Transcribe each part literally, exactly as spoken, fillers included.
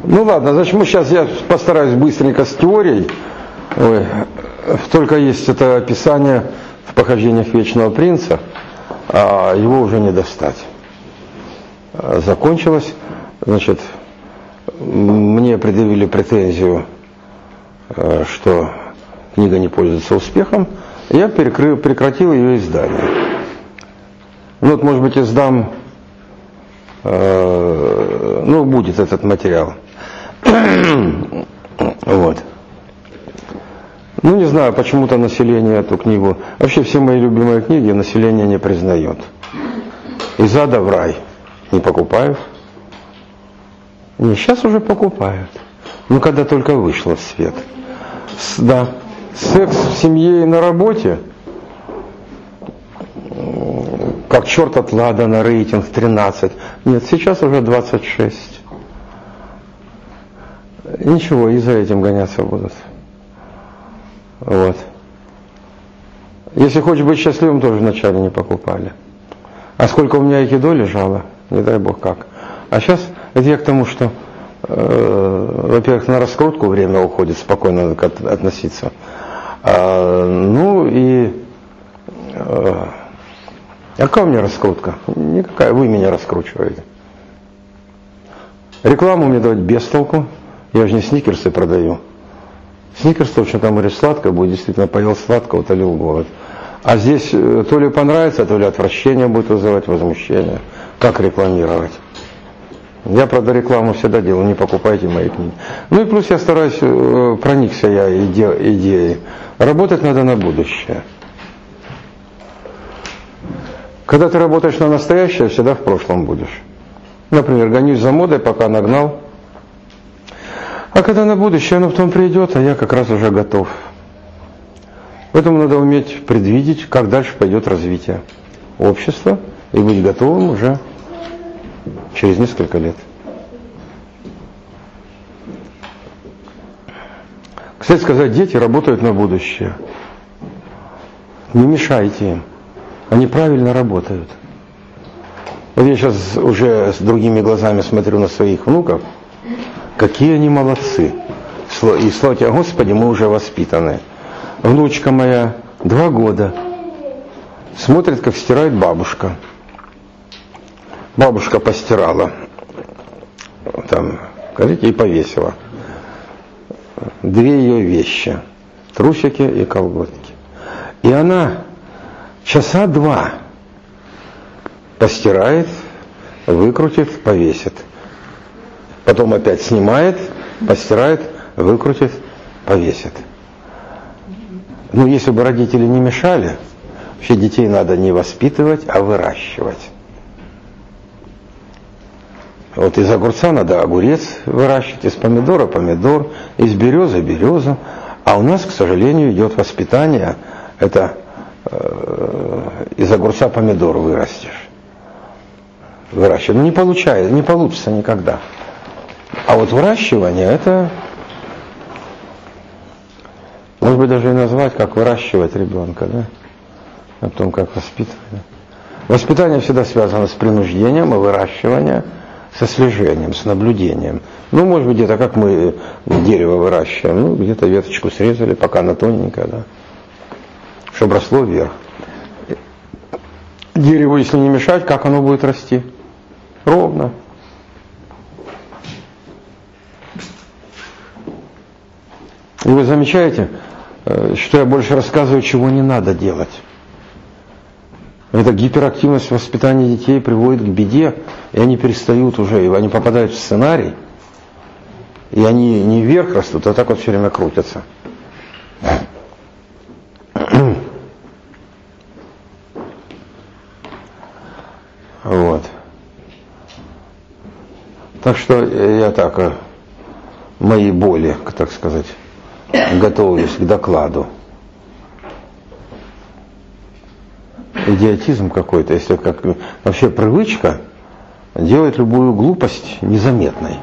Ну ладно, значит, мы сейчас, я постараюсь быстренько с теорией. Ой, только есть это описание в «Похождениях Вечного Принца», а его уже не достать. Закончилось, значит, мне предъявили претензию, что книга не пользуется успехом, я перекрыл, прекратил ее издание. Ну вот, может быть, издам, э, ну, будет этот материал. Вот. Ну, не знаю, почему-то население эту книгу, вообще все мои любимые книги население не признает. Из ада в рай не покупают. Не, сейчас уже покупают. Ну, когда только вышло в свет. С, да. Секс в семье и на работе. Как черт от Ладана, рейтинг тринадцать. Нет, сейчас уже двадцать шесть. Ничего, и за этим гоняться будут. Вот. Если хочешь быть счастливым, тоже вначале не покупали. А сколько у меня айкидо лежало, не дай бог как. А сейчас, это я к тому, что, э, во-первых, на раскрутку время уходит, спокойно надо относиться. А, ну и... Э, а какая у меня раскрутка? Никакая, вы меня раскручиваете. Рекламу мне давать без толку. Я же не сникерсы продаю. Сникерс, то, что там говорит, сладкое будет, действительно поел сладкого, утолил голод. А здесь то ли понравится, то ли отвращение будет вызывать, возмущение. Как рекламировать? Я, правда, рекламу всегда делаю, не покупайте мои книги. Ну и плюс я стараюсь, проникся я иде, идеей. Работать надо на будущее. Когда ты работаешь на настоящее, всегда в прошлом будешь. Например, гонюсь за модой, пока нагнал. А когда на будущее оно потом придет, а я как раз уже готов. Поэтому надо уметь предвидеть, как дальше пойдет развитие общества, и быть готовым уже через несколько лет. Кстати сказать, дети работают на будущее. Не мешайте им. Они правильно работают. Вот я сейчас уже с другими глазами смотрю на своих внуков. Какие они молодцы. И слава тебе, Господи, мы уже воспитаны. Внучка моя, два года, смотрит, как стирает бабушка. Бабушка постирала, там, скажите, и повесила. Две ее вещи, трусики и колготки. И она часа два постирает, выкрутит, повесит. Потом опять снимает, постирает, выкрутит, повесит. Ну, если бы родители не мешали, вообще детей надо не воспитывать, а выращивать. Вот из огурца надо огурец выращивать, из помидора помидор, из березы березу. А у нас, к сожалению, идет воспитание, это э, из огурца помидор вырастешь. Выращивать. Ну, не получается, не получится никогда. А вот выращивание, это, может быть, даже и назвать, как выращивать ребенка, да? О том, как воспитывать. Воспитание всегда связано с принуждением, а выращивание со слежением, с наблюдением. Ну, может быть, где-то как мы дерево выращиваем, ну, где-то веточку срезали, пока она тоненькая, да, чтобы росло вверх. Дереву, если не мешать, как оно будет расти? Ровно. И вы замечаете, что я больше рассказываю, чего не надо делать. Эта гиперактивность в воспитании детей приводит к беде, и они перестают уже, и они попадают в сценарий, и они не вверх растут, а так вот все время крутятся. Вот. Так что я так, мои боли, так сказать, готовлюсь к докладу. Идиотизм какой-то, если как вообще привычка делать любую глупость незаметной.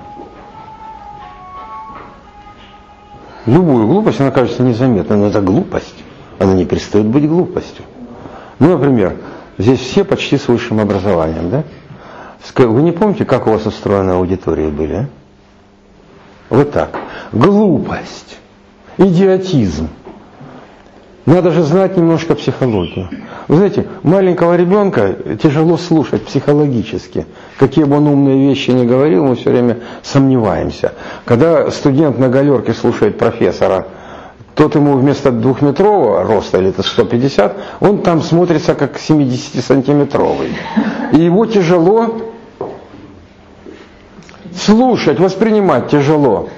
Любую глупость, она кажется незаметной, но это глупость. Она не перестает быть глупостью. Ну, например, здесь все почти с высшим образованием, да? Вы не помните, как у вас устроены аудитории были, а? Вот так. Глупость, идиотизм. Надо же знать немножко психологию. Вы знаете, маленького ребенка тяжело слушать психологически. Какие бы он умные вещи ни говорил, мы все время сомневаемся. Когда студент на галерке слушает профессора, тот ему вместо двухметрового роста, или это сто пятьдесят, он там смотрится как семидесятисантиметровый. И его тяжело слушать, воспринимать тяжело.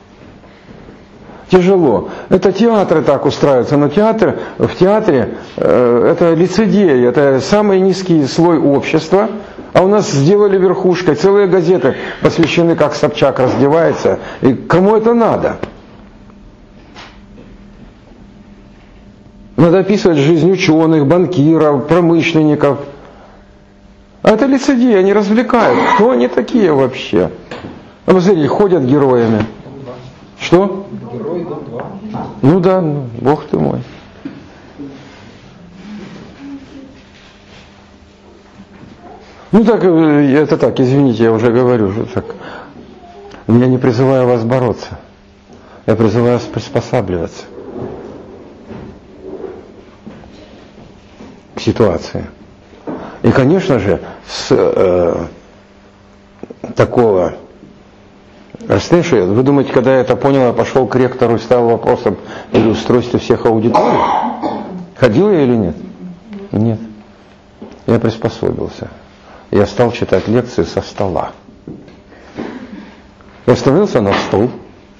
Тяжело. Это театры так устраиваются, но театр, в театре э, это лицедеи, это самый низкий слой общества, а у нас сделали верхушкой, целые газеты посвящены, как Собчак раздевается, и кому это надо? Надо описывать жизнь ученых, банкиров, промышленников. А это лицедеи, они развлекают. Кто они такие вообще? А вы смотрите, ходят героями. Что? Герой Дом два. Ну да, ну, Бог ты мой. Ну так, это так, извините, я уже говорю, что так. Я не призываю вас бороться. Я призываю вас приспосабливаться к ситуации. И, конечно же, с э, такого расстояния, вы думаете, когда я это понял, я пошел к ректору и ставил вопросом или устройстве всех аудиторий? Ходил я или нет? Нет. Я приспособился. Я стал читать лекции со стола. Я становился на стол.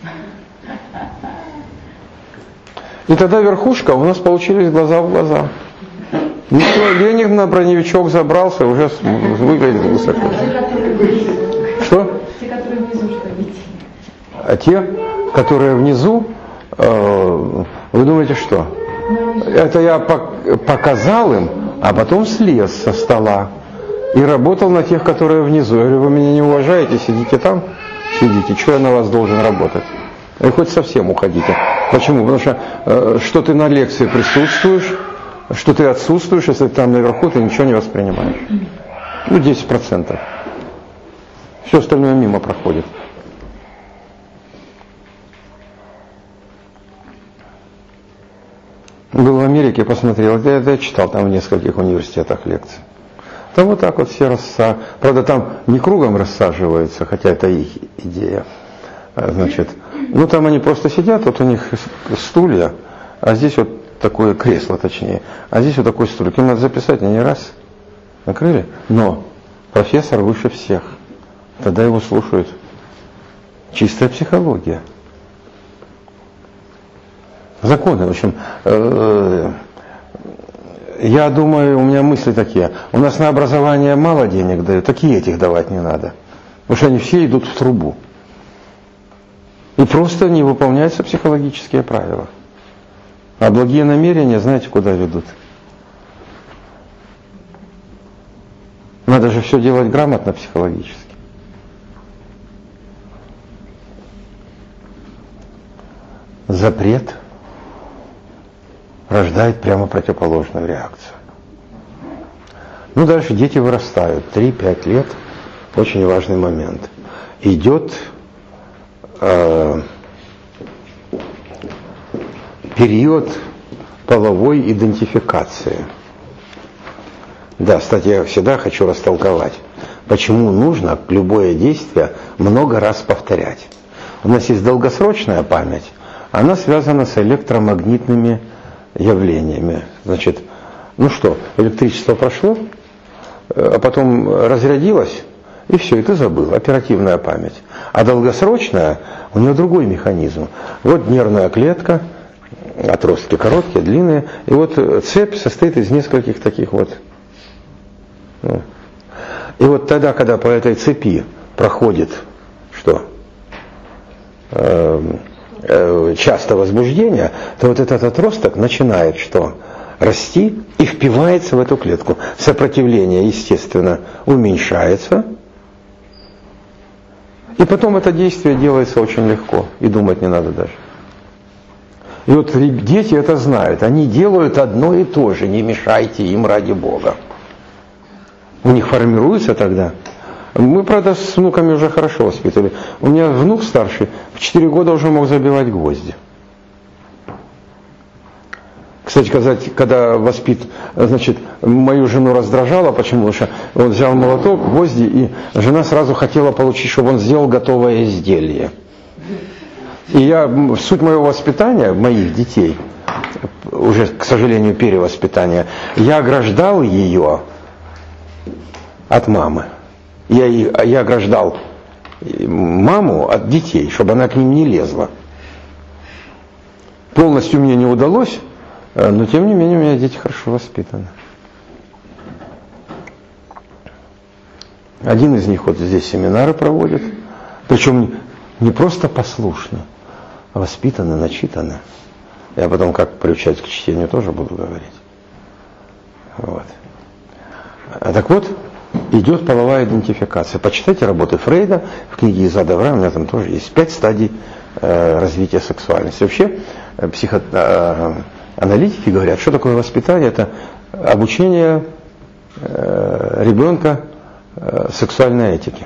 И тогда верхушка у нас получились глаза в глаза. Никто, Ленин на броневичок забрался, уже выглядит высоко. Что? Те, которые внизу, что видите. А те, которые внизу, э, вы думаете, что? Это я показал им, а потом слез со стола и работал на тех, которые внизу. Я говорю, вы меня не уважаете, сидите там, сидите, что я на вас должен работать? И хоть совсем уходите. Почему? Потому что э, что ты на лекции присутствуешь, что ты отсутствуешь, если ты там наверху, ты ничего не воспринимаешь. Ну, десять процентов. Все остальное мимо проходит. Был в Америке, посмотрел, я, я читал там в нескольких университетах лекции. Там вот так вот все рассаживаются. Правда, там не кругом рассаживаются, хотя это их идея. Значит, ну там они просто сидят, вот у них стулья, а здесь вот такое кресло, точнее, а здесь вот такой стулья. Им надо записать, они раз накрыли, но профессор выше всех. Тогда его слушают. Чистая психология. Законы, в общем, э, я думаю, у меня мысли такие. У нас на образование мало денег дают, так и этих давать не надо. Потому что они все идут в трубу. И просто не выполняются психологические правила. А благие намерения, знаете, куда ведут? Надо же все делать грамотно психологически. Запрет рождает прямо противоположную реакцию. Ну, дальше дети вырастают. три-пять лет. Очень важный момент. Идет э, период половой идентификации. Да, кстати, я всегда хочу растолковать, почему нужно любое действие много раз повторять. У нас есть долгосрочная память, она связана с электромагнитными явлениями. Значит, ну что, электричество прошло, а потом разрядилось, и все, и ты забыл, оперативная память. А долгосрочная, у нее другой механизм. Вот нервная клетка, отростки короткие, длинные, и вот цепь состоит из нескольких таких вот. И вот тогда, когда по этой цепи проходит, что? Часто возбуждение, то вот этот отросток начинает что? Расти и впивается в эту клетку. Сопротивление, естественно, уменьшается. И потом это действие делается очень легко. И думать не надо даже. И вот дети это знают. Они делают одно и то же. Не мешайте им ради Бога. У них формируется тогда Мы, правда, с внуками уже хорошо воспитывали. У меня внук старший в четыре года уже мог забивать гвозди. Кстати сказать, когда воспит, значит, мою жену раздражало, почему? Потому что он взял молоток, гвозди, и жена сразу хотела получить, чтобы он сделал готовое изделие. И я, суть моего воспитания, моих детей, уже, к сожалению, перевоспитания, я ограждал ее от мамы. Я, я ограждал маму от детей, чтобы она к ним не лезла. Полностью мне не удалось, но тем не менее у меня дети хорошо воспитаны. Один из них вот здесь семинары проводит, причем не просто послушно, а воспитаны, начитаны. Я потом как приучать к чтению тоже буду говорить. Вот. А так вот, идет половая идентификация. Почитайте работы Фрейда в книге Изада Авраам, у меня там тоже есть пять стадий э, развития сексуальности. Вообще, э, психоаналитики говорят, что такое воспитание? Это обучение э, ребенка э, сексуальной этике.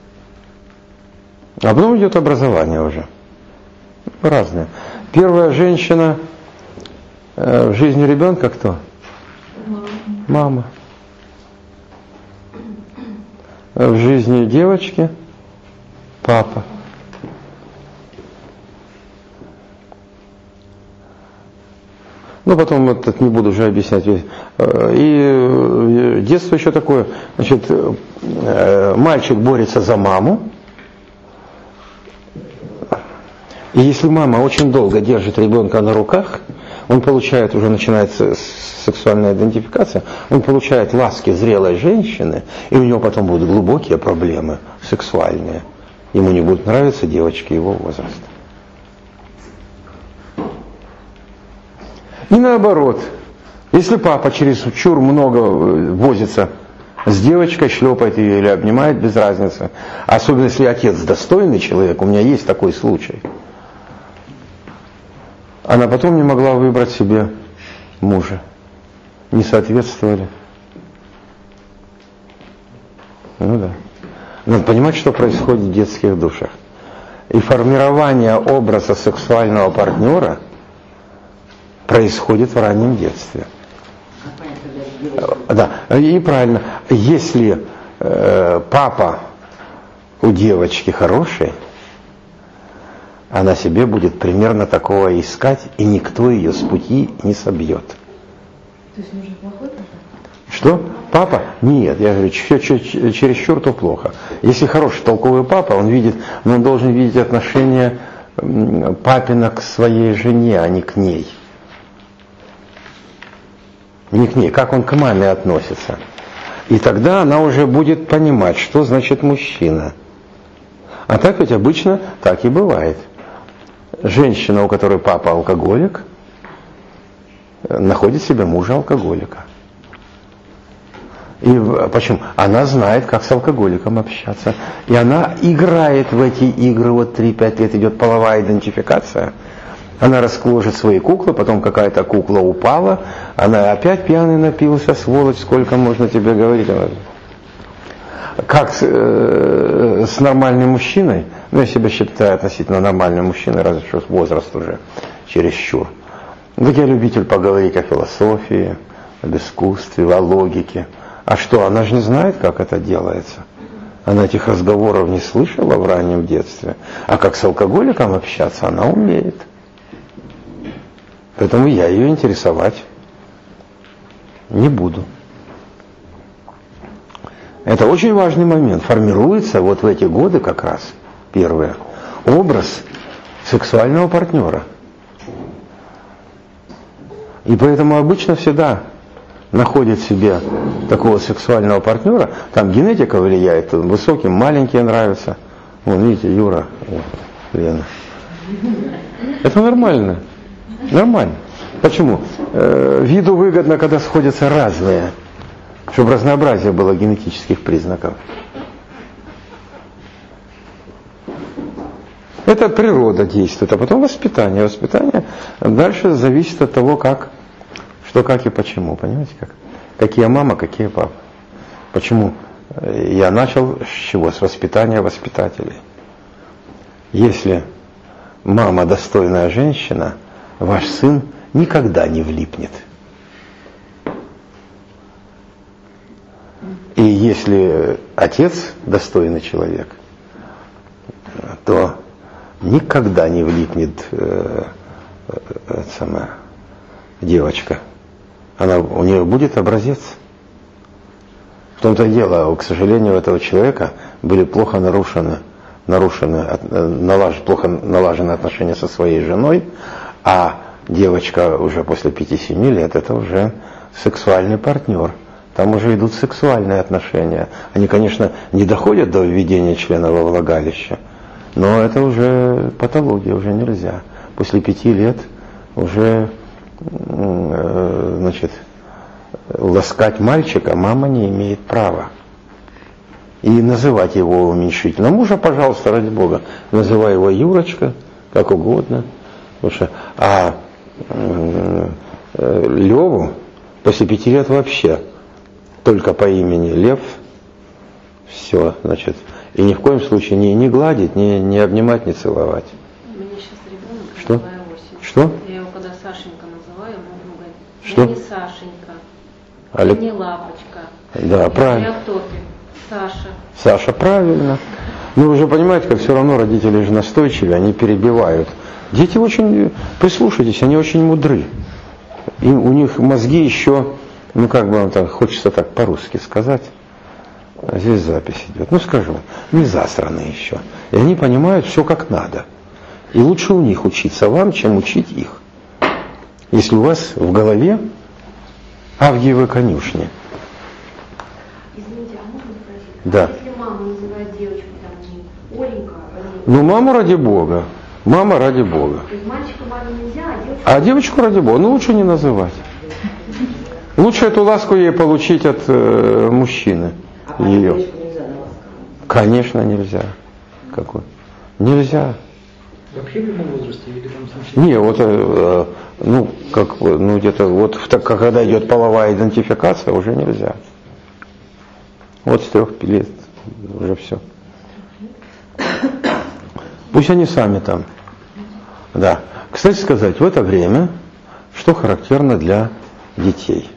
А потом идет образование уже. Разное. Первая женщина э, в жизни ребенка кто? Мама. В жизни девочки папа. Ну, потом вот это не буду уже объяснять. И детство еще такое. Значит, мальчик борется за маму. И если мама очень долго держит ребенка на руках, он получает, уже начинается сексуальная идентификация, он получает ласки зрелой женщины, и у него потом будут глубокие проблемы сексуальные. Ему не будут нравиться девочки его возраста. И наоборот, если папа через чур много возится с девочкой, шлепает ее или обнимает, без разницы, особенно если отец достойный человек, у меня есть такой случай, она потом не могла выбрать себе мужа. Не соответствовали. Ну да. Надо понимать, что происходит в детских душах. И формирование образа сексуального партнера происходит в раннем детстве. Да, и правильно. Если э, папа у девочки хороший, она себе будет примерно такого искать, и никто ее с пути не собьет. То есть нужен плохой папа? Что? Папа? Нет, я говорю, чересчур то плохо. Если хороший толковый папа, он видит, но он должен видеть отношение папина к своей жене, а не к ней. Не к ней, как он к маме относится. И тогда она уже будет понимать, что значит мужчина. А так ведь обычно так и бывает. Женщина, у которой папа алкоголик, находит себе мужа-алкоголика. И почему? Она знает, как с алкоголиком общаться. И она играет в эти игры, вот три-пять лет идет половая идентификация. Она раскложит свои куклы, потом какая-то кукла упала, она опять пьяный напился, сволочь, сколько можно тебе говорить. Как с, э, с нормальным мужчиной, ну я себя считаю относительно нормальным мужчиной, разве что возраст уже чересчур. Так я любитель поговорить о философии, об искусстве, о логике. А что, она же не знает, как это делается. Она этих разговоров не слышала в раннем детстве. А как с алкоголиком общаться, она умеет. Поэтому я ее интересовать не буду. Это очень важный момент. Формируется вот в эти годы как раз, первое, образ сексуального партнера. И поэтому обычно всегда находит себе такого сексуального партнера, там генетика влияет, высоким, маленькие нравятся. Вон, видите, Юра, Лена. Это нормально. Нормально. Почему? Э, виду выгодно, когда сходятся разные, чтобы разнообразие было генетических признаков. Это природа действует, а потом воспитание. Воспитание дальше зависит от того, как, что, как и почему. Понимаете как? Какие мама, какие папа. Почему Я начал с чего? С воспитания воспитателей. Если мама достойная женщина, ваш сын никогда не влипнет. И если отец достойный человек, то никогда не влипнет э, э, сама девочка. Она, у нее будет образец. В том-то и дело, к сожалению, у этого человека были плохо нарушены, нарушены налаж, плохо налажены отношения со своей женой, а девочка уже после пяти-семи лет это уже сексуальный партнер. Там уже идут сексуальные отношения. Они, конечно, не доходят до введения члена во влагалище, но это уже патология, уже нельзя. После пяти лет уже, значит, ласкать мальчика мама не имеет права. И называть его уменьшительно. Мужа, пожалуйста, ради Бога, называй его Юрочка, как угодно. Потому что, а э, э, Леву после пяти лет вообще только по имени Лев, все, значит, и ни в коем случае не, не гладить, не, не обнимать, не целовать. У меня сейчас ребенок, Что? осень. Что? Я его когда Сашенька называю, ему говорит, Что? я не Сашенька, Али... я не Лапочка. Да, я правильно. Я кто ты? Саша. Саша, правильно. Но вы же понимаете, как все равно родители же настойчивые, они перебивают. Дети очень, прислушайтесь, они очень мудры. И у них мозги еще, ну как бы вам так, хочется так по-русски сказать. А здесь запись идет. Ну скажу, не засраны еще. И они понимают все как надо. И лучше у них учиться вам, чем учить их. Если у вас в голове Авгиевы конюшни. Извините, а можно спросить? Да. Если мама называет девочку там не Оленька, а Ну маму ради Бога. Мама ради Бога. то есть мальчика маме нельзя, а девочку... А девочку ради Бога, ну лучше не называть. Лучше эту ласку ей получить от э, мужчины. А Ее. девочку нельзя на ласку? Конечно, нельзя. Какой? Нельзя. Вообще в любом возрасте или там совсем? Не, вот, э, ну, как, ну, где-то, вот, в, так, когда идет половая идентификация, уже нельзя. Вот с трех лет уже все. Пусть они сами там. Да. Кстати сказать, в это время, что характерно для детей,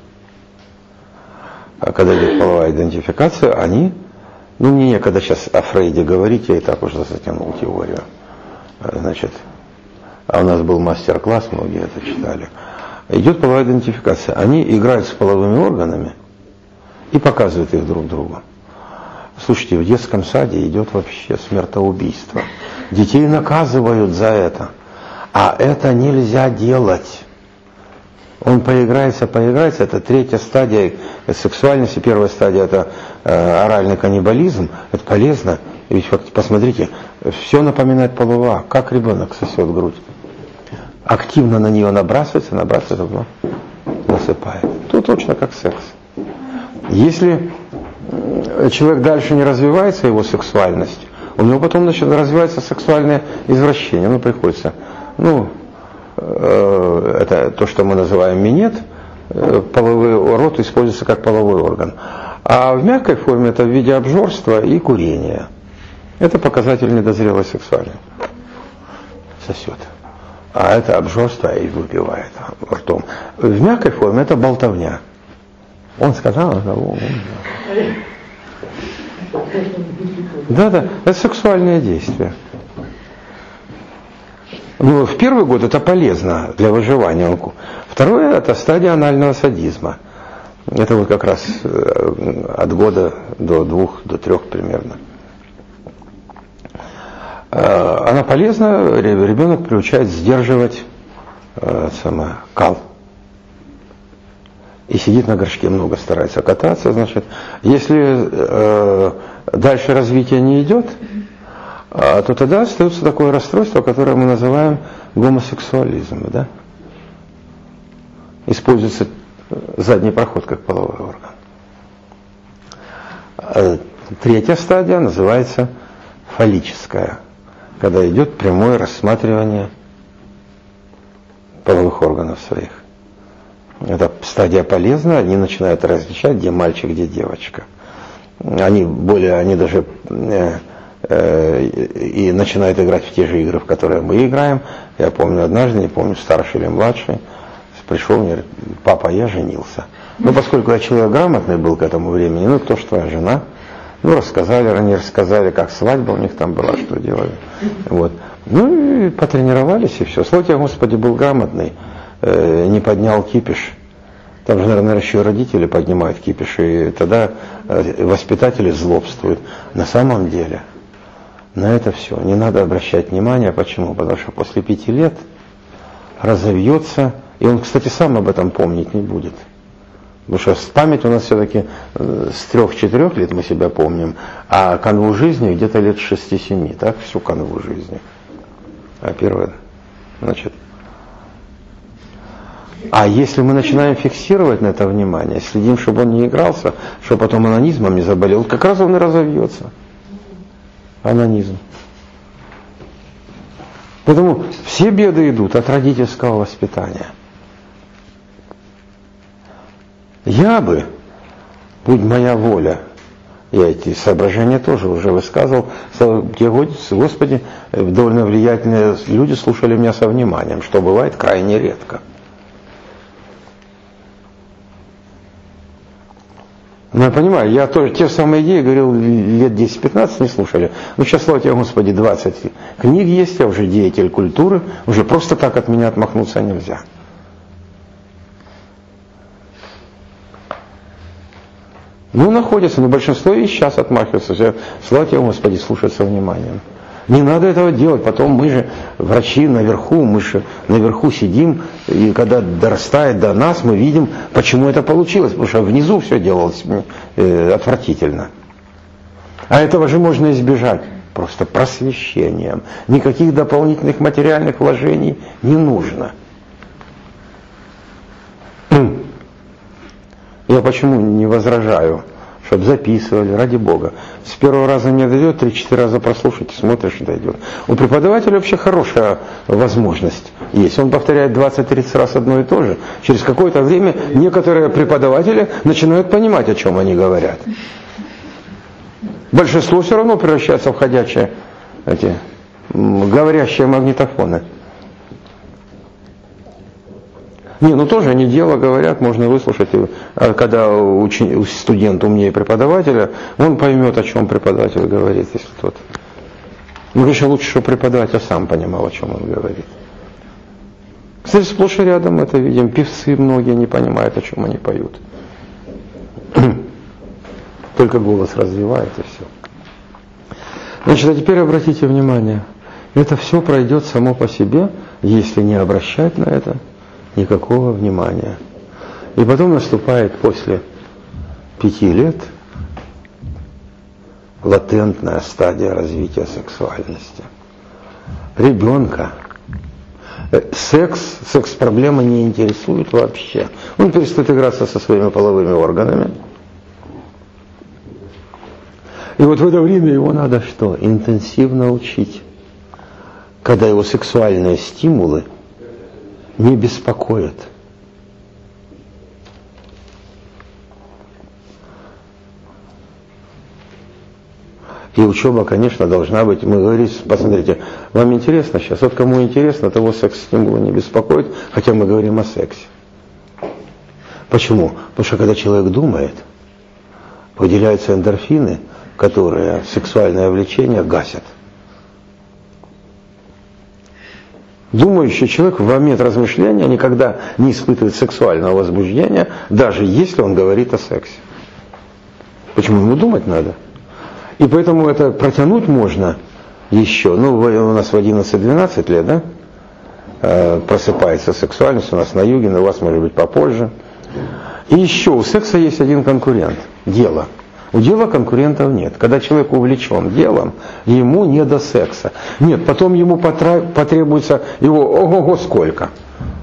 когда идет половая идентификация, они, ну, мне некогда сейчас о Фрейде говорить, я и так уже затянул теорию. Значит, а у нас был мастер-класс, многие это читали. Идет половая идентификация. Они играют с половыми органами и показывают их друг другу. Слушайте, в детском саде идет вообще смертоубийство. Детей наказывают за это. А это нельзя делать. Он поиграется, поиграется. Это третья стадия сексуальности. Первая стадия это э, оральный каннибализм. Это полезно. Ведь посмотрите, все напоминает половой акт. Как ребенок сосет грудь. Активно на нее набрасывается, набрасывается, но насыпает. Тут точно как секс. Если человек дальше не развивается, его сексуальность, у него потом значит, развивается сексуальное извращение. Ну, приходится, ну, э, это то, что мы называем минет, э, половой рот используется как половой орган. А в мягкой форме это в виде обжорства и курения. Это показатель недозрелой сексуальности. Сосет. А это обжорство и выпивает ртом. В мягкой форме это болтовня. Он сказал, а того, да, да, это сексуальное действие. Ну, в первый год это полезно для выживания. Второе это стадия анального садизма. Это вот как раз от года до двух, до трех примерно. Она полезна, ребенок приучает сдерживать э, сама, кал. И сидит на горшке, много старается кататься, значит. Если э, дальше развитие не идет, э, то тогда остается такое расстройство, которое мы называем гомосексуализм. Да? Используется задний проход как половой орган. А третья стадия называется фаллическая, когда идет прямое рассматривание половых органов своих. Эта стадия полезна, они начинают различать, где мальчик, где девочка. они более, они даже э, э, и начинают играть в те же игры, в которые мы играем. Я помню однажды, не помню, старший или младший, пришел мне, говорит: папа, я женился. Ну, поскольку я человек грамотный был к этому времени, ну, кто ж твоя жена? Ну, рассказали, они рассказали, как свадьба у них там была, что делали. Вот. Ну, и потренировались, и все. Слава тебе, Господи, был грамотный, э, не поднял кипиш. Там же, наверное, еще и родители поднимают кипиш, и тогда э, воспитатели злобствуют. На самом деле, на это все не надо обращать внимания. Почему? Потому что после пяти лет разовьется, и он, кстати, сам об этом помнить не будет. Потому что память у нас все-таки с трех-четырех лет мы себя помним, а канву жизни где-то лет шести-семи, так, всю канву жизни. А первое, значит. А если мы начинаем фиксировать на это внимание, следим, чтобы он не игрался, чтобы потом анонизмом не заболел, как раз он и разовьется. Анонизм. Поэтому все беды идут от родительского воспитания. Я бы, будь моя воля, я эти соображения тоже уже высказывал, Господи, довольно влиятельные люди слушали меня со вниманием, что бывает крайне редко. Ну, я понимаю, я тоже те самые идеи говорил лет десять-пятнадцать, не слушали. Ну, сейчас, слава тебе, Господи, двадцать книг есть, я уже деятель культуры, уже просто так от меня отмахнуться нельзя. Ну, находятся, но большинство и сейчас отмахиваются. Слава тебе, Господи, слушают со вниманием. Не надо этого делать, потом мы же, врачи наверху, мы же наверху сидим, и когда дорастает до нас, мы видим, почему это получилось, потому что внизу все делалось э, отвратительно. А этого же можно избежать просто просвещением. Никаких дополнительных материальных вложений не нужно. Я почему не возражаю, чтобы записывали, ради Бога. С первого раза не дойдет, три-четыре раза прослушать, смотришь, и дойдет. У преподавателя вообще хорошая возможность есть. Он повторяет двадцать-тридцать раз одно и то же. Через какое-то время некоторые преподаватели начинают понимать, о чем они говорят. Большинство все равно превращается в ходячие, эти, говорящие магнитофоны. Не, ну тоже они дело говорят, можно выслушать. Когда ученик, студент умнее преподавателя, он поймет, о чем преподаватель говорит, если тот. Ну, конечно, лучше, чтобы преподаватель сам понимал, о чем он говорит. Кстати, сплошь и рядом это видим. Певцы многие не понимают, о чем они поют. Только голос развивает, и все. Значит, а теперь обратите внимание. Это все пройдет само по себе, если не обращать на это никакого внимания. И потом наступает после пяти лет латентная стадия развития сексуальности. Ребенка секс, секс-проблема не интересует вообще. Он перестает играться со своими половыми органами. И вот в это время его надо что? Интенсивно учить. Когда его сексуальные стимулы не беспокоят. И учеба, конечно, должна быть, мы говорим, посмотрите, вам интересно сейчас, вот кому интересно, того секс-стимулы не беспокоит, хотя мы говорим о сексе. Почему? Потому что когда человек думает, выделяются эндорфины, которые сексуальное влечение гасят. Думающий человек в момент размышления никогда не испытывает сексуального возбуждения, даже если он говорит о сексе. Почему? Ему думать надо. И поэтому это протянуть можно еще. Ну, у нас в одиннадцать-двенадцать лет, да, просыпается сексуальность, у нас на юге, но у вас может быть попозже. И еще у секса есть один конкурент – дело. У дела конкурентов нет. Когда человек увлечен делом, ему не до секса. Нет, потом ему потребуется его ого-го сколько.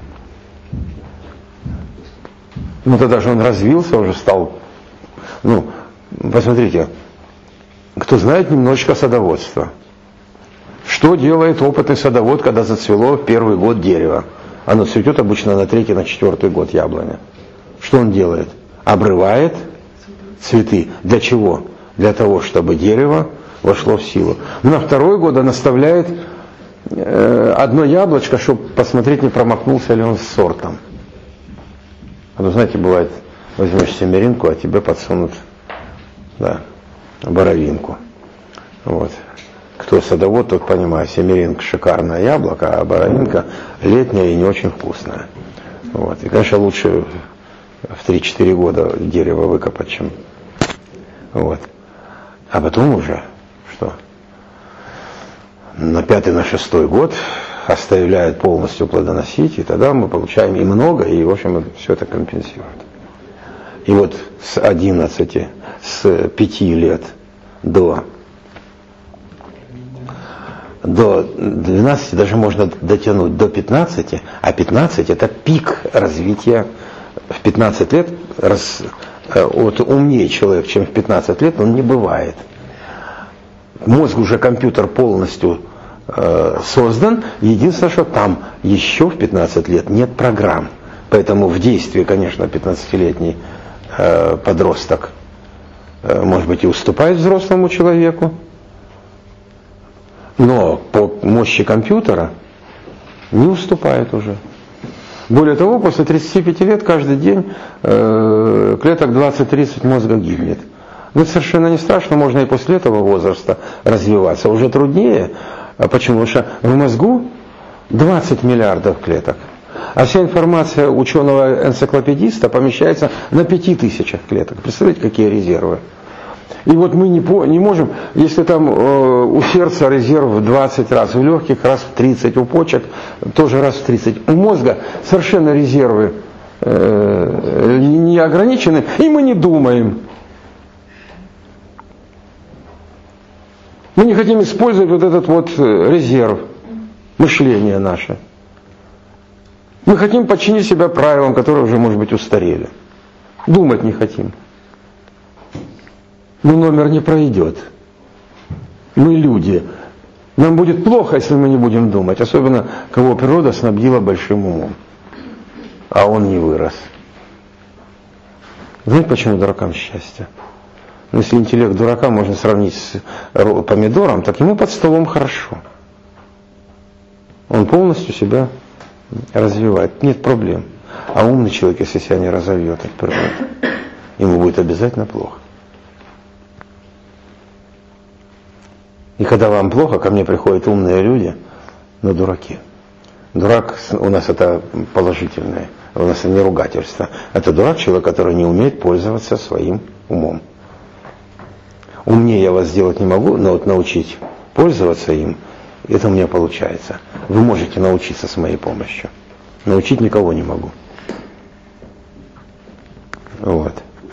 Ну тогда же он развился, уже стал. Ну, посмотрите, кто знает немножечко садоводства. Что делает опытный садовод, когда зацвело в первый год дерево? Оно цветет обычно на третий, на четвертый год яблоня. Что он делает? Обрывает цветы. Для чего? для того, чтобы дерево вошло в силу. На второй год он оставляет э, одно яблочко, чтобы посмотреть, не промахнулся ли он с сортом. А то, знаете, бывает, возьмешь семеринку, а тебе подсунут, да, боровинку. Вот. Кто садовод, тот понимает, семеринка шикарное яблоко, а боровинка летняя и не очень вкусная. Вот. И, конечно, лучше в три-четыре года дерево выкопать, чем... Вот. А потом уже, что? На пятый, на шестой год оставляют полностью плодоносить, и тогда мы получаем и много, и, в общем, все это компенсирует. И вот с одиннадцати, с пяти лет до... до двенадцати, даже можно дотянуть до пятнадцати, а пятнадцать это пик развития. В пятнадцать лет раз, вот умнее человек, чем в пятнадцать лет, он не бывает. Мозг уже, компьютер полностью э, создан, единственное, что там еще в пятнадцать лет нет программ. Поэтому в действии, конечно, пятнадцатилетний э, подросток э, может быть и уступает взрослому человеку, но по мощи компьютера не уступает уже. Более того, после тридцати пяти лет каждый день э, клеток двадцать-тридцать мозга гибнет. Но это совершенно не страшно, можно и после этого возраста развиваться. Уже труднее. А почему? Потому что в мозгу двадцать миллиардов клеток. А вся информация ученого-энциклопедиста помещается на пяти тысячах клеток. Представляете, какие резервы? И вот мы не, по, не можем, если там э, у сердца резерв в двадцать раз, у легких раз в тридцать, у почек тоже раз в тридцать, у мозга совершенно резервы э, не ограничены, и мы не думаем. Мы не хотим использовать вот этот вот резерв мышления наше. Мы хотим подчинить себя правилам, которые уже, может быть, устарели. Думать не хотим. Но номер не пройдет. Мы люди. Нам будет плохо, если мы не будем думать. Особенно, кого природа снабдила большим умом. А он не вырос. Знаете, почему дуракам счастье? Ну, если интеллект дурака можно сравнить с помидором, так ему под столом хорошо. Он полностью себя развивает. Нет проблем. А умный человек, если себя не разовьет от природы, ему будет обязательно плохо. И когда вам плохо, ко мне приходят умные люди, но дураки. Дурак у нас это положительное, у нас это не ругательство. Это дурак, человек, который не умеет пользоваться своим умом. Умнее я вас сделать не могу, но вот научить пользоваться им, это у меня получается. Вы можете научиться с моей помощью. Научить никого не могу. Вот.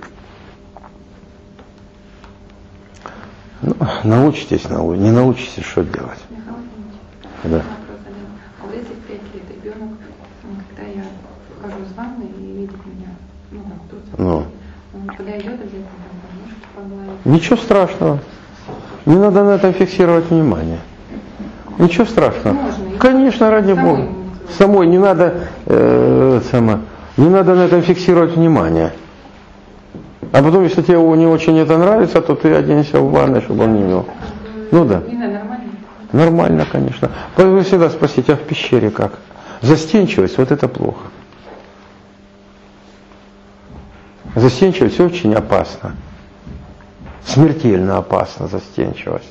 Ну, научитесь, нау... не научитесь, что делать. Да. А вот если пять лет ребенок, когда я выхожу из ванны и видит меня, ну там кто-то, ну. он когда идет, обязательно там подмышки погладить. Ничего страшного. Не надо на этом фиксировать внимание. Ничего страшного. Можно, конечно, ради самой Бога. Самой не надо, э, само, не надо на этом фиксировать внимание. А потом, если тебе не очень это нравится, то ты оденься в ванной, чтобы он не мел. Ну да. Не знаю, нормально? Нормально, конечно. Вы всегда спросите, а в пещере как? Застенчивость, вот это плохо. Застенчивость очень опасна. Смертельно опасна застенчивость.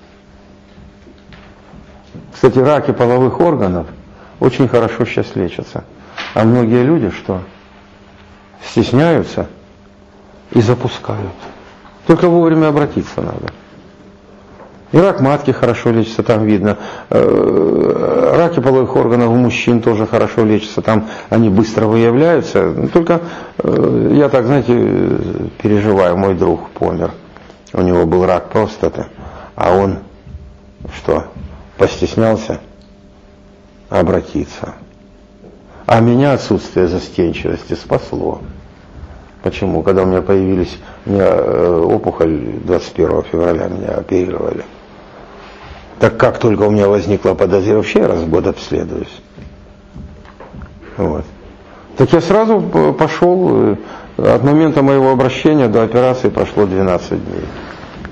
Кстати, раки половых органов очень хорошо сейчас лечатся. А многие люди что? Стесняются и запускают. Только вовремя обратиться надо. И рак матки хорошо лечится, там видно. Раки половых органов у мужчин тоже хорошо лечатся, там они быстро выявляются. Только я так, знаете, переживаю, мой друг помер. У него был рак простаты, а он что, постеснялся обратиться. А меня отсутствие застенчивости спасло. Почему? Когда у меня появились, у меня опухоль двадцать первого февраля, меня оперировали. Так как только у меня возникло подозрение, вообще я раз в год обследуюсь. Вот. Так я сразу пошел, от момента моего обращения до операции прошло двенадцать дней.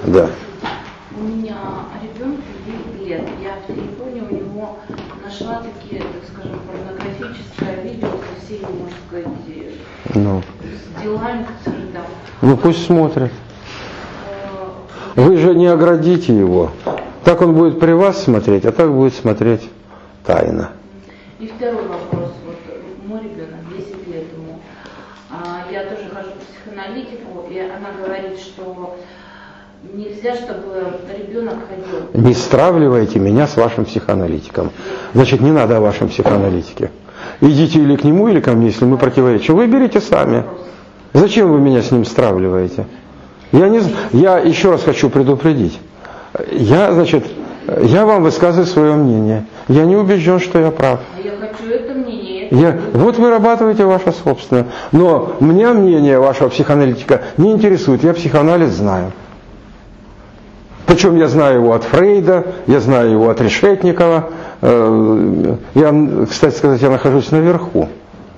Да. У меня ребенку девять лет. Я в телефоне у него нашла такие, так скажем, порнографическое видео со всеми, можно сказать, Ну, с делами, которые там. ну пусть смотрят. Э, Вы же не оградите его. Так он будет при вас смотреть, а так будет смотреть тайно. И второй вопрос. Вот мой ребенок, десять лет ему. А, я тоже хожу к психоаналитику, и она говорит, что нельзя, чтобы ребенок ходил. Не стравливайте меня с вашим психоаналитиком. Значит, не надо о вашем психоаналитике. Идите или к нему, или ко мне, если мы противоречим. Выберите сами. Зачем вы меня с ним стравливаете? Я, не, я еще раз хочу предупредить. Я, значит, я вам высказываю свое мнение. Я не убежден, что я прав. А я хочу это мнение. Это Я, вот вырабатываете ваше собственное. Но меня мнение вашего психоаналитика не интересует. Я психоанализ знаю. Причем я знаю его от Фрейда, я знаю его от Решетникова. Я, кстати сказать, я нахожусь наверху.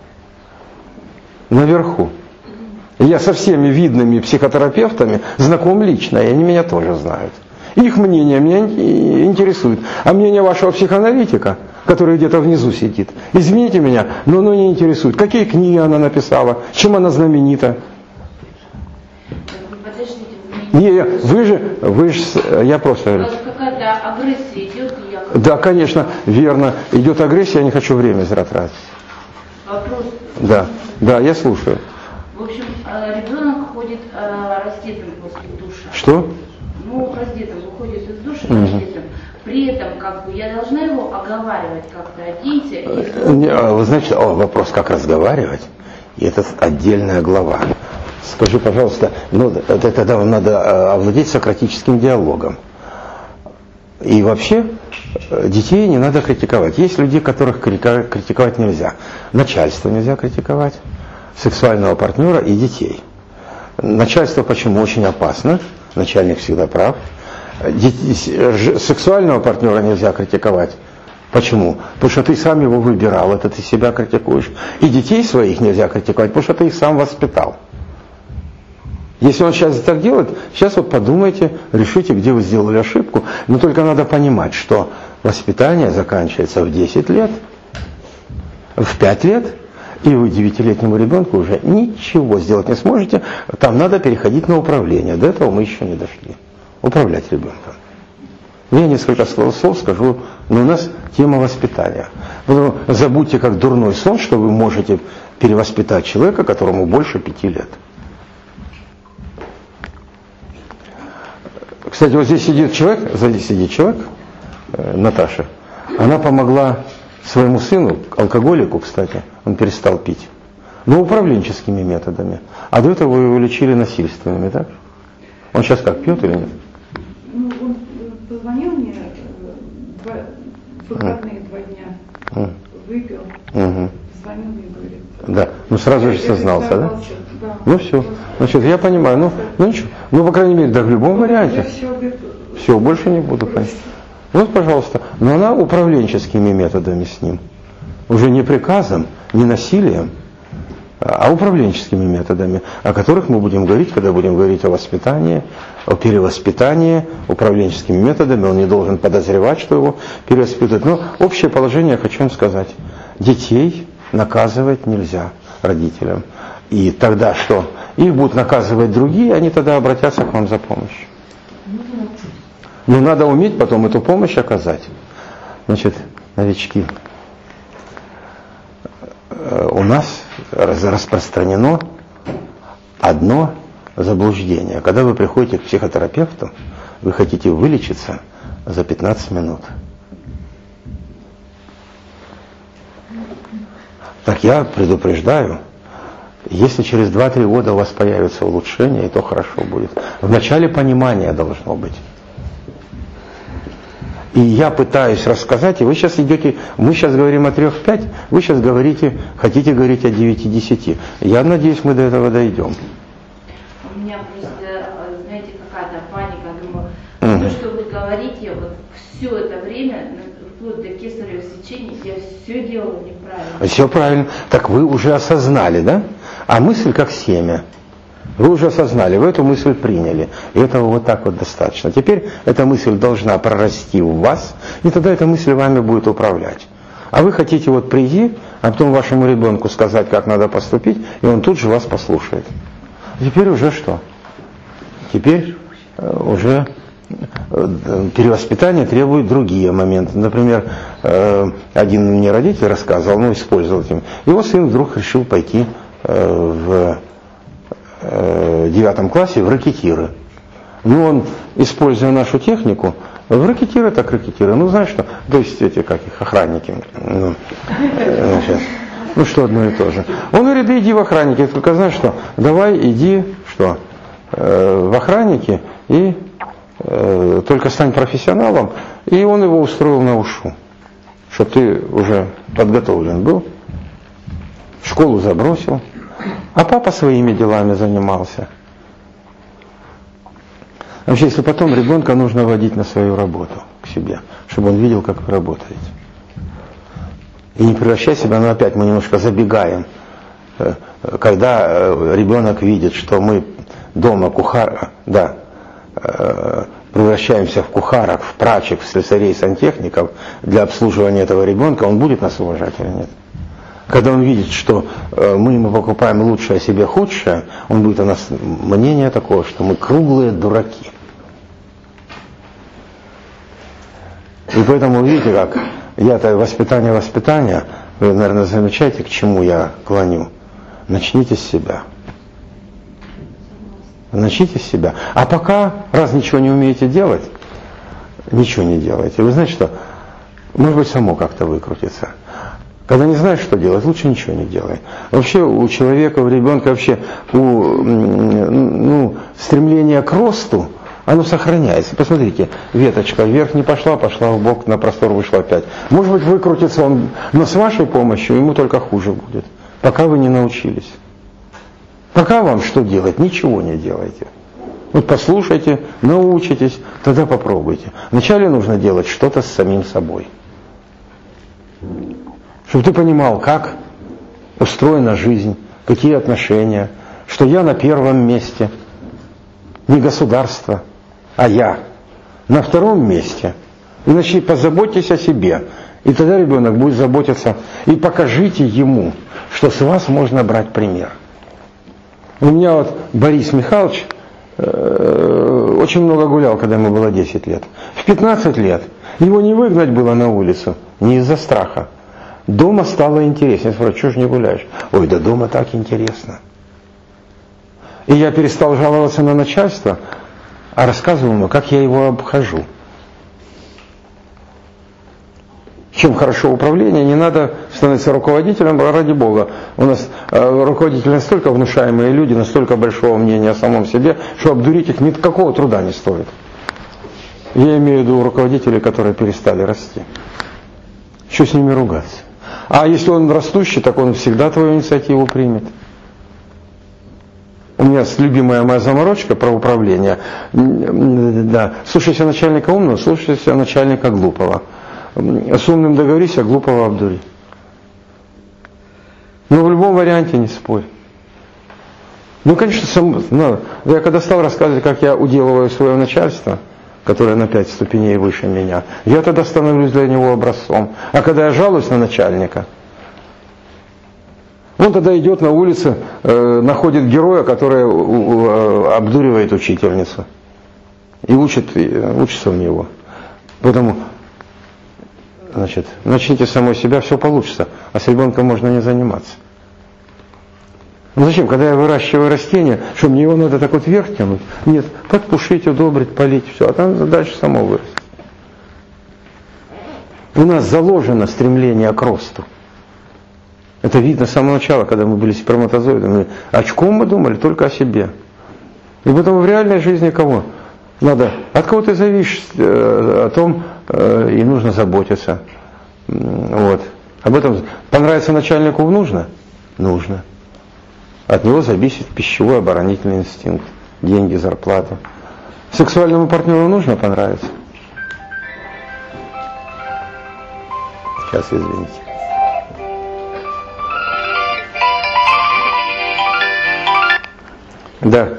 Наверху. Я со всеми видными психотерапевтами знаком лично, и они меня тоже знают. Их мнение меня интересует. А мнение вашего психоаналитика, который где-то внизу сидит, извините меня, но оно не интересует. Какие книги она написала, чем она знаменита. Подождите, Не, вы же, вы же, я просто у говорю. вас какая-то агрессия идет, и я... Да, конечно, верно. Идет агрессия, я не хочу время зря тратить. Вопрос. Да, да, я слушаю. В общем, э, ребенок ходит э, раздетым после душа. Что? Ну, раздетым, выходит из душа Мгм. раздетым. При этом, как бы, я должна его оговаривать как-то, оденься. И... Не, а Вы знаете, о, вопрос, как разговаривать, и это отдельная глава. Скажи, пожалуйста, ну, это, тогда вам надо овладеть сократическим диалогом. И вообще, детей не надо критиковать. Есть люди, которых критиковать нельзя. Начальство нельзя критиковать, сексуального партнера и детей. Начальство почему очень опасно, начальник всегда прав. Детей, сексуального партнера нельзя критиковать. Почему? Потому что ты сам его выбирал, это ты себя критикуешь. И детей своих нельзя критиковать, потому что ты их сам воспитал. Если он сейчас так делает, сейчас вот подумайте, решите, где вы сделали ошибку. Но только надо понимать, что воспитание заканчивается в десять лет, в пять лет, и вы девятилетнему ребенку уже ничего сделать не сможете. Там надо переходить на управление. До этого мы еще не дошли. Управлять ребенком. Я несколько слов, слов скажу, но у нас тема воспитания. Поэтому забудьте как дурной сон, что вы можете перевоспитать человека, которому больше пяти лет. Кстати, вот здесь сидит человек, здесь сидит человек, э, Наташа. Она помогла своему сыну, алкоголику, кстати, он перестал пить, но управленческими методами. А до этого его лечили насильственными, так? Он сейчас как, пьет или нет? Ну, он позвонил мне э, два, выходные два дня, Mm. выпил, Угу. звонил мне и говорит. Да, ну сразу же Я сознался, да? сорвался, да? Ну все, значит, я понимаю, ну, ну ничего, ну, по крайней мере, да, в любом Я варианте. все, Все, больше не буду понять. Вот, пожалуйста, но она управленческими методами с ним. Уже не приказом, не насилием, а управленческими методами, о которых мы будем говорить, когда будем говорить о воспитании, о перевоспитании, управленческими методами. Он не должен подозревать, что его перевоспитывают. Но общее положение я хочу вам сказать. Детей наказывать нельзя родителям. И тогда что? Их будут наказывать другие, они тогда обратятся к вам за помощью. Но надо уметь потом эту помощь оказать. Значит, новички, у нас распространено одно заблуждение. Когда вы приходите к психотерапевту, вы хотите вылечиться за пятнадцать минут. Так я предупреждаю, если через два-три года у вас появится улучшение, и то хорошо будет. Вначале понимание должно быть. И я пытаюсь рассказать, и вы сейчас идете, мы сейчас говорим о трех-пять, вы сейчас говорите, хотите говорить о девяти-десяти. Я надеюсь, мы до этого дойдем. У меня просто, знаете, какая-то паника. Думаю, Угу. то, что вы говорите, вот все это время, вплоть до кесарево сечения, я все делала неправильно. Все правильно. Так вы уже осознали, да? А мысль как семя. Вы уже осознали, вы эту мысль приняли. И этого вот так вот достаточно. Теперь эта мысль должна прорасти в вас, и тогда эта мысль вами будет управлять. А вы хотите вот прийти, а потом вашему ребенку сказать, как надо поступить, и он тут же вас послушает. А теперь уже что? Теперь уже перевоспитание требует другие моменты. Например, один мне родитель рассказывал, ну, использовал этим. Его сын вдруг решил пойти в девятом классе в рэкетиры. Ну, он, используя нашу технику, в рэкетиры так рэкетиры. Ну, знаешь что? То есть эти, как их, охранники. Ну, значит, ну что одно и то же. Он говорит, да иди в охранники. Только знаешь что? Давай иди, что? В охранники и э, только стань профессионалом. И он его устроил на ушу. Чтобы ты уже подготовлен был. Школу забросил. А папа своими делами занимался. Вообще, если потом ребенка нужно водить на свою работу к себе, чтобы он видел, как вы работаете. И не превращай себя, ну опять мы немножко забегаем. Когда ребенок видит, что мы дома кухар, да, превращаемся в кухарок, в прачек, в слесарей, сантехников для обслуживания этого ребенка, он будет нас уважать или нет? Когда он видит, что мы ему покупаем лучшее, а себе худшее, он будет у нас мнение такое, что мы круглые дураки. И поэтому, видите, как я-то воспитание, воспитание, вы, наверное, замечаете, к чему я клоню. Начните с себя. Начните с себя. А пока, раз ничего не умеете делать, ничего не делайте. Вы знаете что? Может быть, само как-то выкрутится. Когда не знаешь, что делать, лучше ничего не делай. Вообще у человека, у ребенка, вообще у, ну, стремление к росту, оно сохраняется. Посмотрите, веточка вверх не пошла, пошла в бок, на простор вышла опять. Может быть, выкрутится он, но с вашей помощью ему только хуже будет, пока вы не научились. Пока вам что делать? Ничего не делайте. Вот послушайте, научитесь, тогда попробуйте. Вначале нужно делать что-то с самим собой. Чтобы ты понимал, как устроена жизнь, какие отношения, что я на первом месте, не государство, а я на втором месте. Иначе позаботьтесь о себе, и тогда ребенок будет заботиться, и покажите ему, что с вас можно брать пример. У меня вот Борис Михайлович э, очень много гулял, когда ему было десять лет. В пятнадцать лет его не выгнать было на улицу, не из-за страха. Дома стало интереснее. Я спрашиваю, что ж не гуляешь? Ой, да дома так интересно. И я перестал жаловаться на начальство, а рассказывал ему, как я его обхожу. Чем хорошо управление, не надо становиться руководителем, ради Бога. У нас э, руководители настолько внушаемые люди, настолько большого мнения о самом себе, что обдурить их никакого труда не стоит. Я имею в виду руководителей, которые перестали расти. Что с ними ругаться? А если он растущий, так он всегда твою инициативу примет. У меня любимая моя заморочка про управление. Да. Слушайся начальника умного, слушайся начальника глупого. С умным договорись, а глупого обдури. Но в любом варианте не спорь. Ну, конечно, сам, ну, я когда стал рассказывать, как я уделываю свое начальство, которое на пять ступеней выше меня, я тогда становлюсь для него образцом. А когда я жалуюсь на начальника, он тогда идет на улице, э, находит героя, который э, обдуривает учительницу. И учит, э, учится у него. Поэтому, значит, начните с самой себя, все получится. А с ребенком можно не заниматься. Ну зачем, когда я выращиваю растение, что мне его надо так вот вверх тянуть? Нет, подпушить, удобрить, полить, все, а там дальше само вырастет. У нас заложено стремление к росту. Это видно с самого начала, когда мы были сперматозоидами. Очком мы думали только о себе. И потом в реальной жизни кого? Надо, от кого ты зависишь, о том и нужно заботиться. Вот. Об этом понравится начальнику нужно? Нужно. От него зависит пищевой оборонительный инстинкт, деньги, зарплата. Сексуальному партнеру нужно понравиться? Сейчас, извините. Да.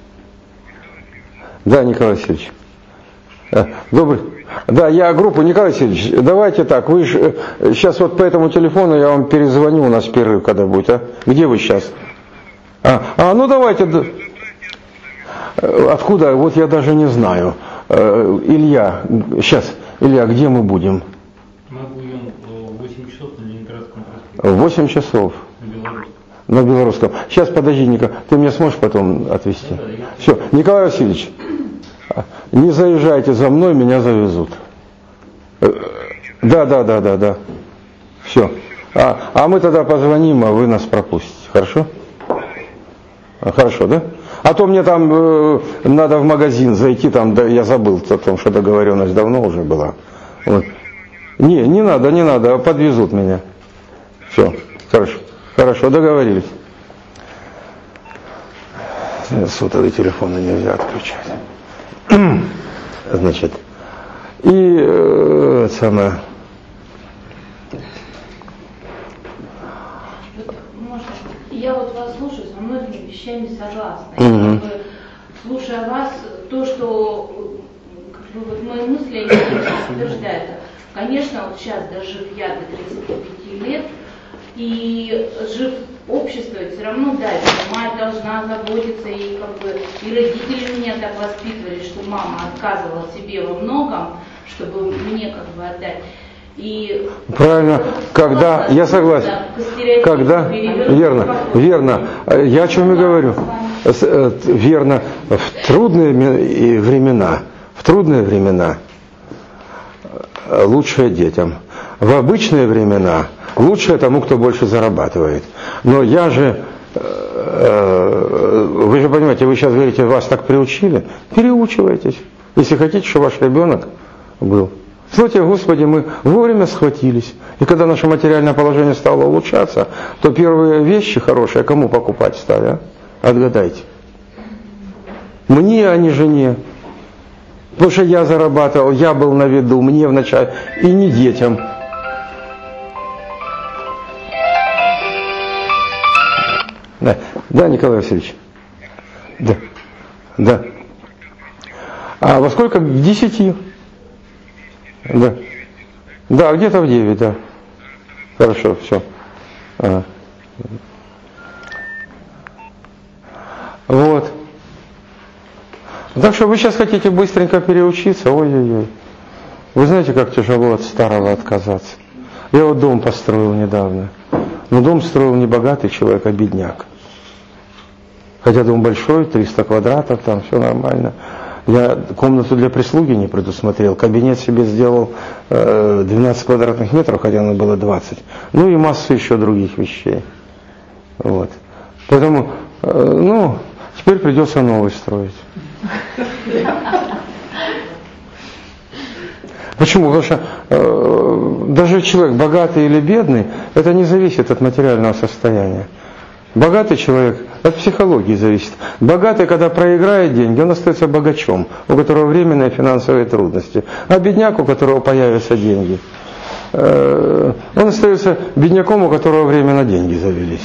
Да, Николай Васильевич. Добрый. Да, я группу, Николай Васильевич, давайте так, вы же сейчас вот по этому телефону я вам перезвоню, у нас перерыв когда будет, а? Где вы сейчас? А, а ну давайте. Откуда? Вот я даже не знаю. Илья, сейчас, Илья, где мы будем? Мы будем в восемь часов на Ленинградском проспекте. В восемь часов. На Белорусском. На Белорусском. Сейчас, подожди, Николай, ты меня сможешь потом отвезти? Да, да, Все, Николай Васильевич, не заезжайте за мной, меня завезут. Да, да, да, да, да. Все. А, а мы тогда позвоним, а вы нас пропустите. Хорошо? Хорошо, да? А то мне там э, надо в магазин зайти, там, да, я забыл о том, что договоренность давно уже была. Вот. Не, не надо, не надо, подвезут меня. Все, хорошо, хорошо, договорились. Сотовые телефоны нельзя отключать. Значит, и э, самое... Я вот вас слушаю, со многими вещами согласна. Угу. И, как бы, слушая вас, то, что как бы, вот мои мысли, они подтверждают. Конечно, вот сейчас, дожив я до тридцати пяти лет, и жив общество, все равно, да, мать должна заботиться, и как бы и родители меня так воспитывали, что мама отказывала себе во многом, чтобы мне как бы отдать. И правильно, когда, я согласен, когда, верно, верно, я о чем и говорю, верно, в трудные времена, в трудные времена лучшее детям, в обычные времена лучшее тому, кто больше зарабатывает. Но я же, вы же понимаете, вы сейчас говорите, вас так приучили, переучивайтесь, если хотите, чтобы ваш ребенок был. Слава тебе, Господи, мы вовремя схватились. И когда наше материальное положение стало улучшаться, то первые вещи хорошие кому покупать стали, а? Отгадайте. Мне, а не жене. Потому что я зарабатывал, я был на виду, мне вначале, и не детям. Да, да, Николай Васильевич. Да, да. А во сколько? К десяти. Да. Да, где-то в девять, да. Хорошо, все. Ага. Вот. Так что вы сейчас хотите быстренько переучиться, ой-ой-ой. Вы знаете, как тяжело от старого отказаться. Я вот дом построил недавно. Но дом строил не богатый человек, а бедняк. Хотя дом большой, триста квадратов, там все нормально. Я комнату для прислуги не предусмотрел, кабинет себе сделал э, двенадцать квадратных метров, хотя оно было двадцать. Ну и массу еще других вещей. Вот. Поэтому, э, ну, теперь придется новый строить. Почему? Потому что э, даже человек богатый или бедный, это не зависит от материального состояния. Богатый человек от психологии зависит. Богатый, когда проиграет деньги, он остается богачом, у которого временные финансовые трудности. А бедняк, у которого появятся деньги, э, он остается бедняком, у которого временно деньги завелись.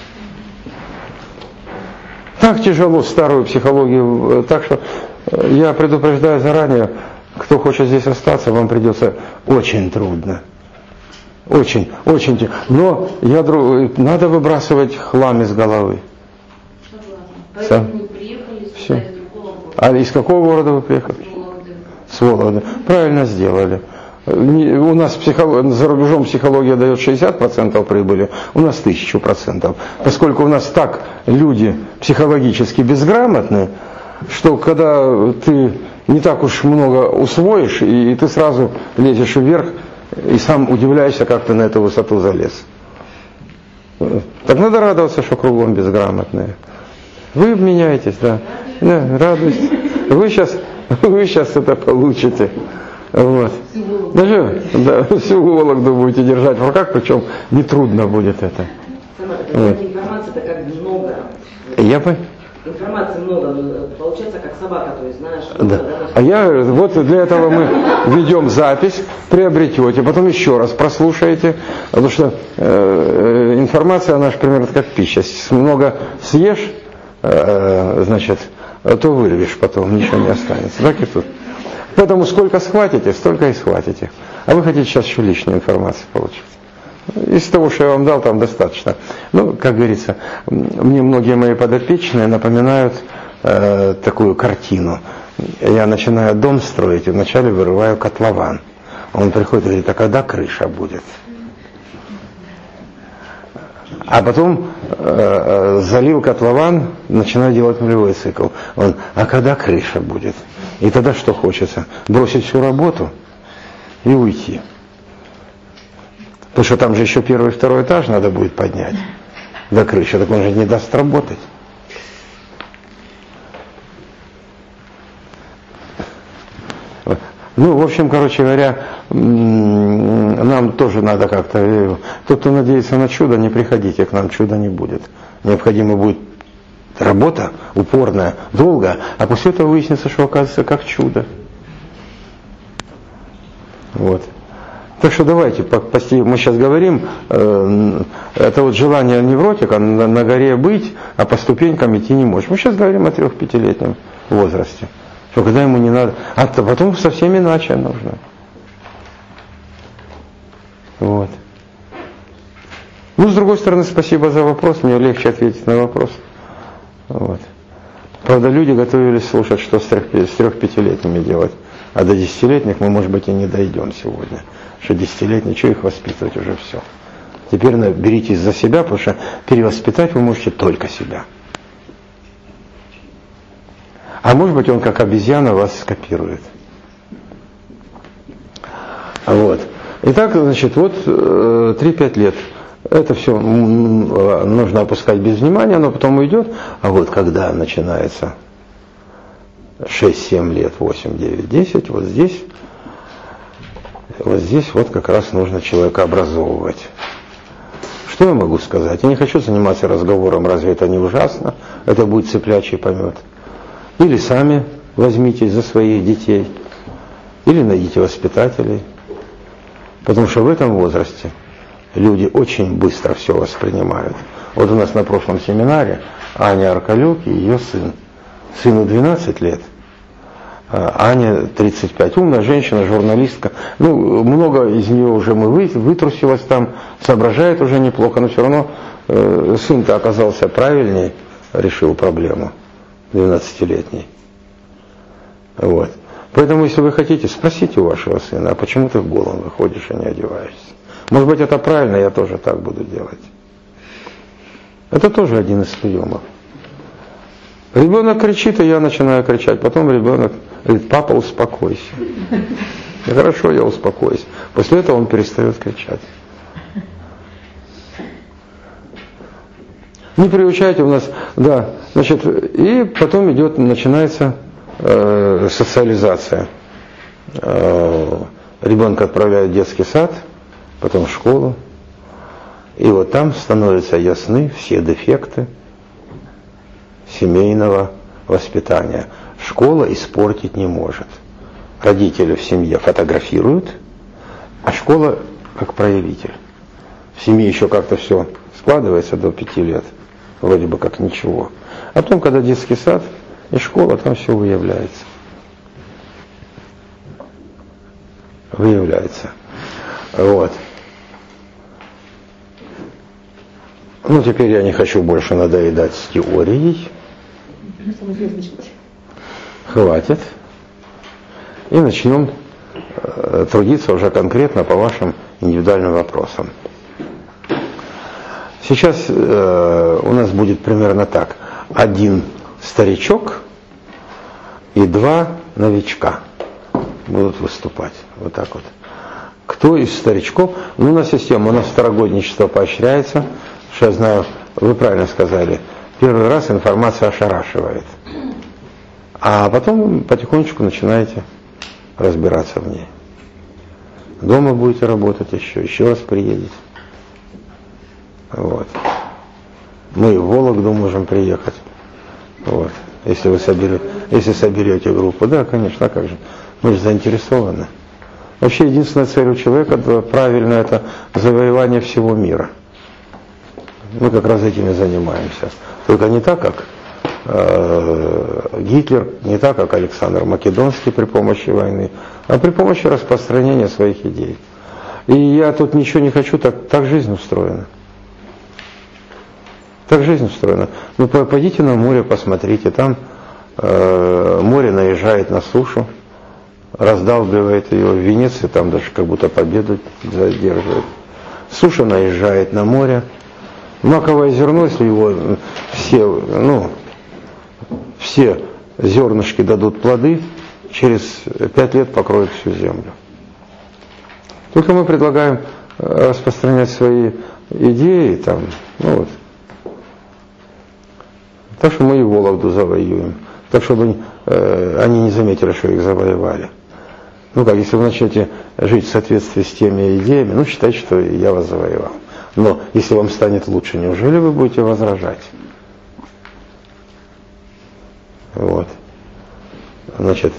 Так тяжело старую психологию. Так что я предупреждаю заранее, кто хочет здесь остаться, вам придется очень трудно. Очень, очень. Но я, надо выбрасывать хлам из головы. Согласна. Поэтому мы приехали сюда из другого города. А из какого города вы приехали? С Вологды. Правильно сделали. У нас психолог... за рубежом психология дает шестьдесят процентов прибыли, у нас тысячу процентов. Поскольку у нас так люди психологически безграмотны, что когда ты не так уж много усвоишь, и ты сразу лезешь вверх, и сам удивляешься, как ты на эту высоту залез. Так надо радоваться, что кругом безграмотные. Вы меняетесь, да. Да, радуйтесь. Вы сейчас, вы сейчас это получите. Вот. Даже да, всю Вологду будете держать в руках, причем нетрудно будет это. Вот. Информации-то как бы много. Я бы... Информации много, получается как собака, то есть знаешь. Да. Много, да, а я вот для этого мы ведем запись, приобретете, потом еще раз прослушаете, потому что э, информация, она же примерно как пища. Много съешь, э, значит, то вырвешь потом, ничего не останется. Так и тут. Поэтому сколько схватите, столько и схватите. А вы хотите сейчас еще лишнюю информацию получить. Из того, что я вам дал, там достаточно. Ну, как говорится, мне многие мои подопечные напоминают э, такую картину. Я начинаю дом строить и вначале вырываю котлован. Он приходит и говорит: а когда крыша будет? А потом э, залил котлован, начинаю делать нулевой цикл. Он: а когда крыша будет? И тогда что хочется? Бросить всю работу и уйти. Потому что там же еще первый и второй этаж надо будет поднять до крыши, так он же не даст работать. Ну, в общем, короче говоря, нам тоже надо как-то... Тот, кто надеется на чудо, не приходите к нам, чуда не будет. Необходима будет работа упорная, долгая, а после этого выяснится, что оказывается как чудо. Вот. Так что давайте, мы сейчас говорим, это вот желание невротика на, на горе быть, а по ступенькам идти не можешь. Мы сейчас говорим о трех-пятилетнем возрасте. Что когда ему не надо, а потом совсем иначе нужно. Вот. Ну, с другой стороны, спасибо за вопрос, мне легче ответить на вопрос. Вот. Правда, люди готовились слушать, что с трех-пятилетними делать, а до десятилетних мы, может быть, и не дойдем сегодня. Что десятилетние, что их воспитывать, уже все. Теперь беритесь за себя, потому что перевоспитать вы можете только себя. А может быть, он как обезьяна вас скопирует. Вот. Итак, значит, вот три-пять лет. Это все нужно опускать без внимания, но потом уйдет. А вот когда начинается шесть-семь лет, восемь, девять, десять, вот здесь, вот здесь вот как раз нужно человека образовывать. Что я могу сказать? Я не хочу заниматься разговором, разве это не ужасно? Это будет цыплячий помет. Или сами возьмитесь за своих детей, или найдите воспитателей. Потому что в этом возрасте люди очень быстро все воспринимают. Вот у нас на прошлом семинаре Аня Аркалюк и ее сын. Сыну двенадцать лет, а Аня тридцать пять. Умная женщина, журналистка. Ну, много из нее уже мы вы, вытрусилось там, соображает уже неплохо, но все равно э, сын-то оказался правильней, решил проблему. двенадцатилетний. Вот. Поэтому, если вы хотите, спросите у вашего сына, а почему ты в голом выходишь и не одеваешься? Может быть, это правильно, я тоже так буду делать. Это тоже один из приемов. Ребенок кричит, и я начинаю кричать. Потом ребенок говорит: папа, успокойся. И хорошо, я успокоюсь. После этого он перестает кричать. Не приучайте у нас, да, значит, и потом идет, начинается э, социализация. Э, ребенка отправляют в детский сад, потом в школу, и вот там становятся ясны все дефекты семейного воспитания. Школа испортить не может. Родители в семье фотографируют, а школа как проявитель. В семье еще как-то все складывается до пяти лет. Вроде бы как ничего. А потом, когда детский сад и школа, там все выявляется. Выявляется. Вот. Ну, теперь я не хочу больше надоедать с теорией. Хватит. И начнем э, трудиться уже конкретно по вашим индивидуальным вопросам. Сейчас э, у нас будет примерно так. Один старичок и два новичка будут выступать. Вот так вот. Кто из старичков? Ну, у нас система, у нас второгодничество поощряется. Что я знаю, вы правильно сказали, первый раз информация ошарашивает. А потом потихонечку начинаете разбираться в ней. Дома будете работать еще, еще раз приедете. Вот. Мы в Вологду можем приехать. Вот. Если вы соберете, если соберете группу. Да, конечно, а как же? Мы же заинтересованы. Вообще единственная цель у человека правильно это завоевание всего мира. Мы как раз этим и занимаемся. Только не так, как Гитлер не так, как Александр Македонский при помощи войны, а при помощи распространения своих идей. И я тут ничего не хочу, так, так жизнь устроена. Так жизнь устроена. Ну, пойдите на море, посмотрите, там э, море наезжает на сушу, раздалбливает ее. В Венеции там даже как будто победу задерживает. Суша наезжает на море. Маковое зерно, если его все, ну, все зернышки дадут плоды, через пять лет покроют всю землю. Только мы предлагаем распространять свои идеи, там, ну вот, так что мы и Вологду завоюем, так чтобы э, они не заметили, что их завоевали. Ну как, если вы начнете жить в соответствии с теми идеями, ну считайте, что я вас завоевал. Но если вам станет лучше, неужели вы будете возражать? Вот. Значит,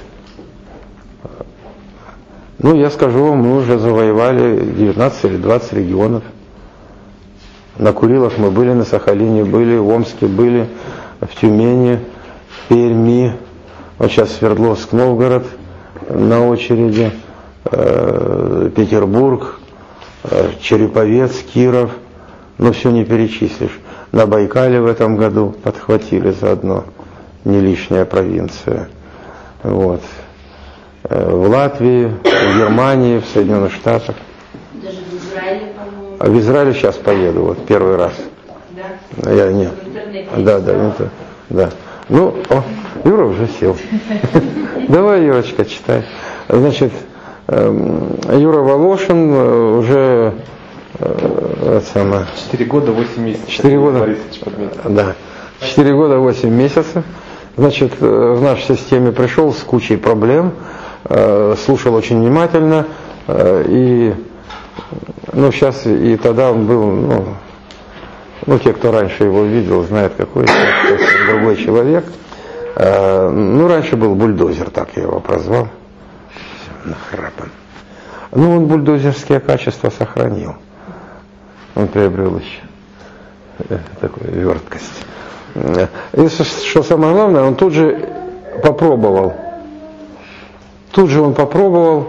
ну я скажу вам, мы уже завоевали девятнадцать или двадцать регионов. На Курилах мы были, на Сахалине были, в Омске были, в Тюмени, в Перми, вот сейчас Свердловск, Новгород на очереди, э, Петербург, э, Череповец, Киров, но все не перечислишь. На Байкале в этом году подхватили заодно, не лишняя провинция. Вот. В Латвии, в Германии, в Соединенных Штатах. Даже в Израиле, по-моему. А в Израиле сейчас поеду, вот первый раз. Да? Я нет. В интернете. Да, да, это, да. Ну, о, Юра уже сел. Давай, Юрочка, читай. Значит, Юра Волошин уже самое. Четыре года, восемь месяцев. Четыре года. Да. Четыре года, восемь месяцев. Значит, в нашей системе пришел с кучей проблем, слушал очень внимательно, и, ну, сейчас и тогда он был, ну, ну, те, кто раньше его видел, знают, какой другой человек. Ну, раньше был бульдозер, так я его прозвал. Все, нахрапан. Ну, он бульдозерские качества сохранил. Он приобрел еще такую верткость. И что самое главное, он тут же попробовал. Тут же он попробовал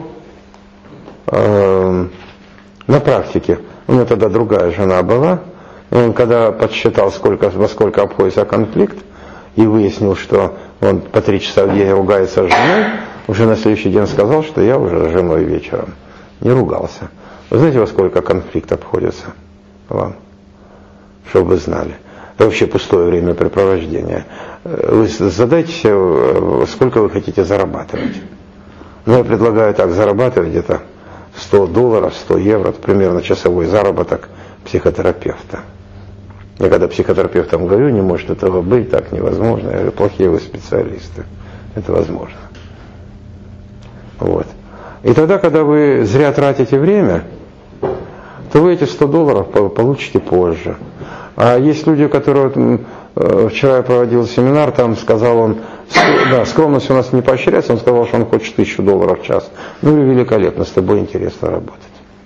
э, на практике. У меня тогда другая жена была. И он когда подсчитал, сколько, во сколько обходится конфликт, и выяснил, что он по три часа в день ругается с женой, уже на следующий день сказал, что я уже с женой вечером не ругался. Вы знаете, во сколько конфликт обходится вам? Чтобы вы знали. Это вообще пустое времяпрепровождение. Вы задайте себе, сколько вы хотите зарабатывать. Ну, я предлагаю так, зарабатывать где-то сто долларов, сто евро, примерно часовой заработок психотерапевта. Я когда психотерапевтам говорю, не может этого быть, так невозможно. Я говорю, плохие вы специалисты. Это возможно. Вот. И тогда, когда вы зря тратите время, то вы эти сто долларов получите позже. А есть люди, которые, вчера я проводил семинар, там сказал он, да, скромность у нас не поощряется, он сказал, что он хочет тысячу долларов в час. Ну и великолепно, с тобой интересно работать.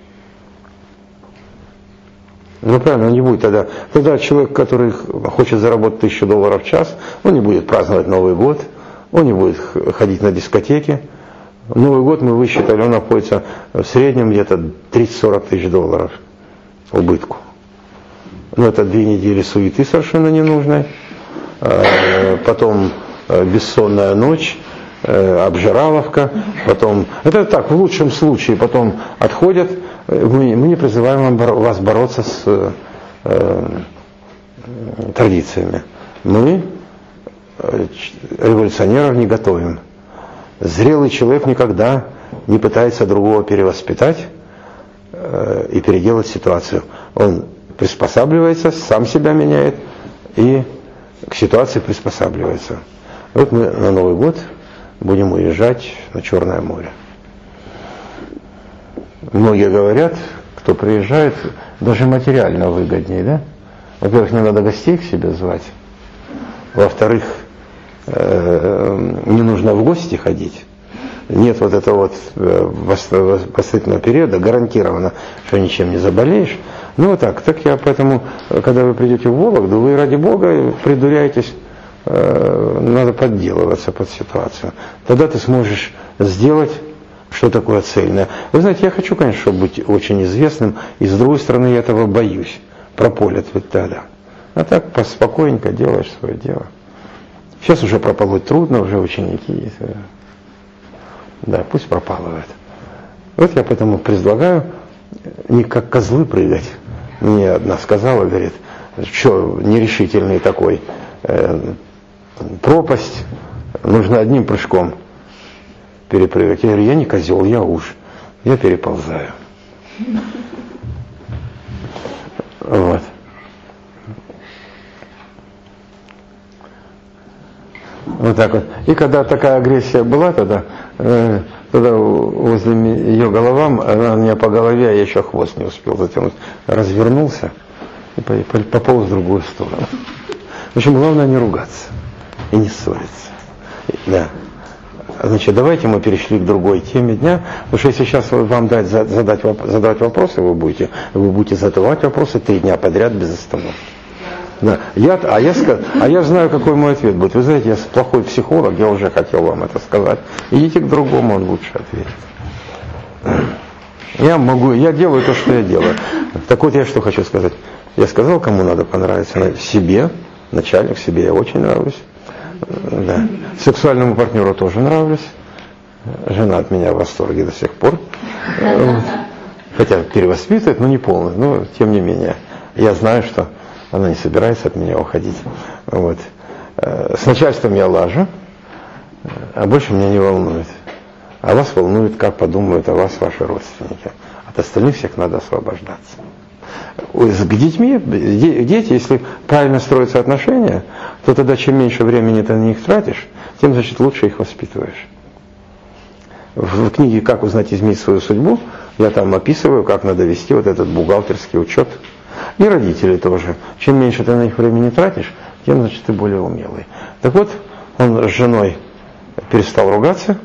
Ну правильно, он не будет тогда. Тогда человек, который хочет заработать тысячу долларов в час, он не будет праздновать Новый год, он не будет ходить на дискотеки. Новый год мы высчитали, он находится в среднем где-то тридцать-сорок тысяч долларов убытку. Ну это две недели суеты совершенно ненужной, потом бессонная ночь, обжираловка, потом, это так, в лучшем случае, потом отходят. Мы, мы не призываем вас бороться с э, традициями. Мы э, революционеров не готовим. Зрелый человек никогда не пытается другого перевоспитать э, и переделать ситуацию. Он приспосабливается, сам себя меняет и к ситуации приспосабливается. Вот мы на Новый год будем уезжать на Черное море. Многие говорят, кто приезжает, даже материально выгоднее, да? Во-первых, не надо гостей к себе звать. Во-вторых, не нужно в гости ходить. Нет вот этого вот восстановительного периода, гарантированно, что ничем не заболеешь. Ну вот так, так я поэтому, когда вы придете в Вологду, вы ради Бога придуряетесь э, надо подделываться под ситуацию. Тогда ты сможешь сделать, что такое цельное. Вы знаете, я хочу, конечно, чтобы быть очень известным, и с другой стороны, я этого боюсь. Прополят ведь тогда. А так поспокойненько делаешь свое дело. Сейчас уже прополоть трудно, уже ученики есть. Да, пусть пропалывают. Вот я поэтому предлагаю не как козлы прыгать. Мне одна сказала, говорит, что нерешительный такой, э, пропасть, нужно одним прыжком перепрыгать. Я говорю, я не козел, я уж, я переползаю. Вот. Вот так вот. И когда такая агрессия была, тогда, э, тогда возле ее голова, она меня по голове, а я еще хвост не успел затянуть, развернулся и пополз в другую сторону. В общем, главное не ругаться и не ссориться. Да. Значит, давайте мы перешли к другой теме дня, потому что если сейчас вам дать задать, задавать вопросы, вы будете, вы будете задавать вопросы три дня подряд без остановки. Да. Я, а, я, а я знаю, какой мой ответ будет. Вы знаете, я плохой психолог, я уже хотел вам это сказать. Идите к другому, он лучше ответит. Я могу, я делаю то, что я делаю. Так вот, я что хочу сказать. Я сказал, кому надо понравиться. Себе, начальник, себе я очень нравлюсь. Да. Сексуальному партнеру тоже нравлюсь. Жена от меня в восторге до сих пор. Хотя перевоспитывает, но не полностью. Но тем не менее, я знаю, что она не собирается от меня уходить. Вот. С начальством я лажу, а больше меня не волнует. А вас волнует, как подумают о вас ваши родственники. От остальных всех надо освобождаться. К детьми, дети, если правильно строятся отношения, то тогда чем меньше времени ты на них тратишь, тем, значит, лучше их воспитываешь. В книге «Как узнать и изменить свою судьбу» я там описываю, как надо вести вот этот бухгалтерский учет. И родители тоже. Чем меньше ты на них времени тратишь, тем, значит, ты более умелый. Так вот, он с женой перестал ругаться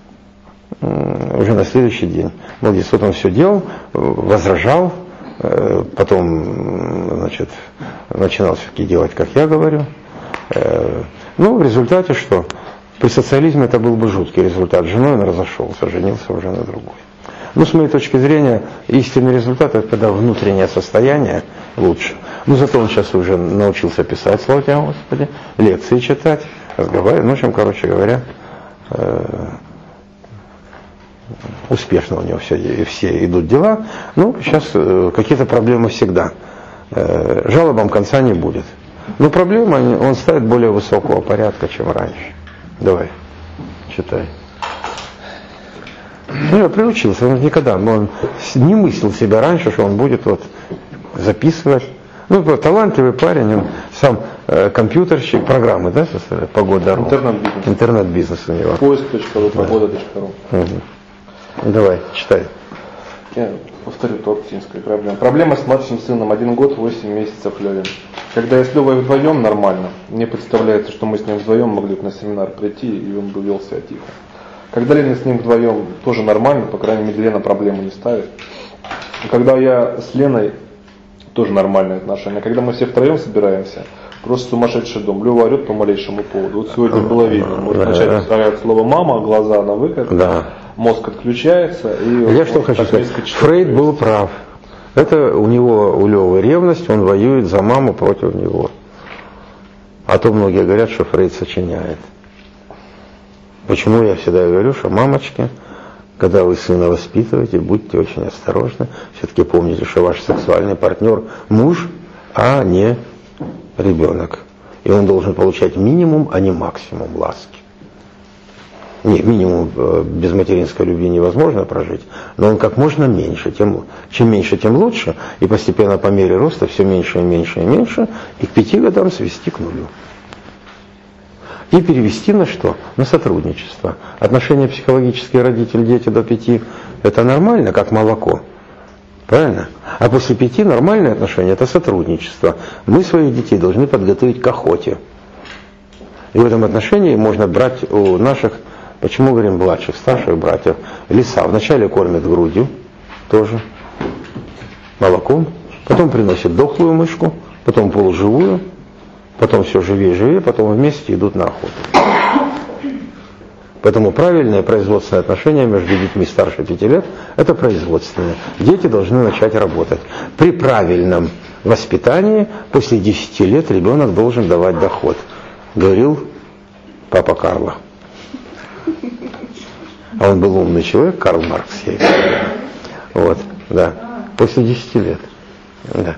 уже на следующий день. Молодец, вот он все делал, возражал, потом, значит, начинал все-таки делать, как я говорю. Ну, в результате что? При социализме это был бы жуткий результат. С женой он разошелся, женился уже на другой. Ну, с моей точки зрения, истинный результат — это когда внутреннее состояние лучше. Ну, зато он сейчас уже научился писать, слава тебе, Господи, лекции читать, разговаривать. Ну, в общем, короче говоря, э, успешно у него все, все идут дела. Ну, сейчас э, какие-то проблемы всегда. Э, жалобам конца не будет. Но проблемы он ставит более высокого порядка, чем раньше. Давай, читай. Ну, я приучился, он никогда, он не мыслил себя раньше, что он будет вот записывать. Ну, талантливый парень, он сам э, компьютерщик, программы, да, погода. Интернет-бизнес. Интернет-бизнес у него. поиск точка ру, погода точка ру. Угу. Давай, читай. Я повторю торксинская проблема. Проблема с младшим сыном, один год, восемь месяцев Левин. Когда я с Левой вдвоем нормально, мне представляется, что мы с ним вдвоем могли бы на семинар прийти, и он бы вел себя тихо. Когда Лена с ним вдвоем тоже нормально, по крайней мере, Лена проблему не ставит. И когда я с Леной, тоже нормальные отношения. Когда мы все втроем собираемся, просто сумасшедший дом. Лева орет по малейшему поводу. Вот сегодня было видно. Может начать устраивать слово «мама», глаза на выкат, да. Мозг отключается. И я что хочу сказать, Фрейд был прав. Это у него, у Левы ревность, он воюет за маму против него. А то многие говорят, что Фрейд сочиняет. Почему я всегда говорю, что мамочки, когда вы сына воспитываете, будьте очень осторожны. Все-таки помните, что ваш сексуальный партнер муж, а не ребенок. И он должен получать минимум, а не максимум ласки. Нет, минимум без материнской любви невозможно прожить, но он как можно меньше. Тем, чем меньше, тем лучше. И постепенно по мере роста все меньше и меньше и меньше. И к пяти годам свести к нулю. И перевести на что? На сотрудничество. Отношения психологические родитель-дети до пяти – это нормально, как молоко. Правильно? А после пяти нормальные отношения – это сотрудничество. Мы своих детей должны подготовить к охоте. И в этом отношении можно брать у наших, почему говорим младших, старших братьев, лиса. Вначале кормят грудью, тоже, молоком, потом приносят дохлую мышку, потом полуживую, потом все живее и живее, потом вместе идут на охоту. Поэтому правильное производственное отношение между детьми старше пяти лет – это производственное. Дети должны начать работать. При правильном воспитании после десяти лет ребенок должен давать доход, говорил папа Карла. А он был умный человек, Карл Маркс, я и говорю. Вот, да, после десяти лет. Да.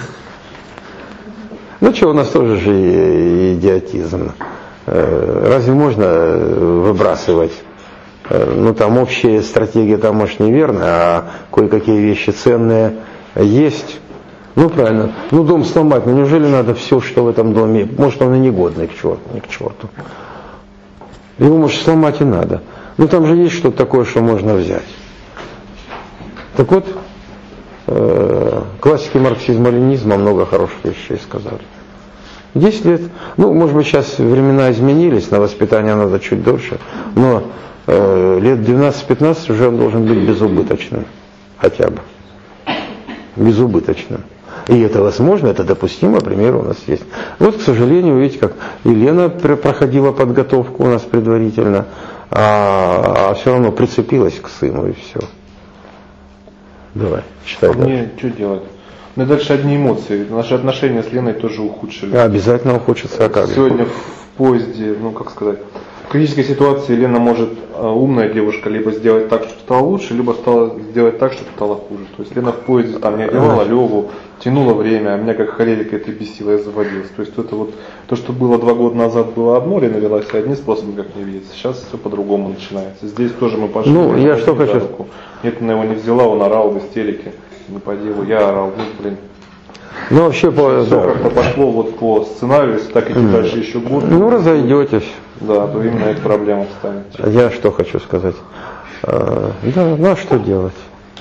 Ну что, у нас тоже же идиотизм. Разве можно выбрасывать? Ну там общая стратегия там может неверна, а кое-какие вещи ценные есть. Ну правильно, ну дом сломать, ну неужели надо все, что в этом доме, может он и негодный к черту, не к черту. Его может сломать и надо. Ну там же есть что-то такое, что можно взять. Так вот, э, классики марксизма-ленинизма много хороших вещей сказали. десять лет, ну, может быть, сейчас времена изменились, на воспитание надо чуть дольше, но э, лет двенадцать-пятнадцать уже он должен быть безубыточным, хотя бы. Безубыточным. И это возможно, это допустимо, примеры у нас есть. Вот, к сожалению, видите, как Елена проходила подготовку у нас предварительно, а, а все равно прицепилась к сыну, и все. Давай, читай а дальше. мне что делать? Ну и дальше одни эмоции. Наши отношения с Леной тоже ухудшили. Обязательно ухудшится, а как же? Сегодня в поезде, ну как сказать, в критической ситуации Лена может, умная девушка, либо сделать так, чтобы стало лучше, либо стала сделать так, чтобы стало хуже. То есть Лена в поезде там не одевала Леву, тянула время, а меня как холерика это бесило, я заводилась. То есть это вот то, что было два года назад, было одно, Лена вела себя одни способы, как не видится. Сейчас все по-другому начинается. Здесь тоже мы пошли. Ну, я что хочу. Нет, она его не взяла, он орал в истерике. Не по делу, я орал, ну блин. Ну вообще по, все да. как-то пошло вот по сценарию, если так идти mm. дальше еще год. Ну разойдетесь. Да, то именно эта проблема встанет. Я что хочу сказать. А, да, ну а что делать?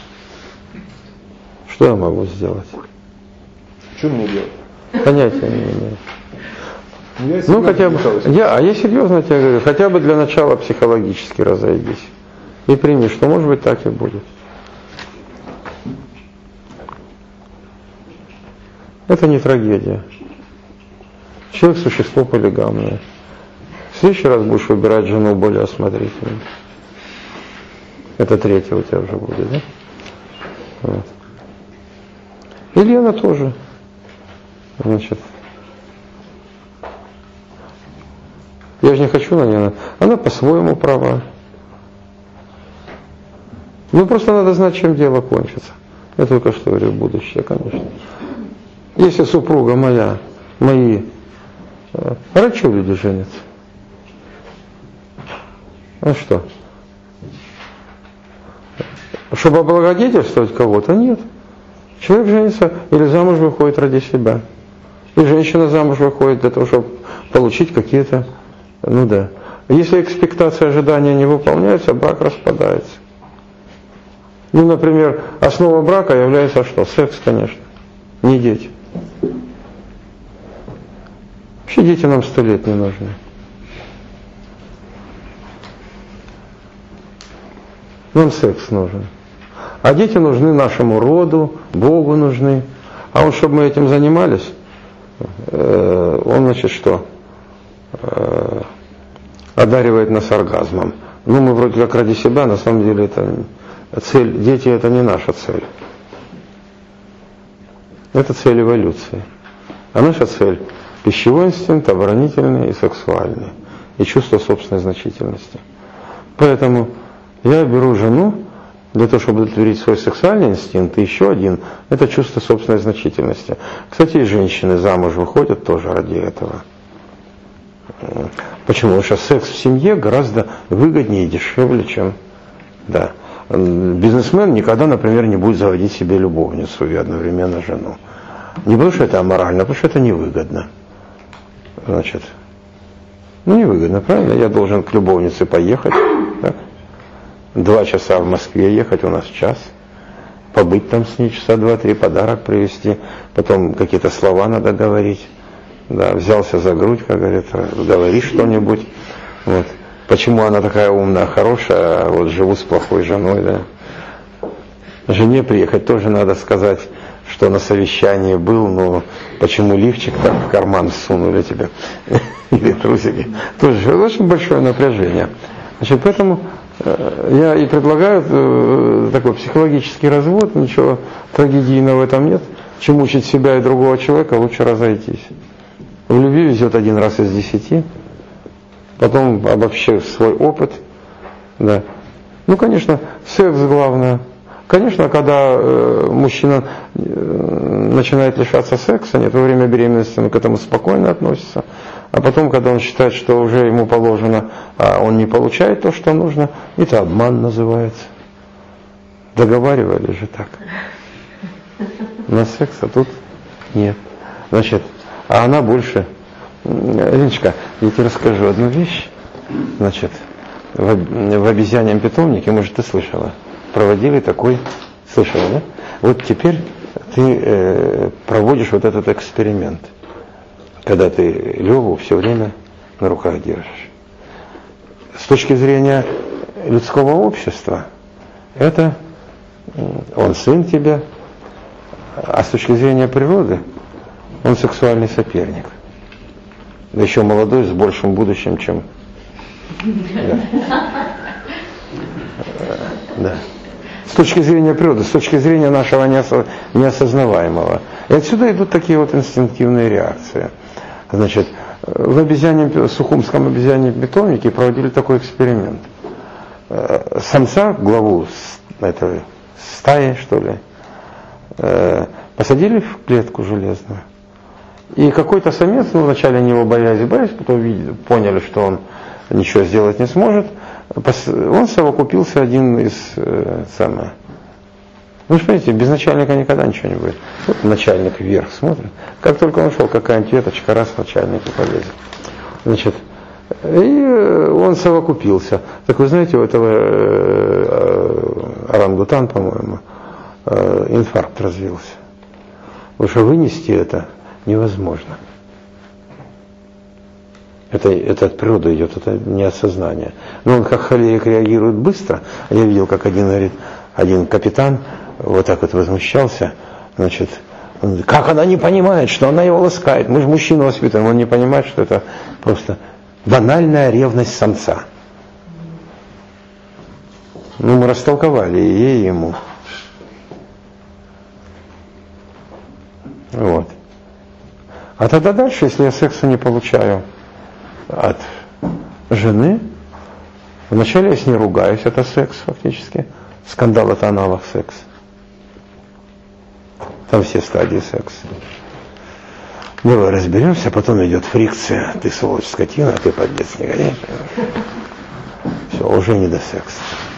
Что я могу сделать? Что мне делать? Понятия не имею. Я ну хотя бы, я, а я серьезно тебе говорю, хотя бы для начала психологически разойдись. И прими, что может быть так и будет. Это не трагедия. Человек – существо полигамное. В следующий раз будешь выбирать жену более осмотрительно. Это третья у тебя уже будет, да? Вот. И Лена тоже. Значит, я же не хочу на нее. Она по-своему права. Ну просто надо знать, чем дело кончится. Я только что говорю, будущее, конечно. Если супруга моя, мои, а ради чего люди женятся? А что? Чтобы облагодетельствовать кого-то? Нет. Человек женится или замуж выходит ради себя. И женщина замуж выходит для того, чтобы получить какие-то, ну да. Если экспектации, ожидания не выполняются, брак распадается. Ну, например, основа брака является что? Секс, конечно. Не дети. Вообще дети нам сто лет не нужны. Нам секс нужен. А дети нужны нашему роду, Богу нужны. А он, чтобы мы этим занимались, э, он, значит, что? Э, одаривает нас оргазмом. Ну, мы вроде как ради себя, на самом деле это цель. Дети – это не наша цель. Это цель эволюции. А наша цель – пищевой инстинкт, оборонительный и сексуальный. И чувство собственной значительности. Поэтому я беру жену для того, чтобы удовлетворить свой сексуальный инстинкт, и еще один – это чувство собственной значительности. Кстати, и женщины замуж выходят тоже ради этого. Почему? Потому что секс в семье гораздо выгоднее и дешевле, чем… Да. Бизнесмен никогда, например, не будет заводить себе любовницу и одновременно жену. Не потому что это аморально, а потому что это невыгодно. Значит, ну невыгодно, правильно? Я должен к любовнице поехать, так? Два часа в Москве ехать, у нас час. Побыть там с ней часа два-три, подарок привезти, потом какие-то слова надо говорить. Да, взялся за грудь, как говорится, говори что-нибудь. Вот. Почему она такая умная, хорошая, а вот живу с плохой женой, да. Жене приехать тоже надо сказать, что на совещании был, но почему лифчик так в карман сунули тебе, или трусики. Тоже очень большое напряжение. Значит, поэтому я и предлагаю такой психологический развод, ничего трагедийного в этом нет. Чем мучить себя и другого человека, лучше разойтись. В любви везет один раз из десяти, потом обобщив свой опыт. Да. Ну, конечно, секс главное. Конечно, когда э, мужчина э, начинает лишаться секса, нет, во время беременности он к этому спокойно относится. А потом, когда он считает, что уже ему положено, а он не получает то, что нужно, это обман называется. Договаривались же так. На секс, а тут нет. Значит, а она больше... Леночка, я тебе расскажу одну вещь. Значит, в, в обезьяньем питомнике, может, ты слышала, проводили такой... Слышала, да? Вот теперь ты э, проводишь вот этот эксперимент, когда ты Леву все время на руках держишь. С точки зрения людского общества, это он сын тебя, а с точки зрения природы, он сексуальный соперник. Да еще молодой, с большим будущим, чем... Да. Да. С точки зрения природы, с точки зрения нашего неосознаваемого. И отсюда идут такие вот инстинктивные реакции. Значит, в обезьяньем, Сухумском обезьяньем питомнике проводили такой эксперимент. Самца, главу этой стаи, что ли, посадили в клетку железную. И какой-то самец, ну, вначале они его боялись, боялись, потом видели, поняли, что он ничего сделать не сможет. Он совокупился один из э, самых. Вы же понимаете, без начальника никогда ничего не будет. Вот начальник вверх смотрит. Как только он шел, какая-нибудь веточка, раз начальник и полезет. Значит, и он совокупился. Так вы знаете, у этого э, орангутан, по-моему, э, инфаркт развился. Потому что вынести это невозможно. Это, это от природы идет, это не от сознания. Но он как холерик реагирует быстро. Я видел, как один, говорит, один капитан вот так вот возмущался. Значит, он говорит, как она не понимает, что она его ласкает? Мы же мужчину воспитываем. Он не понимает, что это просто банальная ревность самца. Ну, мы растолковали и ей, и ему. Вот. А тогда дальше, если я секса не получаю от жены, вначале я с ней ругаюсь, это секс фактически. Скандал — это аналог секса. Там все стадии секса. Давай разберемся, потом идет фрикция. Ты сволочь, скотина, ты подлец, негодяй. Все, уже не до секса.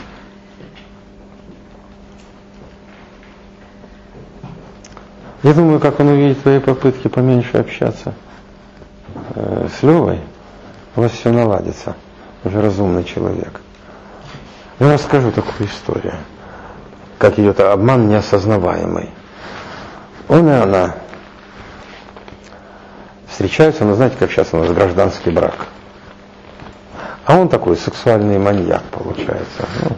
Я думаю, как он увидит твои попытки поменьше общаться э, с Левой, у вас все наладится. Уже разумный человек. Я расскажу такую историю, как идет обман неосознаваемый. Он и она встречаются, но знаете, как сейчас у нас гражданский брак. А он такой сексуальный маньяк, получается. Ну,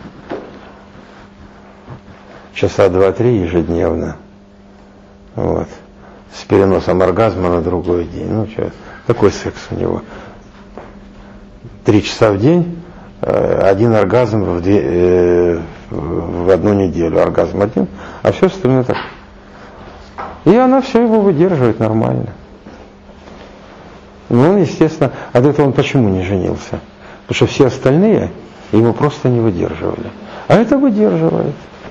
часа два-три ежедневно. Вот. С переносом оргазма на другой день. Ну, что, такой секс у него. Три часа в день, один оргазм в, две, э, в одну неделю. Оргазм один, а все остальное так. И она все его выдерживает нормально. Но он, естественно, от этого он почему не женился? Потому что все остальные его просто не выдерживали. А это выдерживает.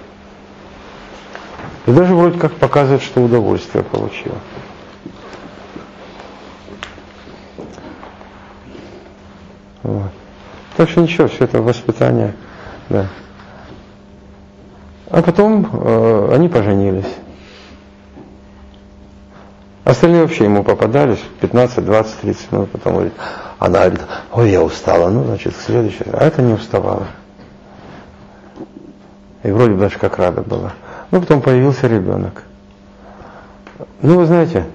И даже вроде как показывает, что удовольствие получила. Вот. Так что ничего, все это воспитание. Да. А потом э, они поженились. Остальные вообще ему попадались пятнадцать, двадцать, тридцать минут, потом говорит, она говорит, ой, я устала, ну, значит, к следующей. А это не уставала. И вроде бы даже как рада была. Ну, потом появился ребенок. Ну, вы знаете,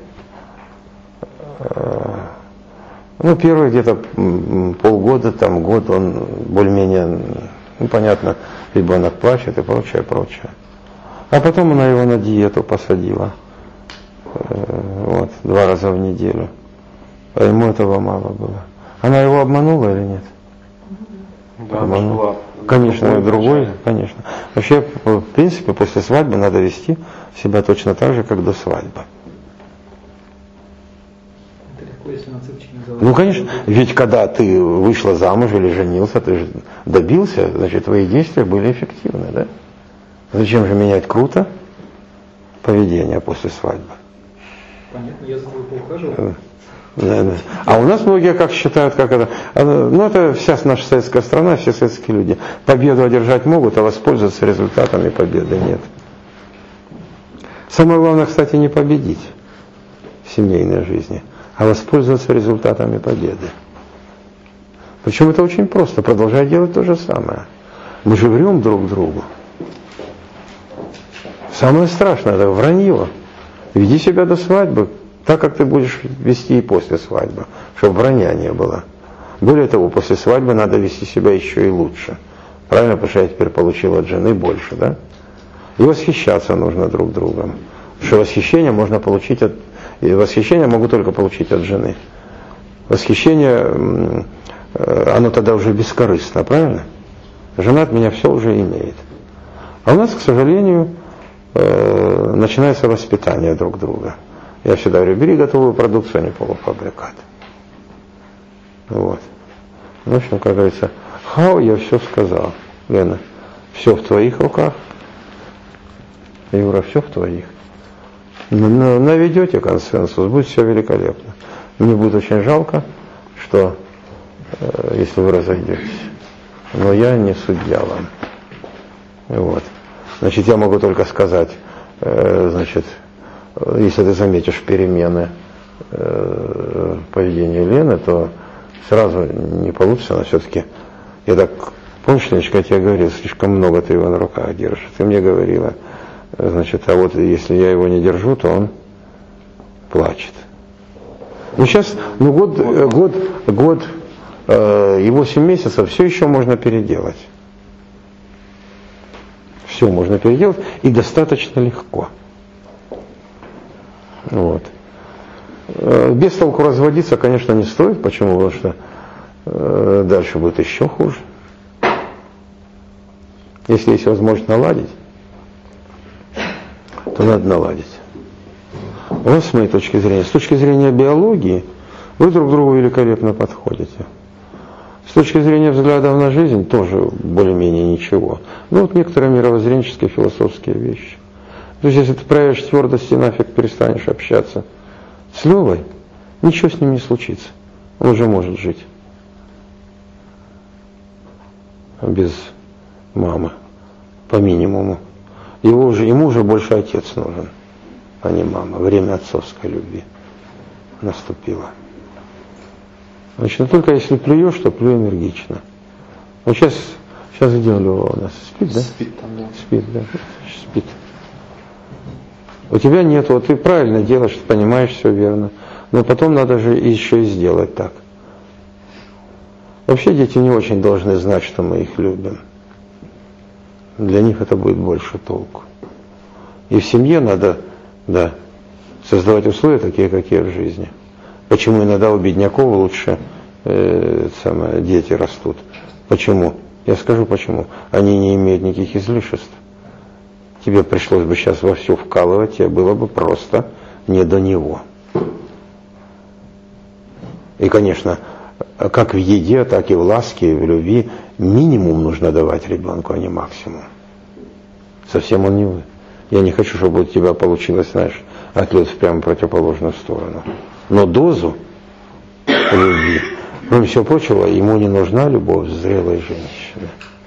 э, ну, первые где-то полгода, там, год, он более-менее, ну, понятно, ребенок плачет и прочее, прочее. А потом она его на диету посадила. вот, два раза в неделю. А ему этого мало было. Она его обманула или нет? Да, обманула. Конечно, другой, конечно. Вообще, в принципе, после свадьбы надо вести себя точно так же, как до свадьбы. Это легко, если на цыпочке не Ну, конечно, ведь когда ты вышла замуж или женился, ты же добился, значит, твои действия были эффективны, да? Зачем же менять круто поведение после свадьбы? Понятно, я за тобой поухаживал. Да, да. А у нас многие как считают, как это, ну это вся наша советская страна, все советские люди. Победу одержать могут, а воспользоваться результатами победы нет. Самое главное, кстати, не победить в семейной жизни, а воспользоваться результатами победы. Причем это очень просто, продолжать делать то же самое. Мы же врем друг другу. Самое страшное, это вранье. Веди себя до свадьбы так, как ты будешь вести и после свадьбы, чтобы вранья не было. Более того, после свадьбы надо вести себя еще и лучше. Правильно, потому что я теперь получил от жены больше, да? И восхищаться нужно друг другом. Потому что восхищение можно получить от... И восхищение могу только получить от жены. Восхищение, оно тогда уже бескорыстно, правильно? Жена от меня все уже имеет. А у нас, к сожалению, начинается воспитание друг друга. Я всегда говорю, бери готовую продукцию, а не полуфабрикат. Вот. В общем, как говорится, хау, я все сказал. Лена, все в твоих руках. Юра, все в твоих. Наведете консенсус, будет все великолепно. Мне будет очень жалко, что э, если вы разойдетесь. Но я не судья вам. Вот. Значит, я могу только сказать, э, значит, если ты заметишь перемены э, поведения Лены, то сразу не получится, но все-таки, я так, помнишь, Леночка, я тебе говорил, слишком много ты его на руках держишь. Ты мне говорила, значит, а вот если я его не держу, то он плачет. Ну сейчас, ну год, год, год э, и восемь месяцев все еще можно переделать. Все можно переделать и достаточно легко. Вот. Без толку разводиться, конечно, не стоит. Почему? Потому что э, дальше будет еще хуже. Если есть возможность наладить, то надо наладить. У вас, с моей точки зрения, с точки зрения биологии, вы друг другу великолепно подходите. С точки зрения взглядов на жизнь тоже более-менее ничего. Ну вот некоторые мировоззренческие, философские вещи. То есть если ты проявишь твердость и нафиг перестанешь общаться с Левой, ничего с ним не случится. Он уже может жить без мамы, по минимуму. Его уже, ему уже больше отец нужен, а не мама. Время отцовской любви наступило. Значит, но только если плюешь, то плюй энергично. Вот сейчас, сейчас где Лева у нас? Спит, да? Спит там, да. Спит, да. Спит. У тебя нет, вот ты правильно делаешь, ты понимаешь все верно. Но потом надо же еще и сделать так. Вообще дети не очень должны знать, что мы их любим. Для них это будет больше толку. И в семье надо, да, создавать условия такие, какие в жизни. Почему иногда у бедняков лучше э, самое, дети растут? Почему? Я скажу почему. Они не имеют никаких излишеств. Тебе пришлось бы сейчас вовсю вкалывать, тебе было бы просто не до него. И, конечно, как в еде, так и в ласке, и в любви минимум нужно давать ребенку, а не максимум. Совсем он не вы. Я не хочу, чтобы у тебя получилось, знаешь, отлет в прямо противоположную сторону. Но дозу любви, кроме всего прочего, ему не нужна любовь зрелой женщины.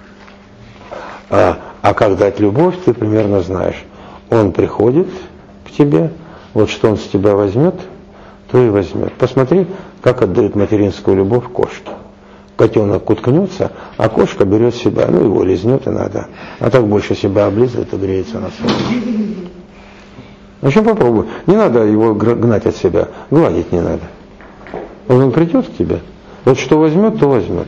А, а как дать любовь, ты примерно знаешь. Он приходит к тебе, вот что он с тебя возьмет, то и возьмет. Посмотри, как отдают материнскую любовь кошке. Котенок уткнется, а кошка берет себя, ну его лизнет и надо. А так больше себя облизывает и греется на солнце. В общем, попробуй. Не надо его гнать от себя, гладить не надо. Вот он придет к тебе, вот что возьмет, то возьмет.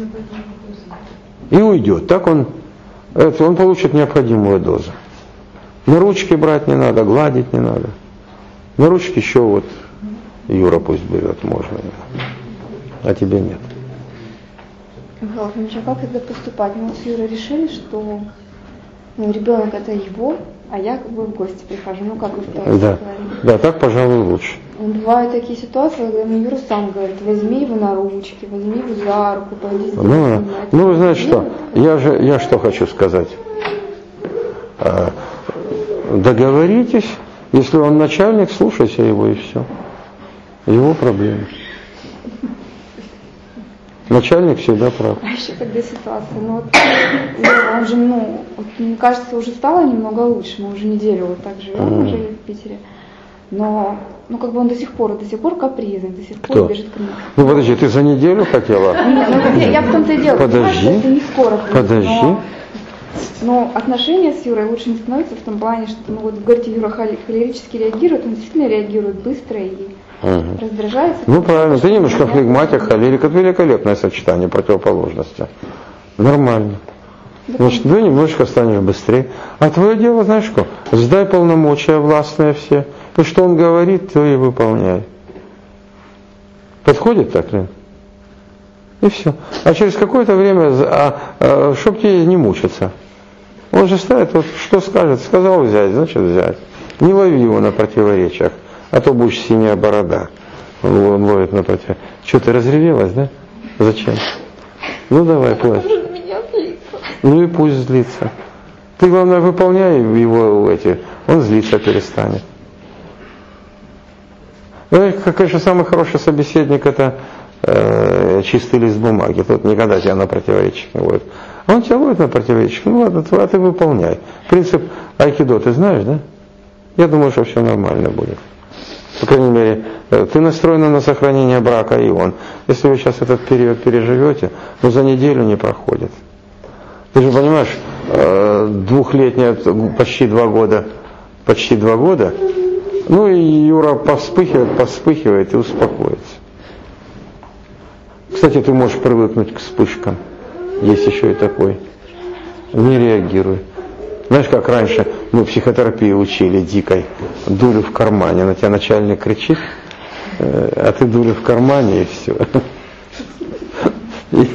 И уйдет. Так он, это, он получит необходимую дозу. На ручки брать не надо, гладить не надо. На ручки еще вот Юра пусть берет, можно. А тебе нет. Михаил Ефимович, а как тогда поступать? Мы с Юрой решили, что ну, ребенок это его, а я как бы в гости прихожу. Ну как вы в Да, да, так, пожалуй, лучше. Бывают такие ситуации, когда мне Юра сам говорит, возьми его на ручки, возьми его за руку, пойди с ним. Ну, ну вы знаете что, я же, я что хочу сказать. А, договоритесь, если он начальник, слушайся его и все. Его проблемы. Начальник всегда прав. А еще когда ситуация, ну вот, он же, ну, вот, мне кажется, уже стало немного лучше, мы уже неделю вот так живем, mm. уже в Питере, но, ну, как бы он до сих пор, до сих пор капризный, до сих пор Кто? бежит ко мне. Ну, подожди, ты за неделю хотела? Нет, ну, я, я в том-то и дело, подожди, это не скоро будет, подожди. Но, но отношения с Юрой лучше не становятся в том плане, что, ну, вот, вы говорите, Юра холерически реагирует, он действительно реагирует быстро и угу. раздражается. Ну правильно, ты немножко флегматик, холерик, это великолепное сочетание противоположности. Нормально. Значит, ты немножко станешь быстрее. А твое дело, знаешь что, сдай полномочия властные все. И что он говорит, то и выполняй. Подходит так, Лен? И все. А через какое-то время, а, а, чтоб тебе не мучиться. Он же ставит, вот что скажет, сказал взять, значит взять. Не лови его на противоречиях. А то будешь синяя борода. Он, он ловит на против. Что, ты разревелась, да? Зачем? Ну давай, плачь. Ну и пусть злится. Ты, главное, выполняй его эти, он злиться перестанет. Ну, конечно, самый хороший собеседник это э, чистый лист бумаги. Тот никогда тебя на противоречиях не ловит. А он тебя ловит на противоречиях. Ну ладно, а ты выполняй. Принцип айкидо ты знаешь, да? Я думаю, что все нормально будет. По крайней мере, ты настроена на сохранение брака, и он. Если вы сейчас этот период переживете, ну за неделю не проходит. Ты же понимаешь, двухлетняя, почти два года, почти два года, ну и Юра повспыхивает, повспыхивает и успокоится. Кстати, ты можешь привыкнуть к вспышкам. Есть еще и такой. Не реагируй. Знаешь, как раньше мы психотерапию учили дикой, дулю в кармане, на тебя начальник кричит, а ты дулю в кармане и все. И...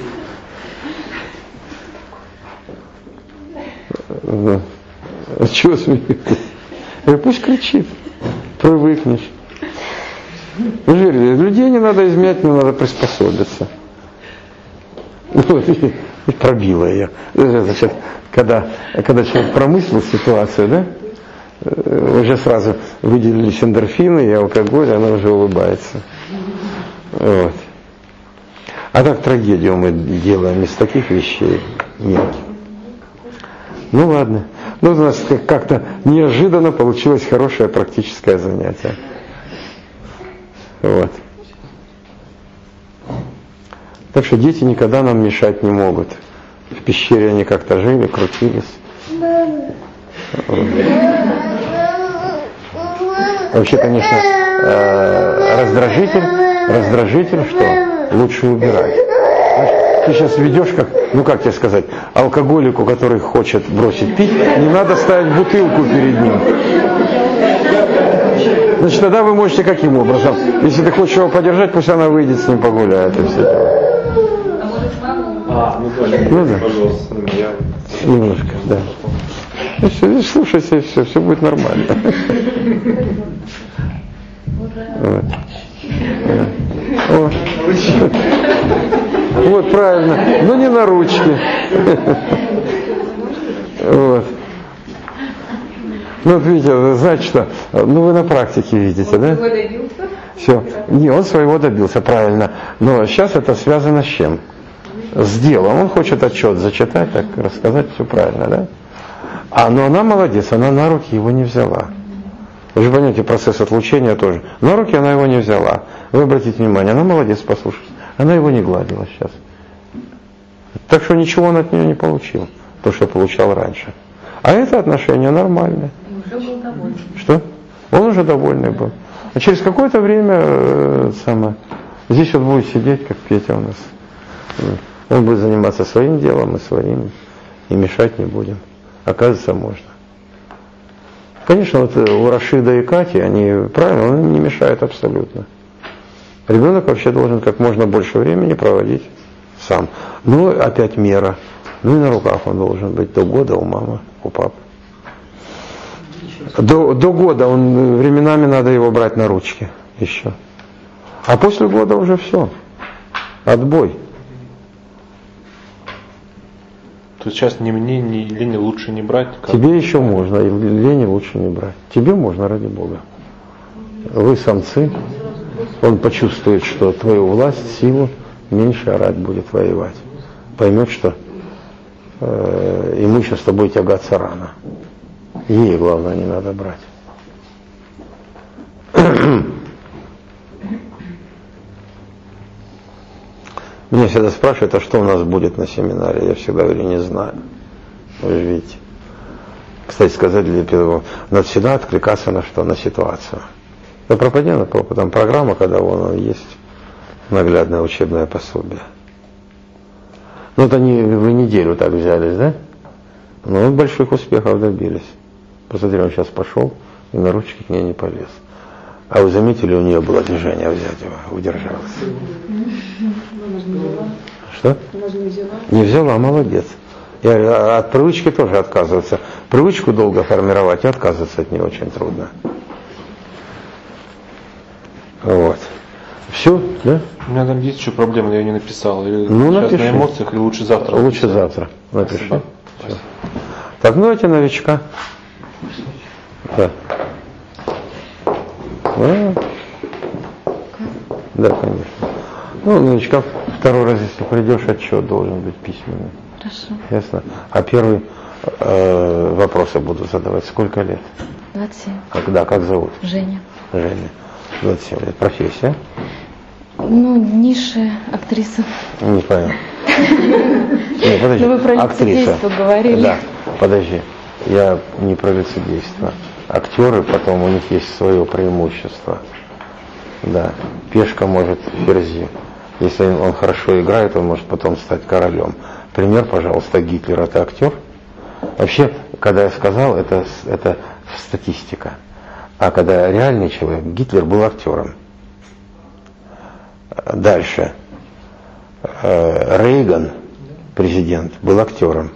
Чего смеетесь? Пусть кричит, привыкнешь. Людей не надо изменять, не надо приспособиться. И пробила ее. Значит, когда, когда человек промыслил ситуацию, да, уже сразу выделились эндорфины и алкоголь, она уже улыбается. Вот. А так трагедию мы делаем из таких вещей мелких. Ну ладно. Ну у нас как-то неожиданно получилось хорошее практическое занятие. Вот. Так что дети никогда нам мешать не могут. В пещере они как-то жили, крутились. Вот. Вообще, конечно, раздражитель, раздражитель, что лучше убирать. Ты сейчас ведешь, как, ну как тебе сказать, алкоголику, который хочет бросить пить, не надо ставить бутылку перед ним. Значит, тогда вы можете каким образом? Если ты хочешь его подержать, пусть она выйдет с ним погуляет и все дела. А, ну да, ну, да. пожалуйста, я... Немножко, да. Ну, все, слушайся, и все, все будет нормально. Вот. О. Вот, правильно. Но не на ручке. Вот. Ну, вот видите, знаете что, ну вы на практике видите, да? Все. Не, он своего добился, правильно. Но сейчас это связано с чем? С делом. Он хочет отчет зачитать, так рассказать, все правильно, да? А, но она молодец, она на руки его не взяла. Вы же понимаете, процесс отлучения тоже. На руки она его не взяла. Вы обратите внимание, она молодец, послушайте. Она его не гладила сейчас. Так что ничего он от нее не получил, то, что получал раньше. А это отношение нормальное. И уже был доволен. Что? Он уже довольный был. А через какое-то время э, самое, здесь вот будет сидеть, как Петя у нас. Он будет заниматься своим делом и своим, и мешать не будем. Оказывается, можно. Конечно, вот у Рашида и Кати, они правильно, он им не мешает абсолютно. Ребенок вообще должен как можно больше времени проводить сам. Ну, опять мера. Ну и на руках он должен быть до года у мамы, у папы. До, до года он, временами надо его брать на ручки еще. А после года уже все. Отбой. То есть сейчас ни мне, ни Лене лучше не брать? Как? Тебе еще можно, и Лене лучше не брать. Тебе можно, ради Бога. Вы самцы. Он почувствует, что твою власть, силу меньше орать будет, воевать. Поймет, что э, ему еще с тобой тягаться рано. Ей, главное, не надо брать. Меня всегда спрашивают, а что у нас будет на семинаре? Я всегда говорю, не знаю. Вы же видите. Кстати сказать, для педагога, надо всегда откликаться на что? На ситуацию. Да пропади на попу, там программа, когда вон есть наглядное учебное пособие. Ну вот они в неделю так взялись, да? Ну больших успехов добились. Посмотри, он сейчас пошел и на ручки к ней не полез. А вы заметили, у нее было движение взять его, удержалась. Что? Не взяла, молодец. Я говорю, а от привычки тоже отказываться. Привычку долго формировать и отказываться от нее очень трудно. Вот. Все, да? У меня там есть еще проблема, я ее не написал. Или ну, сейчас напиши. На эмоциях, или лучше завтра? Лучше написать? Завтра. Напиши. Спасибо. Спасибо. Так, ну давайте новичка. Да. А? Да, конечно. Ну, новичка второй раз, если придешь, отчет должен быть письменный. Хорошо. Ясно. А первый э, вопросы буду задавать. Сколько лет? двадцать семь. Когда? Как зовут? Женя. Женя. двадцать семь лет. Профессия? Ну, ниша актриса. Не понял. Не, подожди. Ну, вы про лицедейство говорили. Да, подожди. Я не про лицедейство. Актеры, потом у них есть свое преимущество. Да. Пешка может ферзи. Если он хорошо играет, он может потом стать королем. Пример, пожалуйста, Гитлер. Это актер. Вообще, когда я сказал, это, это статистика. А когда реальный человек, Гитлер был актером. Дальше. Рейган, президент, был актером.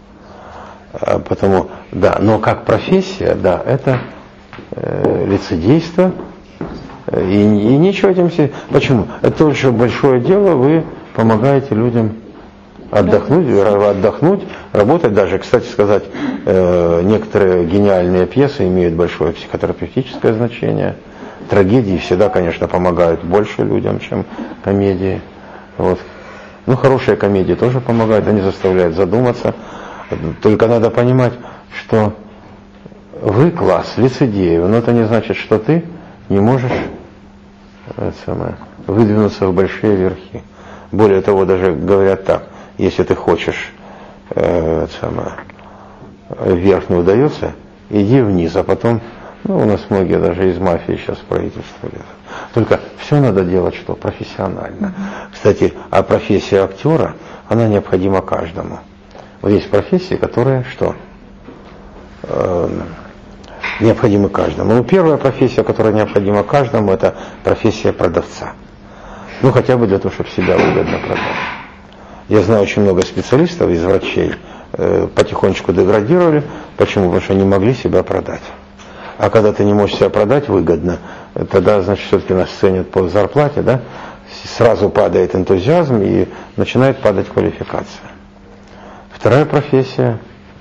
Потому, да, но как профессия, да, это э, лицедейство. И, и ничего этим себе. Почему? Это тоже большое дело, вы помогаете людям отдохнуть, отдохнуть, работать. Даже, кстати сказать, э, некоторые гениальные пьесы имеют большое психотерапевтическое значение. Трагедии всегда, конечно, помогают больше людям, чем комедии. Вот. Ну, хорошие комедии тоже помогают, они заставляют задуматься. Только надо понимать, что вы класс лицедеев, но это не значит, что ты не можешь это самое, выдвинуться в большие верхи. Более того, даже говорят так, если ты хочешь, э, это самое, вверх не удается, иди вниз, а потом, ну, у нас многие даже из мафии сейчас правительство лезут. Только все надо делать что? Профессионально. Mm-hmm. Кстати, а профессия актера, она необходима каждому. Вот есть профессии, которые что? Э, необходимы каждому. Ну, первая профессия, которая необходима каждому, это профессия продавца. Ну, хотя бы для того, чтобы себя выгодно продать. Я знаю очень много специалистов из врачей, э, потихонечку деградировали. Почему? Потому что не могли себя продать. А когда ты не можешь себя продать выгодно, тогда, значит, все-таки нас ценят по зарплате, да? Сразу падает энтузиазм и начинает падать квалификация. Вторая профессия,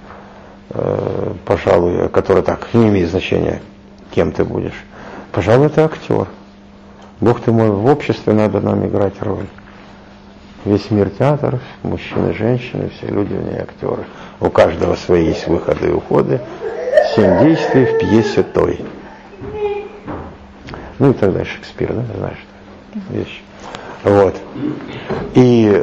э, пожалуй, которая так не имеет значения, кем ты будешь, пожалуй, это актер. Бог ты мой, в обществе надо нам играть роль. Весь мир театр, мужчины, женщины, все люди в ней актеры. У каждого свои есть выходы и уходы. Семь действий в пьесе той. Ну и так далее. Шекспир, да, знаешь, что вещь. Вот. И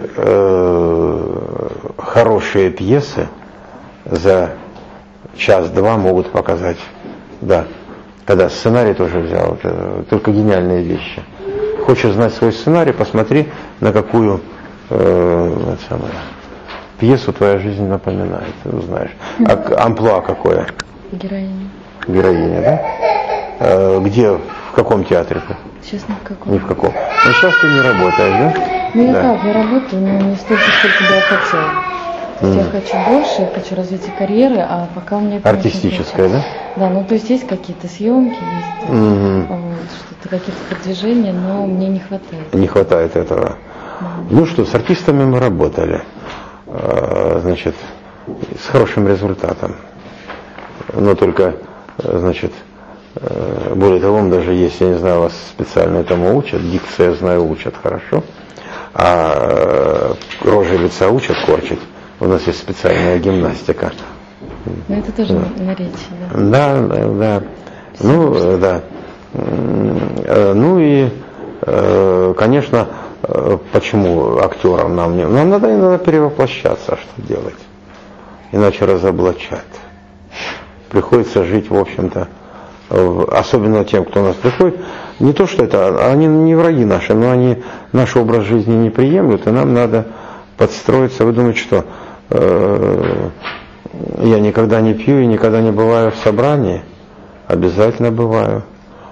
э, хорошие пьесы за час-два могут показать, да, когда сценарий тоже взял, это только гениальные вещи. Хочешь знать свой сценарий, посмотри, на какую э, самое, пьесу твоя жизнь напоминает, ты узнаешь. А амплуа какое? Героиня. героиня, да? Э, где, в каком театре ты? Сейчас ни в каком. Ни в каком. Ну сейчас ты не работаешь, да? Ну я да. как, я работаю, но не столько, сколько бы я хотела. То есть mm. я хочу больше, я хочу развития карьеры, а пока у меня это артистическая, да? Да, ну то есть есть какие-то съемки, есть mm-hmm. вот, что-то, какие-то продвижения, но мне не хватает. Не хватает этого. Mm. Ну что, с артистами мы работали, значит, с хорошим результатом. Но только, значит, более того, даже если, я не знаю, вас специально этому учат, дикция, я знаю, учат хорошо, а рожи лица учат корчить. У нас есть специальная гимнастика. Ну это тоже да. на речи, да? Да, да, да. Ну, да. Ну и, конечно, почему актерам нам не... Нам надо иногда перевоплощаться, что делать? Иначе разоблачат. Приходится жить, в общем-то, особенно тем, кто у нас приходит, не то, что это, они не враги наши, но они наш образ жизни не приемлют, и нам надо подстроиться. Вы думаете, что э, я никогда не пью и никогда не бываю в собрании? Обязательно бываю.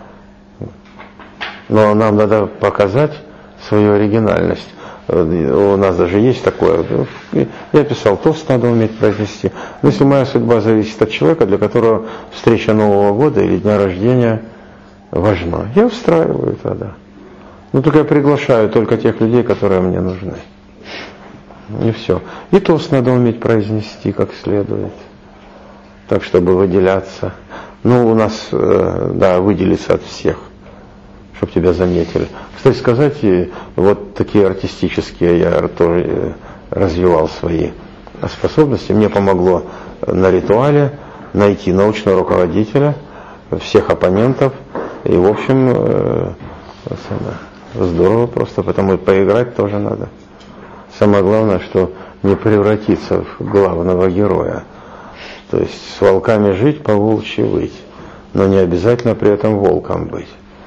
Но нам надо показать свою оригинальность. У нас даже есть такое. Я писал, тост надо уметь произнести. Но если моя судьба зависит от человека, для которого встреча Нового года или дня рождения важна, я устраиваю тогда. Ну только я приглашаю только тех людей, которые мне нужны. И все. И тост надо уметь произнести как следует. Так, чтобы выделяться. Ну, у нас, да, выделиться от всех, чтобы тебя заметили. Кстати сказать, вот такие артистические я тоже развивал свои способности. Мне помогло на ритуале найти научного руководителя, всех оппонентов. И, в общем, здорово просто, потому что поиграть тоже надо. Самое главное, что не превратиться в главного героя. То есть с волками жить, по волчьи выть, но не обязательно при этом волком быть.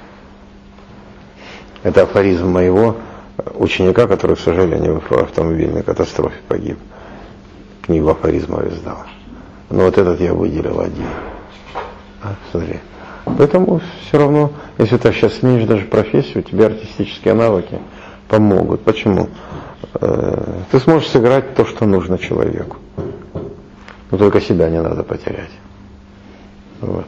Это афоризм моего ученика, который, к сожалению, в автомобильной катастрофе погиб. Книгу афоризмов издал. Но вот этот я выделил один. А, смотри. Поэтому все равно, если ты сейчас сменишь даже профессию, тебе артистические навыки помогут. Почему? Ты сможешь сыграть то, что нужно человеку. Но только себя не надо потерять. Вот.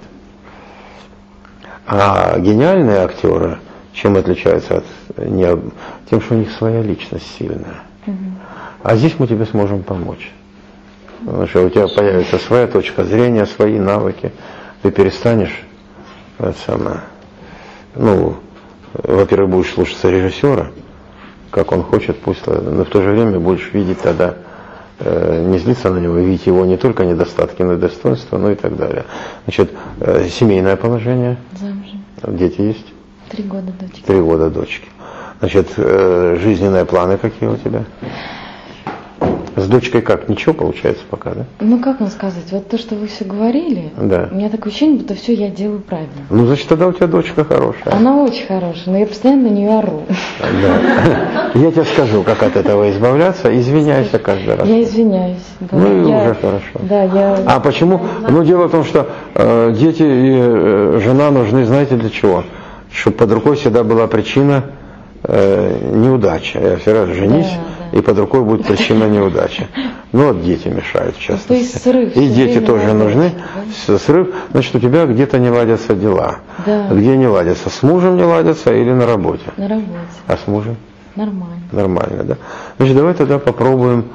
А гениальные актеры чем отличаются от не, тем, что у них своя личность сильная. Угу. А здесь мы тебе сможем помочь. Потому что у тебя появится своя точка зрения, свои навыки. Ты перестанешь, это самое, ну, во-первых, будешь слушаться режиссера, как он хочет, пусть, но в то же время будешь видеть тогда, э, не злиться на него, видеть его не только недостатки, но и достоинства, ну и так далее. Значит, э, семейное положение. Замужем. Дети есть? Три года дочки. Три года дочки. Значит, э, жизненные планы какие у тебя? С дочкой как? Ничего получается пока, да? Ну, как вам сказать, вот то, что вы все говорили, да. У меня такое ощущение, будто все я делаю правильно. Ну, значит, тогда у тебя дочка хорошая. Она очень хорошая, но я постоянно на нее ору. Да. Я тебе скажу, как от этого избавляться. Извиняйся каждый раз. Я извиняюсь. Да. Ну, и я, уже хорошо. Да, я... А почему? Ну, дело в том, что э, дети и э, жена нужны, знаете, для чего? Чтобы под рукой всегда была причина э, неудачи. Я все равно женись, да, да. И под рукой будет причина неудачи. Ну вот дети мешают, в частности. То есть срыв, и дети тоже нужны. Да? Срыв, значит, у тебя где-то не ладятся дела. Да. Где не ладятся? С мужем не ладятся или на работе? На работе. А с мужем? Нормально. Нормально, да. Значит, давай тогда попробуем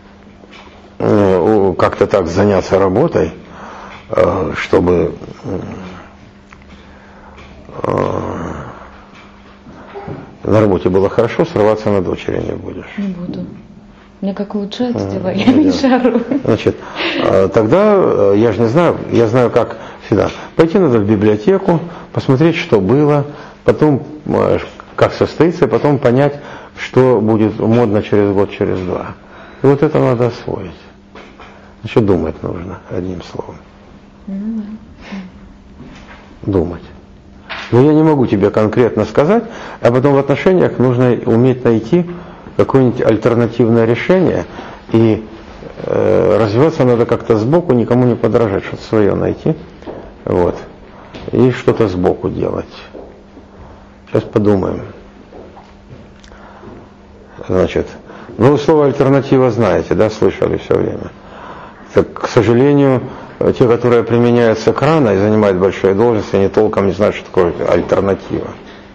э, как-то так заняться работой, э, чтобы э, на работе было хорошо, срываться на дочери не будешь. Не буду. Мне как улучшаются дела, я меньше ору. Значит, тогда, я же не знаю, я знаю, как всегда. Пойти надо в библиотеку, посмотреть, что было, потом, как состоится, и потом понять, что будет модно через год, через два. И вот это надо освоить. Значит, думать нужно, одним словом. Ну, да. Думать. Но я не могу тебе конкретно сказать, а потом в отношениях нужно уметь найти какое-нибудь альтернативное решение, и э, развиваться надо как-то сбоку, никому не подражать, что-то свое найти, Вот. И что-то сбоку делать. Сейчас подумаем. Значит, ну, слово альтернатива знаете, да, слышали все время. Так, к сожалению, те, которые применяют с экрана и занимают большие должности, они толком не знают, что такое альтернатива.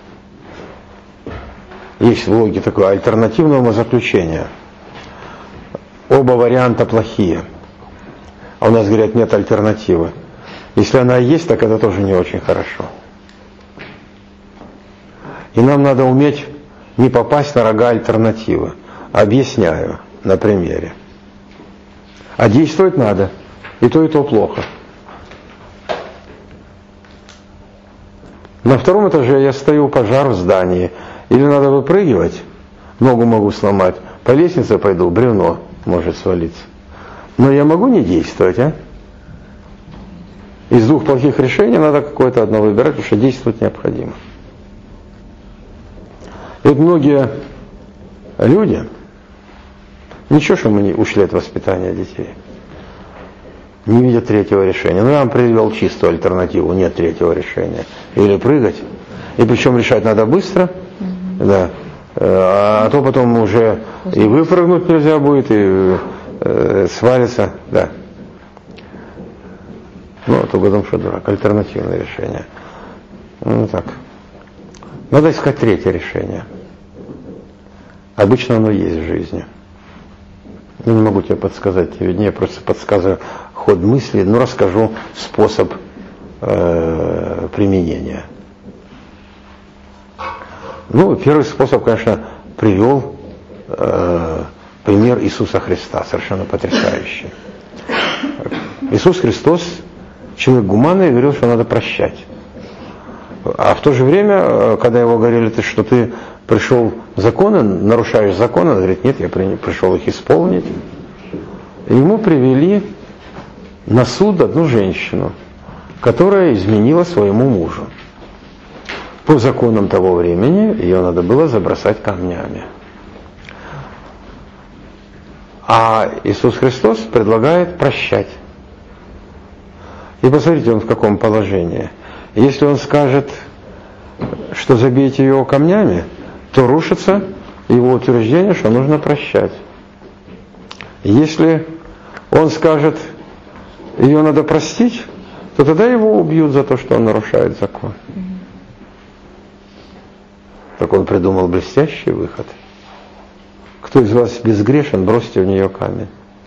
Есть в логике такое альтернативное умозаключение. Оба варианта плохие. А у нас говорят, нет альтернативы. Если она есть, так это тоже не очень хорошо. И нам надо уметь не попасть на рога альтернативы. Объясняю на примере. А действовать надо. И то, и то плохо. На втором этаже я стою, пожар в здании. Или надо выпрыгивать, ногу могу сломать, по лестнице пойду, бревно может свалиться. Но я могу не действовать, а? Из двух плохих решений надо какое-то одно выбирать, потому что действовать необходимо. И вот многие люди, ничего, что мы не ушли от воспитания детей, не видят третьего решения. Ну, я вам привел чистую альтернативу, нет третьего решения. Или прыгать, и причем решать надо быстро, mm-hmm. да, а то потом уже и выпрыгнуть нельзя будет, и э, свалиться, да. Ну, а то потом что дурак, альтернативное решение. Ну, так. Надо искать третье решение. Обычно оно есть в жизни. Я не могу тебе подсказать, тебе виднее, просто подсказываю ход мысли, но расскажу способ э, применения. Ну, первый способ, конечно, привел э, пример Иисуса Христа, совершенно потрясающий. Иисус Христос, человек гуманный, говорил, что надо прощать. А в то же время, когда его говорили, ты, что ты пришел законы, нарушаешь законы, он говорит, нет, я пришел их исполнить. И ему привели на суд одну женщину, которая изменила своему мужу. По законам того времени ее надо было забросать камнями. А Иисус Христос предлагает прощать. И посмотрите, он в каком положении. Если он скажет, что забейте его камнями, то рушится его утверждение, что нужно прощать. Если он скажет, ее надо простить, то тогда его убьют за то, что он нарушает закон. Так он придумал блестящий выход. Кто из вас безгрешен, бросьте в нее камень.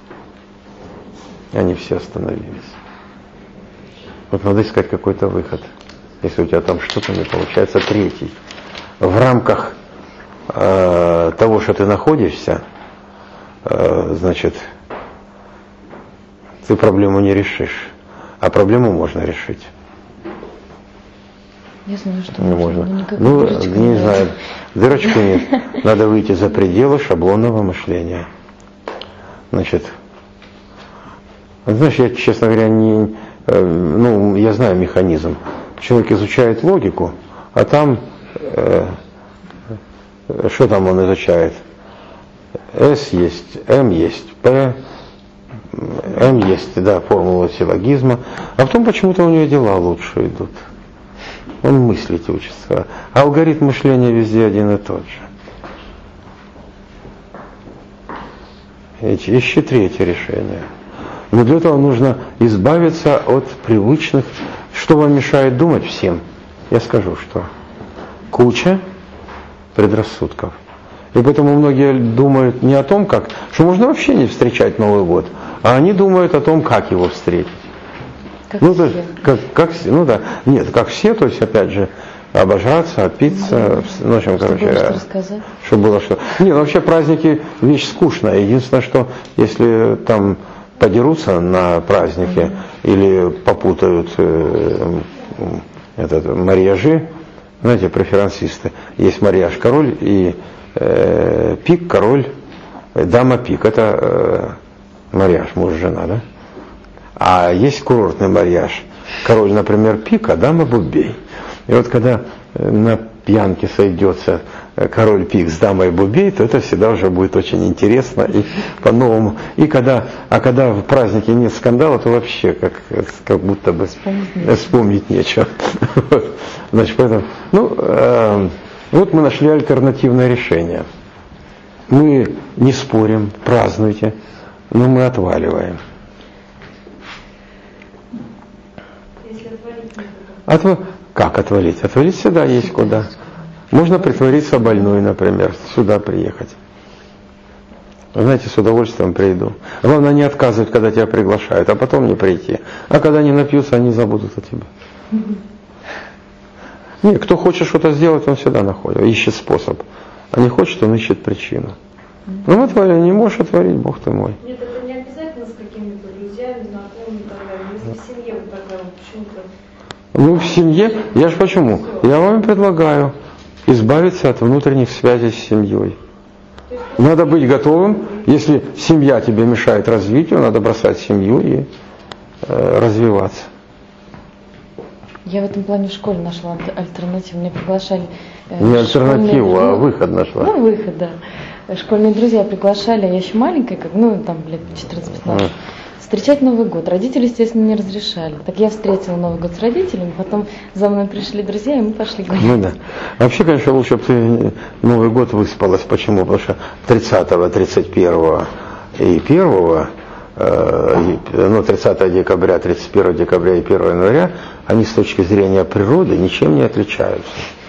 И они все остановились. Вот надо искать какой-то выход. Если у тебя там что-то не получается, третий. В рамках э, того, что ты находишься, э, значит, ты проблему не решишь. А проблему можно решить. Я знаю, что не можно. можно. Ну, не нет. знаю, дырочку нет. Надо выйти за пределы шаблонного мышления. Значит, знаешь, я, честно говоря, не, ну, я знаю механизм. Человек изучает логику, а там, э, что там он изучает? S есть, M есть, P, M есть, да, формула силлогизма. А потом почему-то у него дела лучше идут. Он мыслить учится. А алгоритм мышления везде один и тот же. Ищи третье решение. Но для этого нужно избавиться от привычных. Что вам мешает думать всем? Я скажу, что куча предрассудков. И поэтому многие думают не о том, как, что можно вообще не встречать Новый год, а они думают о том, как его встретить. Как ну, все. То, как, как, ну да, нет, как все, то есть опять же обожраться, опиться, ну, в общем, Что короче, было, что рассказать? Чтобы было что. Не, ну, вообще праздники вещь скучная. Единственное, что если там подерутся на празднике mm-hmm. или попутают э, этот, марьяжи, знаете, преферансисты, есть марьяж король и э, пик король, дама пик, это э, марьяж муж-жена, да? А есть курортный марьяж. Король, например, пик, а дама бубей. И вот когда на пьянке сойдется король пик с дамой бубей, то это всегда уже будет очень интересно и по-новому. И когда, а когда в празднике нет скандала, то вообще как, как будто бы вспомнить, вспомнить нечего. Значит, поэтому, ну, э, вот мы нашли альтернативное решение. Мы не спорим, празднуйте, но мы отваливаем. Отв... Как отвалить? Отвалить всегда есть куда. Можно притвориться больной, например, сюда приехать. Вы знаете, с удовольствием приду. Главное не отказывать, когда тебя приглашают, а потом не прийти. А когда они напьются, они забудут о тебе. Нет, кто хочет что-то сделать, он всегда находит, ищет способ. А не хочет, он ищет причину. Ну, отвали, не можешь отворить, Бог ты мой. Нет, это не обязательно с какими-то друзьями, знакомыми и так далее. Если в семье вот такая вот почему-то... Ну, в семье, я же почему? Я вам предлагаю избавиться от внутренних связей с семьей. Надо быть готовым, если семья тебе мешает развитию, надо бросать семью и э, развиваться. Я в этом плане в школе нашла альтернативу. Меня приглашали... Э, Не альтернативу, школьные... а выход нашла. Ну, выход, да. Школьные друзья приглашали, а я еще маленькая, как, ну, там, лет четырнадцать-пятнадцать. Встречать Новый год. Родители, естественно, не разрешали. Так я встретила Новый год с родителями, потом за мной пришли друзья, и мы пошли гулять. Ну да. Вообще, конечно, лучше бы ты Новый год выспалась. Почему? Потому что тридцатого, тридцать первого и первого, э, ну, тридцатого декабря, тридцать первого декабря и первого января, они с точки зрения природы ничем не отличаются.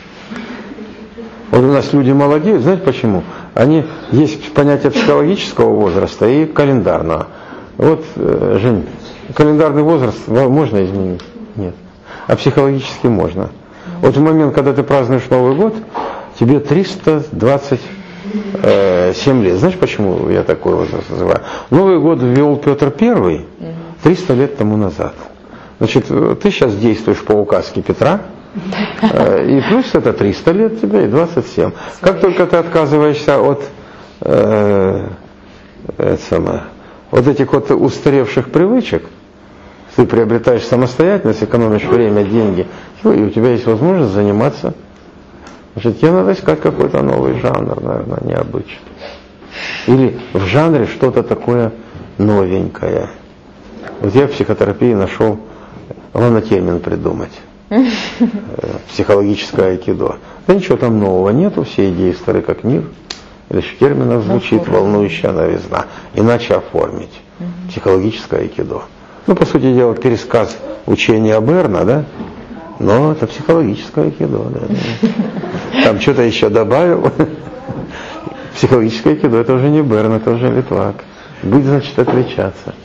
Вот у нас люди молодеют, знаете почему? Они, есть понятие психологического возраста и календарного. Вот, Жень, календарный возраст можно изменить? Нет. А психологически можно. Вот в момент, когда ты празднуешь Новый год, тебе триста двадцать семь лет. Знаешь, почему я такой возраст называю? Новый год ввел Петр Первый триста лет тому назад. Значит, ты сейчас действуешь по указке Петра, и плюс это триста лет тебе и двадцать семь. Как только ты отказываешься от э, это самое, вот этих вот устаревших привычек, ты приобретаешь самостоятельность, экономишь время, деньги, и у тебя есть возможность заниматься. Значит, тебе надо искать какой-то новый жанр, наверное, необычный. Или в жанре что-то такое новенькое. Вот я в психотерапии нашел, главное термин придумать. Психологическое айкидо. Да ничего там нового нету, все идеи стары как мир. Лишь в терминах звучит волнующая новизна. Иначе оформить. Психологическое айкидо. Ну, по сути дела, пересказ учения Берна, да? Но это психологическое айкидо. Да. Там что-то еще добавил. Психологическое айкидо это уже не Берн, это уже Литвак. Быть значит отличаться.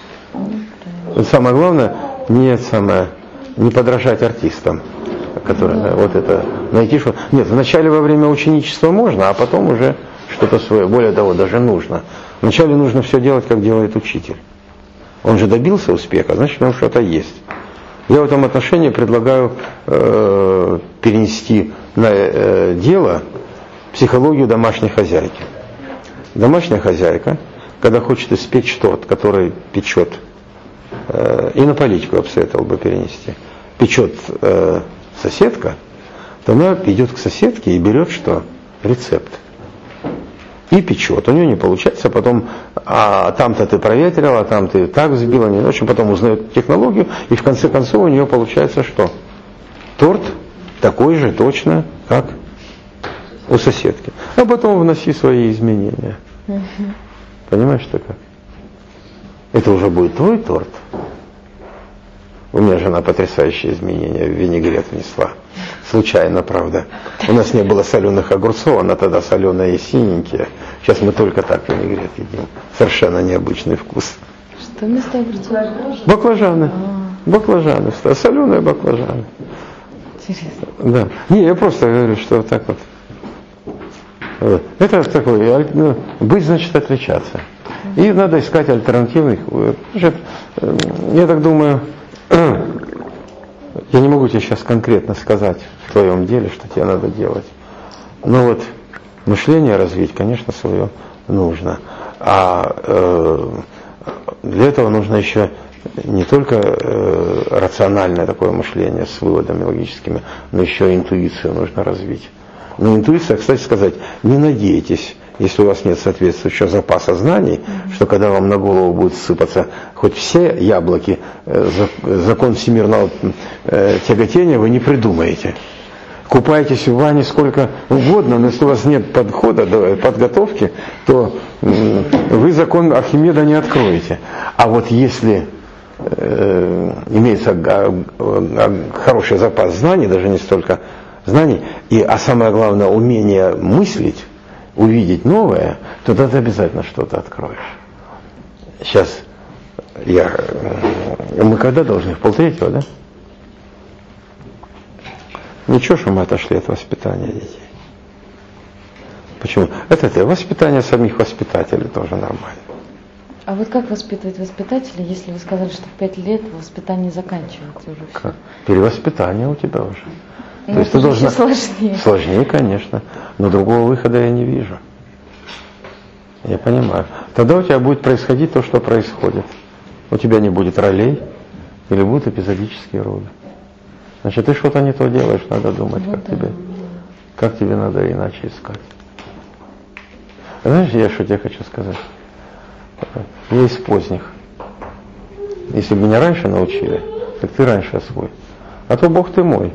Самое главное, не самое, не подражать артистам. Которые, да, вот это, найти что. Нет, вначале во время ученичества можно, а потом уже что-то свое. Более того, даже нужно. Вначале нужно все делать, как делает учитель. Он же добился успеха, значит, у него что-то есть. Я в этом отношении предлагаю э, перенести на э, дело психологию домашней хозяйки. Домашняя хозяйка, когда хочет испечь торт, который печет, э, и на политику я бы советовал бы перенести, печет э, соседка, то она идет к соседке и берет что? Рецепт. И печет. У нее не получается, потом, а там-то ты проветрила, а там ты так взбила, не очень, потом узнает технологию, и в конце концов у нее получается что? Торт такой же точно, как у соседки. А потом вноси свои изменения. Угу. Понимаешь, что как? Это уже будет твой торт. У меня жена потрясающие изменения в винегрет внесла. Случайно, правда. У нас не было соленых огурцов, она тогда соленые и синенькие. Сейчас мы только так винегрет едим. Совершенно необычный вкус. Что вместо огурцов? Баклажаны. А-а-а. Баклажаны. Соленые баклажаны. Интересно. Да. Не, я просто говорю, что вот так вот. Это такое, ну, быть значит отличаться. И надо искать альтернативных. Я так думаю, я не могу тебе сейчас конкретно сказать в твоем деле, что тебе надо делать. Но вот мышление развить, конечно, свое нужно. А э, для этого нужно еще не только э, рациональное такое мышление с выводами логическими, но еще и интуицию нужно развить. Но интуиция, кстати сказать, не надейтесь, если у вас нет соответствующего запаса знаний, mm-hmm. что когда вам на голову будут сыпаться хоть все яблоки, закон всемирного тяготения вы не придумаете. Купайтесь в ванне сколько угодно, но если у вас нет подхода, подготовки, то вы закон Архимеда не откроете. А вот если э, имеется хороший запас знаний, даже не столько знаний, и, а самое главное умение мыслить, увидеть новое, то тогда обязательно что-то откроешь. Сейчас я, мы когда должны? В полтретьего, да? Ничего, что мы отошли от воспитания детей. Почему? Это, это воспитание самих воспитателей тоже нормально. А вот как воспитывать воспитателей, если вы сказали, что в пять лет воспитание заканчивается уже? Как? Перевоспитание у тебя уже. Ну, То есть ты должна... сложнее. Сложнее, конечно. Но другого выхода я не вижу. Я понимаю. Тогда у тебя будет происходить то, что происходит. У тебя не будет ролей или будут эпизодические роли. Значит, ты что-то не то делаешь, надо думать, ну, как, да. тебе, как тебе надо иначе искать. Знаешь, я что тебе хочу сказать? Я из поздних. Если бы меня раньше научили, так ты раньше освой. А то Бог ты мой.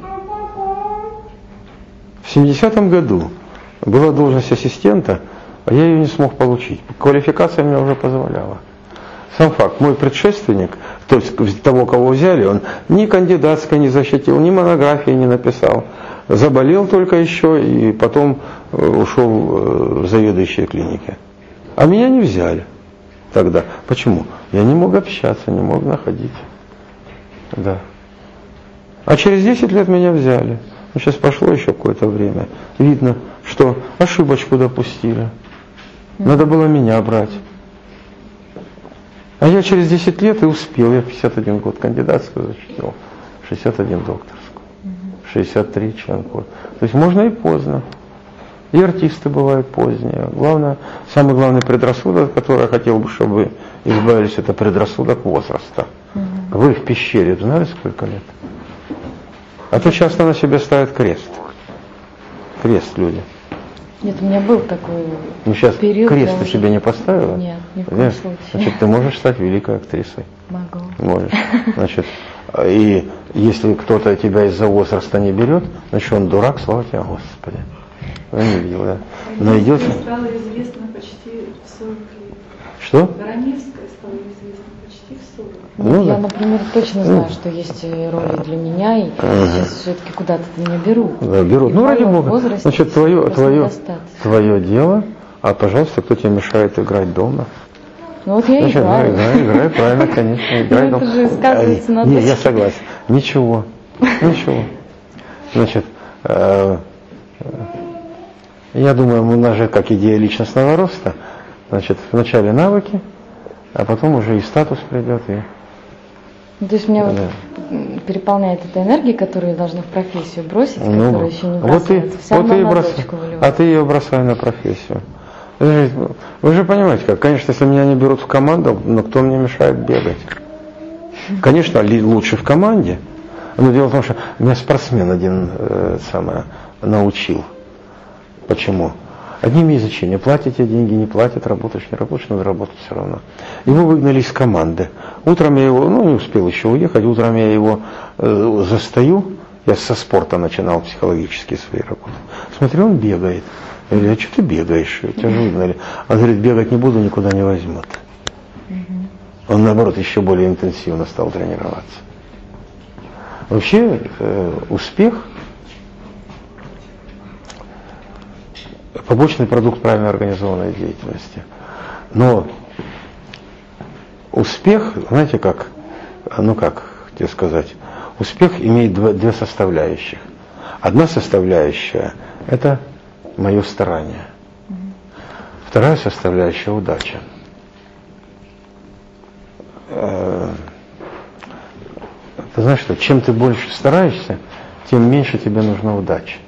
В семидесятом году была должность ассистента, а я ее не смог получить. Квалификация мне уже позволяла. Сам факт, мой предшественник, то есть того, кого взяли, он ни кандидатской не защитил, ни монографии не написал. Заболел только еще и потом ушел в заведующие клиники. А меня не взяли тогда. Почему? Я не мог общаться, не мог находить. Да. А через десять лет меня взяли. Ну, сейчас прошло еще какое-то время. Видно, что ошибочку допустили. Надо было меня брать. А я через десять лет и успел. Я пятьдесят один год кандидатскую защитил, шестьдесят один докторскую, шестьдесят три член курса. То есть можно и поздно. И артисты бывают поздние. Главное, самый главный предрассудок, который я хотел бы, чтобы вы избавились, это предрассудок возраста. Вы в пещере знали, сколько лет? А то часто на себе ставят крест. Крест люди. Нет, у меня был такой ну, сейчас период. Крест ты уже... себе не поставила? Нет, ни в коем Нет? случае. Значит, ты можешь стать великой актрисой. Могу. Можешь. Значит, и если кто-то тебя из-за возраста не берет, значит, он дурак, слава тебе, Господи. Я не видел, да. Найдет. Стала известна почти в сорок лет. Что? Вороневская стала известна почти в сорок. Ну, ну, я, да. например, точно знаю, ну. что есть роли для меня, и ага. сейчас все-таки куда-то меня берут. Да, берут. И ну, ради Бога. Возрасте, значит, твое, твое, твое дело, а, пожалуйста, кто тебе мешает играть дома? Ну вот я значит, играю. Ну, играй, играй, правильно, конечно, играй дома. Это же сказывается на Не, я согласен. Ничего, ничего. Значит, я думаю, у нас же как идея личностного роста, значит, вначале навыки, а потом уже и статус придет, и... Ну, то есть меня да. вот переполняет эта энергия, которую я должна в профессию бросить, ну, которая еще не вот ты, бросается. Вся вот ты и на брос... дочку выливается. А ты ее бросай на профессию. Вы же понимаете как, конечно, если меня не берут в команду, но кто мне мешает бегать? Конечно, лучше в команде, но дело в том, что меня спортсмен один э, самое, научил. Почему? Одним язычением. Платите деньги, не платят, работаешь, не работаешь, надо работать все равно. Его выгнали из команды. Утром я его, ну не успел еще уехать, утром я его э, застаю, я со спорта начинал психологические свои работы. Смотрю, он бегает. Я говорю, а что ты бегаешь? Тебя же выгнали. Он говорит, бегать не буду, никуда не возьмут. Он наоборот еще более интенсивно стал тренироваться. Вообще э, успех побочный продукт правильно организованной деятельности. Но успех, знаете как, ну как тебе сказать, успех имеет два, две составляющих. Одна составляющая – это мое старание. Вторая составляющая – удача. Ты знаешь что, чем ты больше стараешься, тем меньше тебе нужна удача.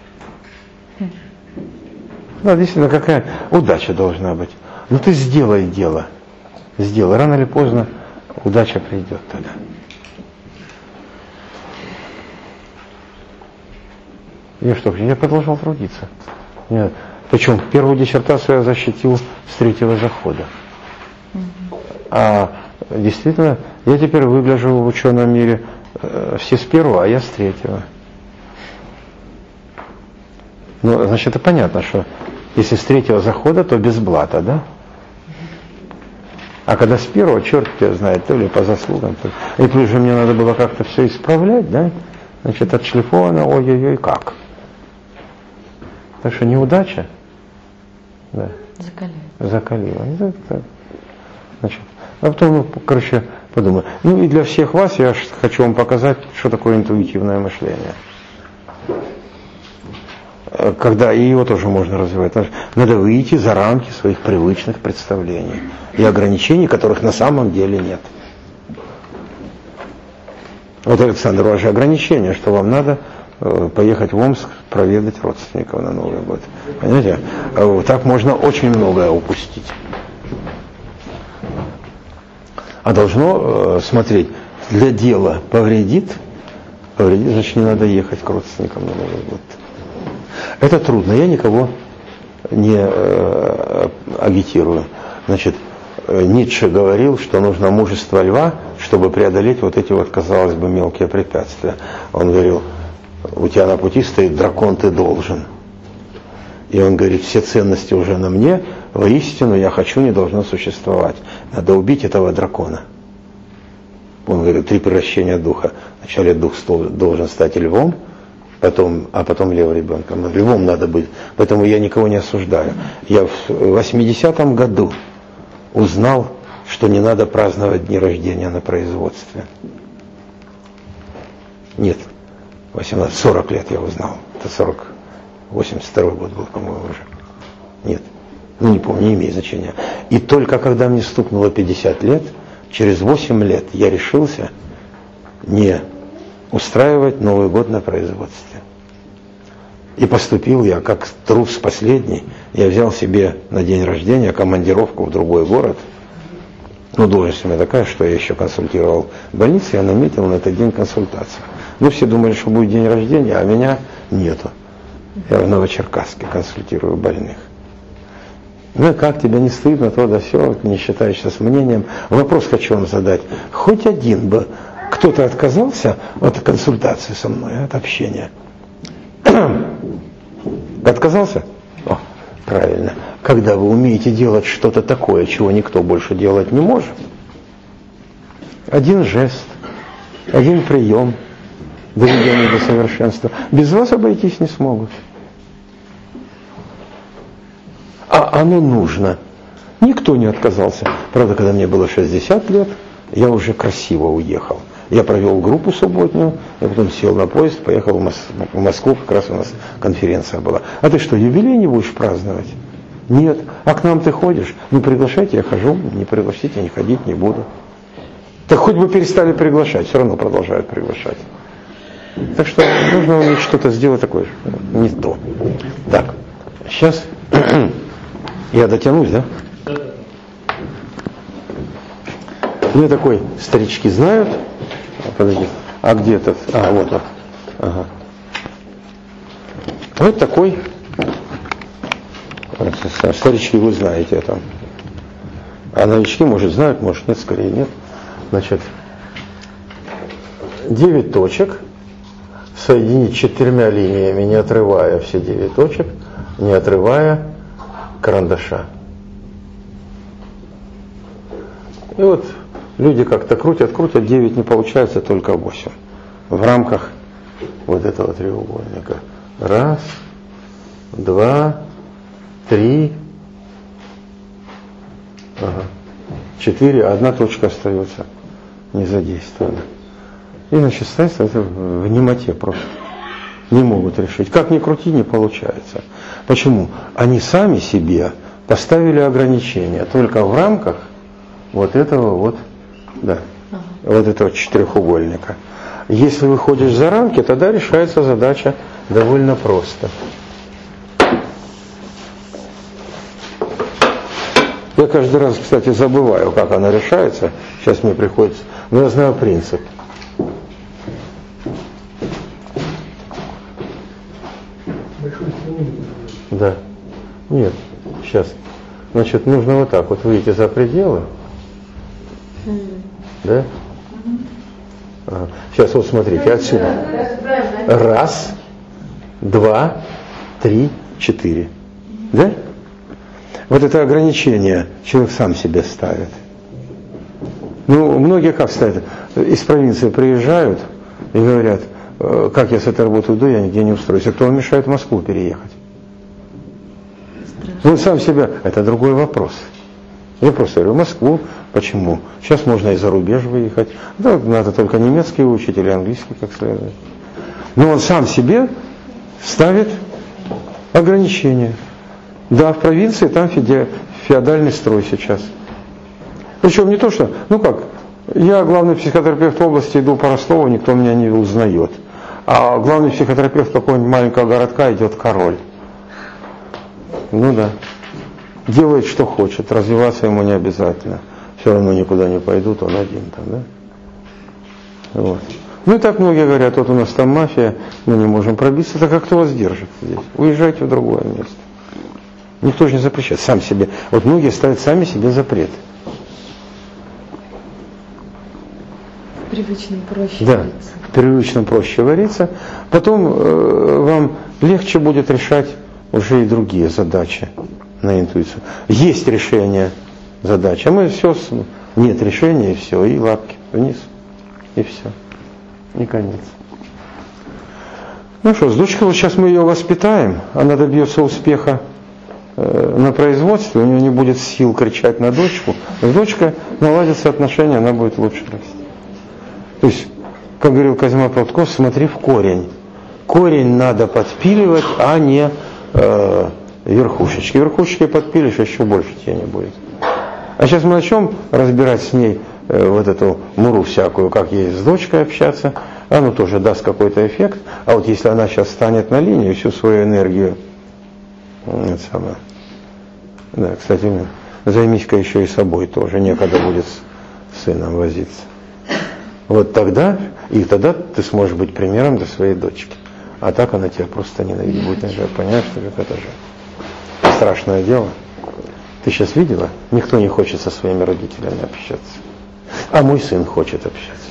Да, действительно, какая удача должна быть. Ну ты сделай дело. Сделай. Рано или поздно удача придет тогда. Я что, я продолжал трудиться. Нет. Причем первую диссертацию я защитил с третьего захода. А действительно, я теперь выгляжу в ученом мире э, все с первого, а я с третьего. Ну, значит, это понятно, что если с третьего захода, то без блата, да? А когда с первого, черт тебя знает, то ли по заслугам, то ли... И плюс же мне надо было как-то все исправлять, да? Значит, отшлифовано, ой-ой-ой, как? Так что неудача, да, закалила. Закалила. Значит, а потом, ну, короче, подумаю. Ну и для всех вас я хочу вам показать, что такое интуитивное мышление. Когда и его тоже можно развивать. Надо выйти за рамки своих привычных представлений и ограничений, которых на самом деле нет. Вот, Александр, ваше ограничение, что вам надо поехать в Омск проведать родственников на Новый год. Понимаете? Так можно очень многое упустить. А должно смотреть, для дела повредит, повредит, значит, не надо ехать к родственникам на Новый год. Это трудно, я никого не э, агитирую. Значит, Ницше говорил, что нужно мужество льва, чтобы преодолеть вот эти вот, казалось бы, мелкие препятствия. Он говорил, у тебя на пути стоит дракон, ты должен. И он говорит, все ценности уже на мне, воистину я хочу, не должно существовать. Надо убить этого дракона. Он говорит, три превращения духа. Вначале дух должен стать львом, Потом, а потом лев ребенком. Львом надо быть. Поэтому я никого не осуждаю. Я в восьмидесятом году узнал, что не надо праздновать дни рождения на производстве. Нет, восемнадцать, сорок лет я узнал. Это сорок, восемьдесят второй год был, по-моему, уже. Нет, ну не помню, не имеет значения. И только когда мне стукнуло пятьдесят лет, через восемь лет я решился не устраивать Новый год на производстве. И поступил я как трус последний. Я взял себе на день рождения командировку в другой город. Ну, должность у меня такая, что я еще консультировал в больнице, я наметил на этот день консультацию. Ну, все думали, что будет день рождения, а меня нету. Я в Новочеркасске консультирую больных. Ну, и как тебе не стыдно, то да все, не считаешься с мнением. Вопрос хочу вам задать. Хоть один бы кто-то отказался от консультации со мной, от общения? Отказался? О, правильно. Когда вы умеете делать что-то такое, чего никто больше делать не может, один жест, один прием, доведенный до совершенства, без вас обойтись не смогут. А оно нужно. Никто не отказался. Правда, когда мне было шестьдесят лет, я уже красиво уехал. Я провел группу субботнюю, я потом сел на поезд, поехал в, Мос- в Москву, как раз у нас конференция была. А ты что, юбилей не будешь праздновать? Нет. А к нам ты ходишь? Ну, приглашайте, я хожу, не пригласите, не ходить не буду. Так хоть бы перестали приглашать, все равно продолжают приглашать. Так что нужно уметь что-то сделать такое, не то. Так, сейчас я дотянусь, да? Мне такой, старички знают. Подожди, а где этот? А, вот он. Ага. Вот такой. Старички вы знаете это. А новички, может, знают, может, нет, скорее нет. Значит, девять точек соединить четырьмя линиями, не отрывая все девять точек, не отрывая карандаша. И вот люди как-то крутят, крутят, девять не получается, только восемь. В рамках вот этого треугольника. Раз, два, три, ага, четыре, одна точка остается не задействована. И, значит, стоят это в немоте просто. Не могут решить. Как ни крути, не получается. Почему? Они сами себе поставили ограничения только в рамках вот этого вот, да, ага. вот этого четырехугольника. Если выходишь за рамки, тогда решается задача довольно просто. Я каждый раз, кстати, забываю, как она решается. Сейчас мне приходится. Но я знаю принцип. Большую страну. Да. Нет, сейчас. Значит, нужно вот так вот выйти за пределы. Да? Ага. Сейчас вот смотрите, отсюда. Раз, два, три, четыре. Да? Вот это ограничение человек сам себе ставит. Ну, многие как ставят? Из провинции приезжают и говорят, как я с этой работы уйду, я нигде не устроюсь. А кто вам мешает в Москву переехать? Страшно. Он сам себя, это другой вопрос. Я просто говорю, в Москву, почему? Сейчас можно и за рубеж выехать. Да, надо только немецкий учить или английский как следует. Но он сам себе ставит ограничения. Да, в провинции там феодальный строй сейчас. Причем не то, что, ну как, я главный психотерапевт области, иду по Ростову, никто меня не узнает. А главный психотерапевт какого-нибудь маленького городка идет король. Ну да. Делает, что хочет, развиваться ему не обязательно. Все равно никуда не пойдут, он один там, да? Вот. Ну и так многие говорят, вот у нас там мафия, мы не можем пробиться, так как кто вас держит здесь? Уезжайте в другое место. Никто же не запрещает, сам себе. Вот многие ставят сами себе запрет. В привычном проще да, вариться. В привычном проще вариться. Потом э, вам легче будет решать уже и другие задачи на интуицию. Есть решение задач, а мы все, нет решения, и все, и лапки вниз, и все, и конец. Ну что, с дочкой, вот сейчас мы ее воспитаем, она добьется успеха э, на производстве, у нее не будет сил кричать на дочку, с дочкой наладятся отношения, она будет лучше расти. То есть, как говорил Козьма Прутков, смотри в корень. Корень надо подпиливать, а не э, верхушечки. Верхушечки подпилишь, еще больше тени будет. А сейчас мы начнем разбирать с ней э, вот эту муру всякую, как ей с дочкой общаться. Оно тоже даст какой-то эффект. А вот если она сейчас станет на линию, всю свою энергию, это самое. Да, кстати, займись-ка еще и собой тоже. Некогда будет с сыном возиться. Вот тогда, и тогда ты сможешь быть примером для своей дочки. А так она тебя просто ненавидит. Будет нажать, понимаешь, что это же страшное дело. Ты сейчас видела? Никто не хочет со своими родителями общаться. А мой сын хочет общаться.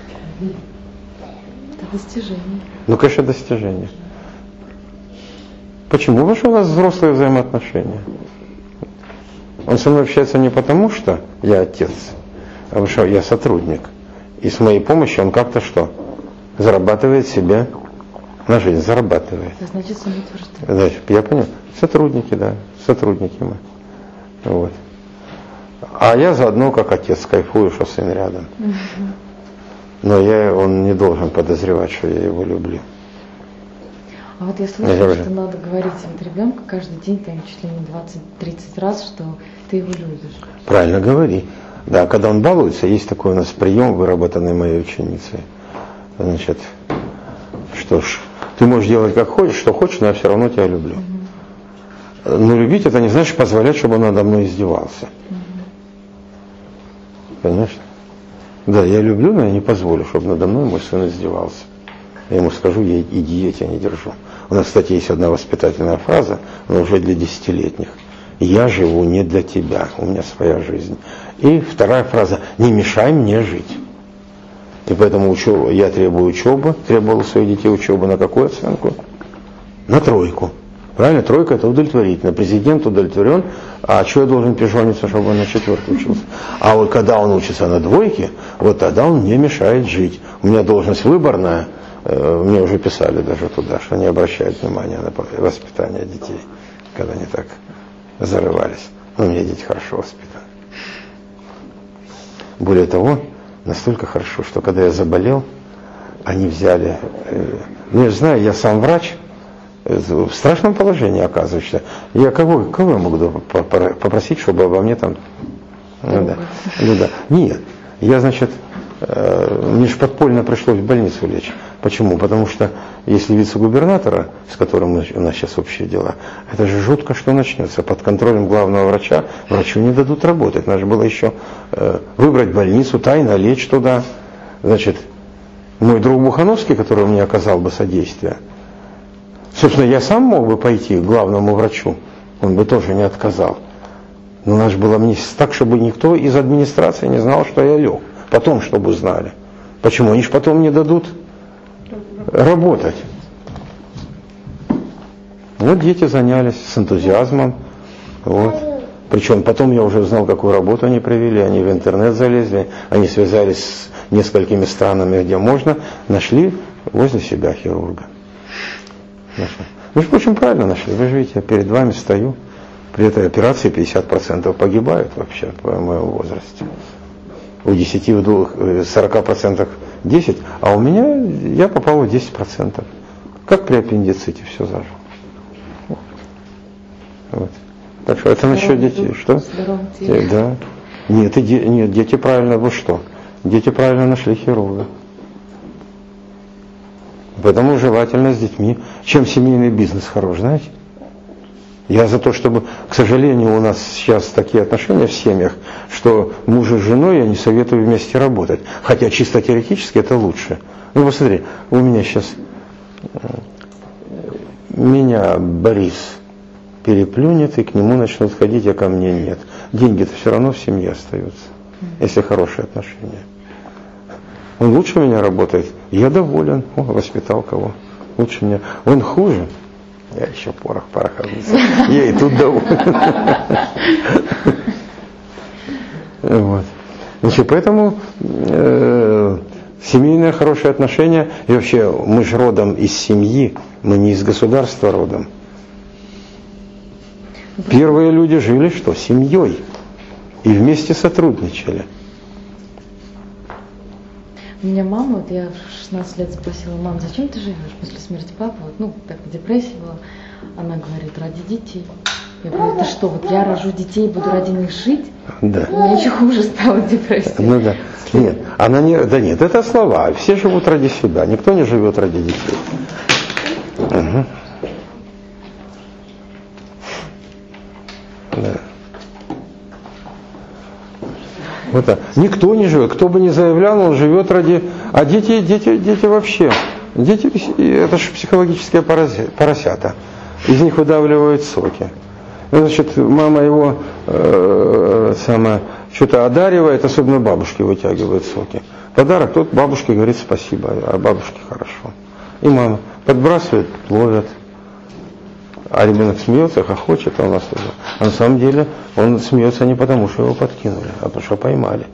Это достижение. Ну, конечно, достижение. Почему? Потому что у нас взрослые взаимоотношения. Он со мной общается не потому, что я отец, а потому что я сотрудник. И с моей помощью он как-то что? Зарабатывает себе на жизнь, зарабатывает. Это значит, самоутверждение. Да, я понял. Сотрудники, да, сотрудники мы. Вот. А я заодно, как отец, кайфую, что сын рядом. Угу. Но я, он не должен подозревать, что я его люблю. А вот я слышала, что надо говорить вот ребенку каждый день, там, чуть ли не двадцать-тридцать раз, что ты его любишь. Правильно говори. Да, когда он балуется, есть такой у нас прием, выработанный моей ученицей. Значит, что ж, ты можешь делать как хочешь, что хочешь, но я все равно тебя люблю. Угу. Но любить это не значит позволять, чтобы он надо мной издевался. Угу. Понимаешь? Да, я люблю, но я не позволю, чтобы надо мной мой сын издевался. Я ему скажу, я, иди, я тебя не держу. У нас, кстати, есть одна воспитательная фраза, но уже для десятилетних. Я живу не для тебя, у меня своя жизнь. И вторая фраза, не мешай мне жить. И поэтому учебу, я требую учебы, требовал у своих детей учебы на какую оценку? На тройку. Правильно? Тройка это удовлетворительно. Президент удовлетворен, а что я должен пижониться, чтобы он на четверке учился? А вот когда он учится на двойке, вот тогда он мне мешает жить. У меня должность выборная, мне уже писали даже туда, что не обращают внимания на воспитание детей, когда они так зарывались. Но у меня дети хорошо воспитаны. Более того, настолько хорошо, что когда я заболел, они взяли, ну я знаю, я сам врач, в страшном положении оказывается. Я кого, кого я могу попросить, чтобы обо мне там... Ну да, ну да. Нет, я, значит, мне же подпольно пришлось в больницу лечь. Почему? Потому что если вице-губернатора, с которым у нас сейчас общие дела, это же жутко, что начнется. Под контролем главного врача врачу не дадут работать. Надо было еще э, выбрать больницу, тайно лечь туда. Значит, мой друг Бухановский, который мне оказал бы содействие, Собственно, я сам мог бы пойти к главному врачу, он бы тоже не отказал. Но надо же было мне так, чтобы никто из администрации не знал, что я лег. Потом, чтобы знали. Почему? Они же потом не дадут работать. Вот дети занялись с энтузиазмом. Вот. Причем потом я уже знал, какую работу они провели. Они в интернет залезли, они связались с несколькими странами, где можно, нашли возле себя хирурга. Нашли. Между прочим, правильно нашли. Вы же видите, я перед вами стою. При этой операции пятьдесят процентов погибают вообще по моему возрасте. У десяти, в сорока процентах десять, а у меня я попал в десять процентов. Как при аппендиците, все зажило. Вот. Так что это насчет детей. Что? Да. Нет, иди, нет, дети правильно, вы что? Дети правильно нашли хирурга. Поэтому желательно с детьми. Чем семейный бизнес хорош, знаете? Я за то, чтобы, к сожалению, у нас сейчас такие отношения в семьях, что мужу с женой я не советую вместе работать. Хотя чисто теоретически это лучше. Ну посмотри, у меня сейчас меня Борис переплюнет, и к нему начнут ходить, а ко мне нет. Деньги-то все равно в семье остаются, если хорошие отношения. Он лучше меня работает, я доволен. О, воспитал кого. Лучше меня. Он хуже. Я еще порох пороховница. Я и тут доволен. Вот. Значит, поэтому э, семейные хорошие отношения, и вообще мы же родом из семьи, мы не из государства родом. Первые люди жили что? Семьей. И вместе сотрудничали. У меня мама, вот я в шестнадцать лет спросила: мам, зачем ты живешь после смерти папы? Вот, ну, так, депрессия была. Она говорит: ради детей. Я говорю: это что, вот я рожу детей, буду ради них жить? Да. У меня еще хуже стала депрессия. Ну да. Нет, она не, да нет, это слова. Все живут ради себя, никто не живет ради детей. Угу. Да. Вот так. Никто не живет, кто бы ни заявлял, он живет ради... А дети, дети, дети вообще, дети, это же психологические поросята. Из них выдавливают соки. Значит, мама его э, сама что-то одаривает, особенно бабушки вытягивают соки. Подарок, тот бабушке говорит спасибо, а бабушке хорошо. И мама подбрасывает, ловят. А ребенок смеется, хохочет, а у нас тоже. А на самом деле он смеется не потому, что его подкинули, а потому, что поймали.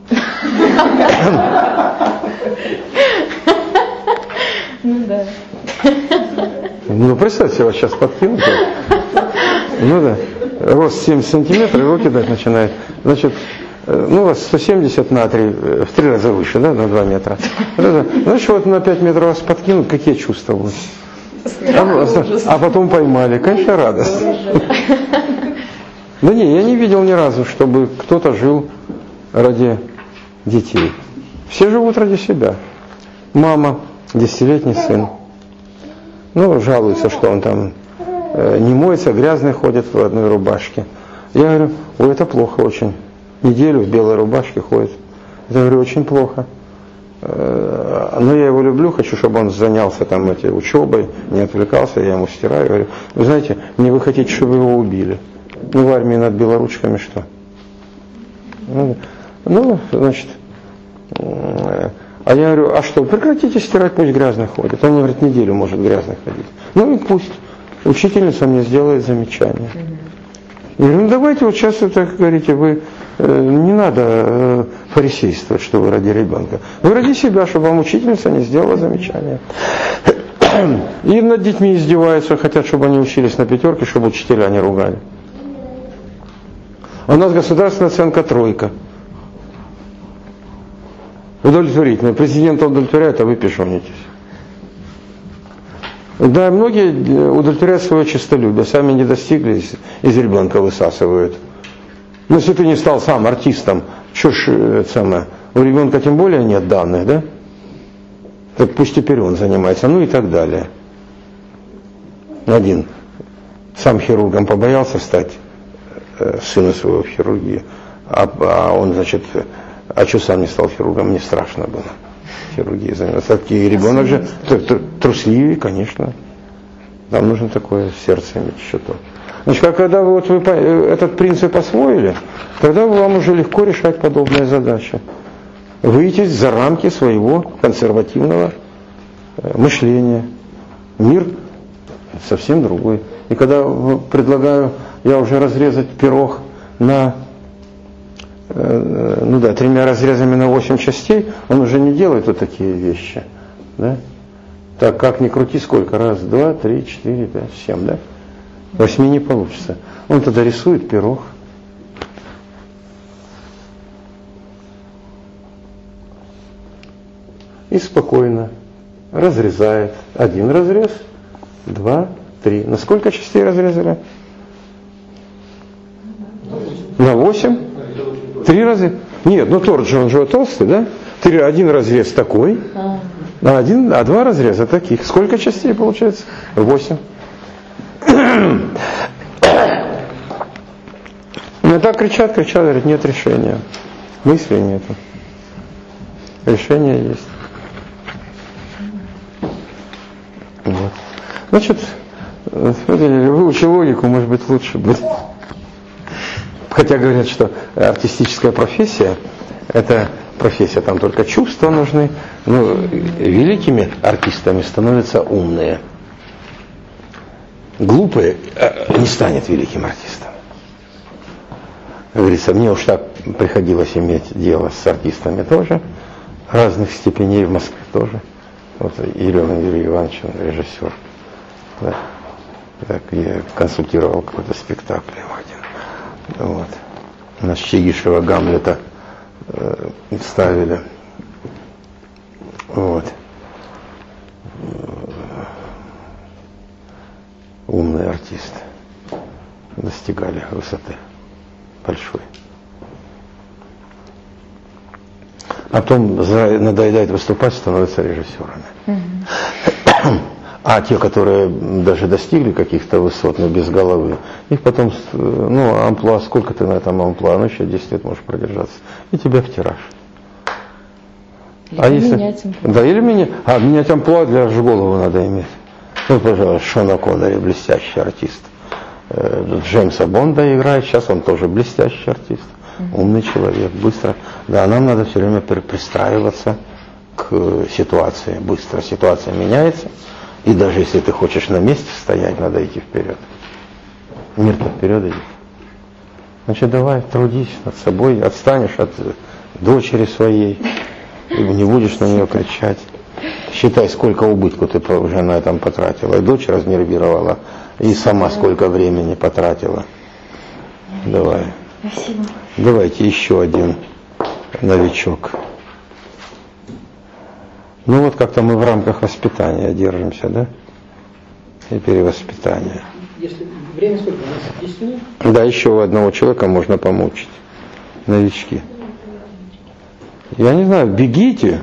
Ну да. Ну представьте, вас сейчас подкинут. Ну да. Рост семьдесят сантиметров, его кидать начинает. Значит, ну у вас сто семьдесят натрий, в три раза выше, да, на два метра. Значит, вот на пять метров вас подкинут, какие чувства будут? А, а потом поймали. Конечно, радость. Да не, я не видел ни разу, чтобы кто-то жил ради детей. Все живут ради себя. Мама, десятилетний сын. Ну, жалуется, что он там э, не моется, грязный ходит в одной рубашке. Я говорю: ой, это плохо очень. Неделю в белой рубашке ходит. Я говорю: очень плохо. Но я его люблю, хочу, чтобы он занялся там этой учебой, не отвлекался, я ему стираю. Говорю: вы знаете, не вы хотите, чтобы его убили. Ну, в армии над белоручками что? Ну, ну значит, а я говорю: а что, прекратите стирать, пусть грязный ходит. Он говорит: неделю может грязный ходить. Ну и пусть. Учительница мне сделает замечание. Я говорю: ну давайте вот сейчас вы так говорите, вы э, не надо э, фарисействовать, что вы ради ребенка. Вы ради себя, чтобы вам учительница не сделала замечание. И над детьми издеваются, хотят, чтобы они учились на пятерке, чтобы учителя не ругали. А у нас государственная оценка тройка. Удовлетворительно. Президент удовлетворяет, а вы пешонитесь. Да, многие удовлетворяют свое честолюбие, сами не достигли, из, из ребенка высасывают. Но если ты не стал сам артистом, что ж это самое, у ребенка тем более нет данных, да? Так пусть теперь он занимается, ну и так далее. Один сам хирургом побоялся стать, э, сыну своего в хирургии, а, а он, значит, а что сам не стал хирургом, мне страшно было. Хирургией заниматься. И ребенок же трусливый, конечно. Там нужно такое сердце иметь еще то. Значит, когда вы, вот вы этот принцип освоили, тогда вам уже легко решать подобные задачи. Выйти за рамки своего консервативного мышления. Мир совсем другой. И когда предлагаю я уже разрезать пирог на, ну да, тремя разрезами на восемь частей, он уже не делает вот такие вещи. Да? Так, как ни крути, сколько? Раз, два, три, четыре, пять, семь, да? Восьми не получится. Он тогда рисует пирог. И спокойно разрезает. Один разрез, два, три. На сколько частей разрезали? На восемь? Три раза? Нет, ну торт же, он же толстый, да? Три, один разрез такой, а, один, а два разреза таких. Сколько частей получается? Восемь. Ну так кричат, кричат, говорят, нет решения. Мысли нету. Решение есть. Вот. Значит, выучи логику, может быть, лучше будет. Хотя говорят, что артистическая профессия – это профессия, там только чувства нужны. Но великими артистами становятся умные. Глупый не станет великим артистом. Говорится, мне уж так приходилось иметь дело с артистами тоже, разных степеней в Москве тоже. Вот Елена Юрий Иванович, режиссер. Да. Так, я консультировал какой-то спектакль его один. Вот. У нас Чигишева Гамлета э, ставили. Вот. Умные артисты достигали высоты большой. А потом надоедает выступать, становятся режиссерами. Mm-hmm. А те, которые даже достигли каких-то высот, но без головы, их потом, ну, амплуа, сколько ты на этом амплуа, ну, еще десять лет можешь продержаться, и тебя в тираж. Или а если, менять амплуа. Да, или менять, а менять амплуа для же голову надо иметь. Ну, пожалуйста, Шона Коннери, блестящий артист. Джеймса Бонда играет, сейчас он тоже блестящий артист. Mm-hmm. Умный человек, быстро. Да, нам надо все время пристраиваться к ситуации. Быстро ситуация меняется. И даже если ты хочешь на месте стоять, надо идти вперед. Мир-то вперед идет. Значит, давай, трудись над собой, отстанешь от дочери своей, и не будешь на нее кричать. Считай, сколько убытку ты уже на этом потратила. И дочь разнервировала, и сама сколько времени потратила. Давай. Спасибо. Давайте еще один новичок. Ну вот как-то мы в рамках воспитания держимся, да? И перевоспитания. Если время сколько? У нас десять минут? Да, еще у одного человека можно помучить. Новички. Я не знаю, бегите.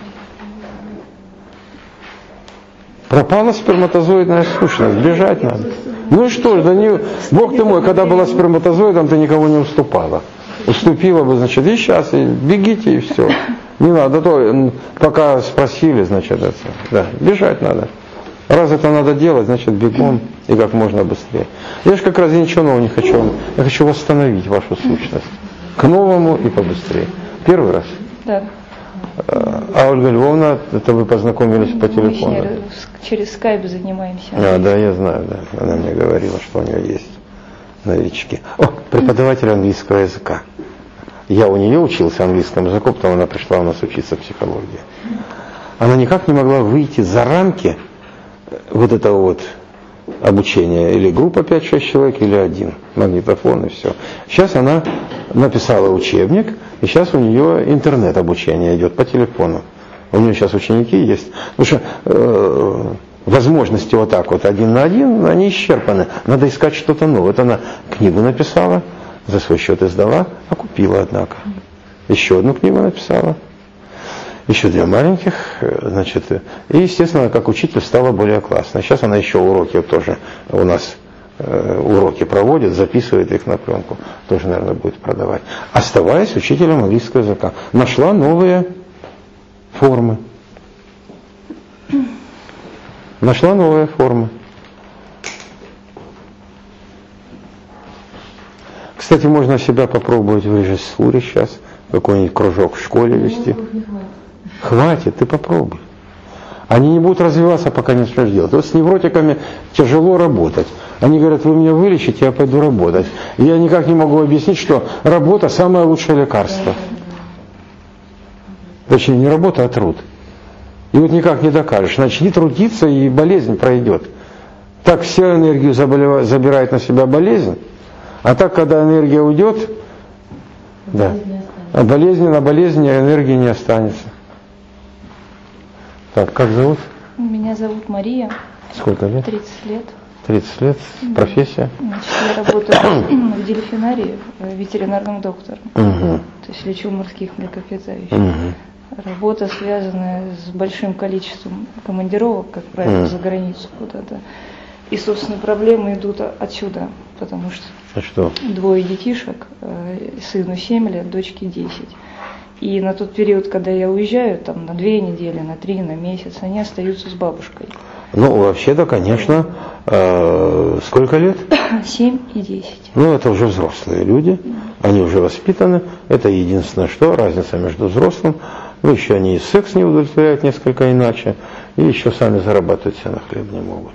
Пропала сперматозоидная сущность, бежать надо. Ну и что ж, да не... Бог ты мой, когда была сперматозоидом, ты никого не уступала. Уступила бы, значит, и сейчас, и бегите, и все. Не надо, то, пока спросили, значит, это, да, бежать надо. Раз это надо делать, значит, бегом и как можно быстрее. Я же как раз ничего нового не хочу. Я хочу восстановить вашу сущность. К новому и побыстрее. Первый раз? Да. А Ольга Львовна, это вы познакомились по телефону? Мы через скайп занимаемся. А, да, я знаю, да. Она мне говорила, что у нее есть новички. О, преподаватель английского языка. Я у нее учился английскому языку, потом она пришла у нас учиться психологии. Она никак не могла выйти за рамки вот этого вот обучения. Или группа пять-шесть человек, или один. Магнитофон и все. Сейчас она написала учебник, и сейчас у нее интернет-обучение идет по телефону. У нее сейчас ученики есть. Потому что э, возможности вот так вот один на один, они исчерпаны. Надо искать что-то новое. Вот она книгу написала, за свой счет издала, а купила, однако. Еще одну книгу написала. Еще две маленьких, значит, и, естественно, как учитель стала более классной. Сейчас она еще уроки тоже у нас э, уроки проводит, записывает их на пленку, тоже, наверное, будет продавать. Оставаясь учителем английского языка, нашла новые формы. Нашла новые формы. Кстати, можно себя попробовать в режиссуре сейчас, какой-нибудь кружок в школе вести. Хватит, ты попробуй. Они не будут развиваться, пока не начнешь делать. Вот с невротиками тяжело работать. Они говорят, вы меня вылечите, я пойду работать. И я никак не могу объяснить, что работа самое лучшее лекарство. Точнее, не работа, а труд. И вот никак не докажешь. Начни трудиться, и болезнь пройдет. Так вся энергию заболевает, забирает на себя болезнь, а так, когда энергия уйдет, да, а болезнь на болезни энергии не останется. Так, как зовут? Меня зовут Мария. Сколько лет? тридцать лет. тридцать лет. Профессия? Значит, я работаю в дельфинарии, ветеринарным доктором. Угу. То есть лечу морских млекопитающих. Угу. Работа, связанная с большим количеством командировок, как правило, угу. за границу куда-то. И, собственно, проблемы идут отсюда, потому что, а что? двое детишек, сыну семь лет, дочке десять. И на тот период, когда я уезжаю, там на две недели, на три, на месяц, они остаются с бабушкой. Ну, вообще-то, конечно, э, сколько лет? Семь и десять. Ну, это уже взрослые люди, они уже воспитаны. Это единственное, что разница между взрослым. Ну, еще они и секс не удовлетворяют несколько иначе, и еще сами зарабатывать себе на хлеб не могут.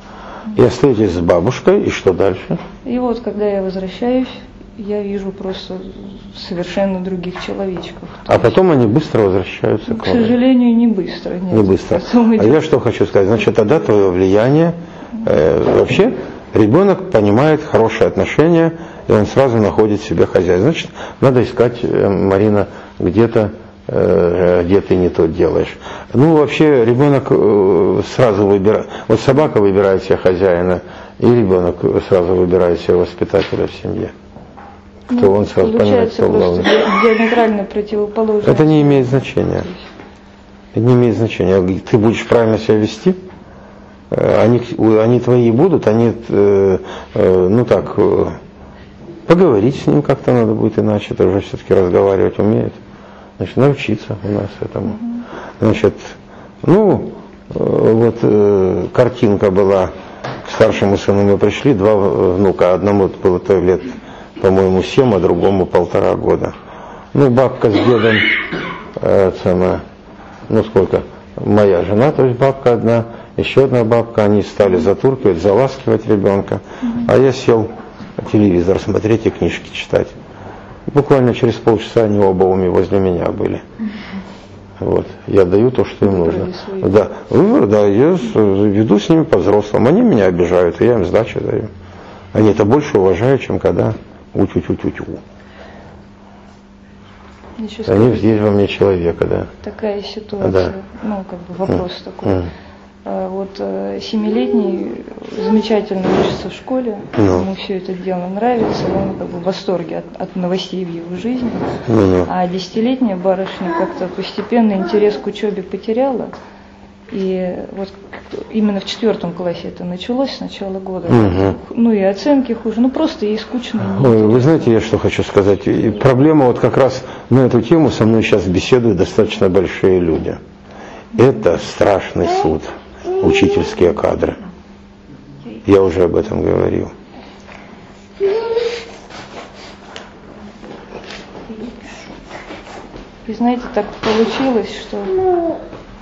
И остаетесь с бабушкой, и что дальше? И вот, когда я возвращаюсь, я вижу просто совершенно других человечков. А потом они быстро возвращаются к К вам. сожалению, не быстро. Нет. Не быстро. А я что хочу сказать, значит, тогда твое влияние, э, вообще, ребенок понимает хорошие отношения, и он сразу находит себе хозяина. Значит, надо искать, э, Марина, где-то, э, где ты не то делаешь. Ну, вообще, ребенок э, сразу выбирает, вот собака выбирает себе хозяина, и ребенок сразу выбирает себе воспитателя в семье. Кто ну, он сразу понимает, кто главный. Диаметрально противоположно. Это не имеет значения. Это не имеет значения. Ты будешь правильно себя вести, они, они твои будут, они, э, э, ну так, э, поговорить с ним как-то надо будет иначе, это уже все-таки разговаривать умеет. Значит, научиться у нас этому. Значит, ну, э, вот э, картинка была, к старшему сыну мы пришли, два внука, одному было то лет, по-моему, семь, а другому полтора года. Ну, бабка с дедом, э, цена, ну сколько, моя жена, то есть бабка одна, еще одна бабка, они стали затуркивать, заласкивать ребенка, mm-hmm. а я сел телевизор смотреть и книжки читать. Буквально через полчаса они оба уми возле меня были. Mm-hmm. Вот, я даю то, что им нужно. Да, выбор, да, я веду с ними по-взрослому, они меня обижают, и я им сдачу даю. Они это больше уважают, чем когда у-тю-тю-тю-тю. Они здесь во мне человека, да. Такая ситуация, да. ну, как бы вопрос mm. такой. Mm. А, вот семилетний замечательно учится в школе, no. ему все это дело нравится, он как бы в восторге от, от новостей в его жизни. No, no. А десятилетняя барышня как-то постепенно интерес к учебе потеряла. И вот именно в четвертом классе это началось с начала года. Угу. Ну и оценки хуже, ну просто ей скучно. Ой, вы знаете, я что хочу сказать. И проблема вот как раз на эту тему со мной сейчас беседуют достаточно большие люди. Это страшный суд, учительские кадры. Я уже об этом говорил. И знаете, так получилось, что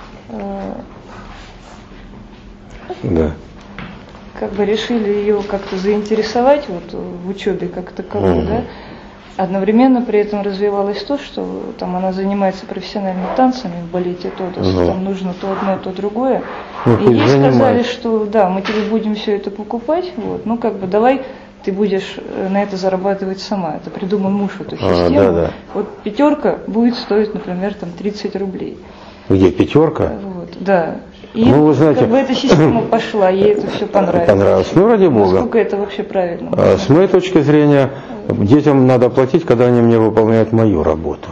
да. как бы решили ее как-то заинтересовать вот в учебе как таковой, угу. да. Одновременно при этом развивалось то, что там она занимается профессиональными танцами в балете Тодос, угу. там нужно то одно, то другое. Ну, и ей занимает. Сказали, что да, мы тебе будем все это покупать, вот, ну как бы давай ты будешь на это зарабатывать сама. Это придумал муж эту систему. А, да, да. Вот пятерка будет стоить, например, там тридцать рублей. Где пятерка? Вот, да. И ну, вы знаете, как бы эта система пошла, ей это все понравилось. Понравилось. Ну, ради Бога. Насколько это вообще правильно? А, с моей точки зрения, детям надо платить, когда они мне выполняют мою работу.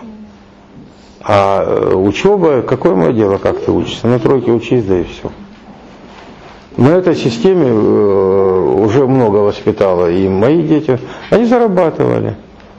А учеба, какое мое дело, как ты учишься? На тройке учись, да и все. На этой системе уже много воспитала, и мои дети, они зарабатывали.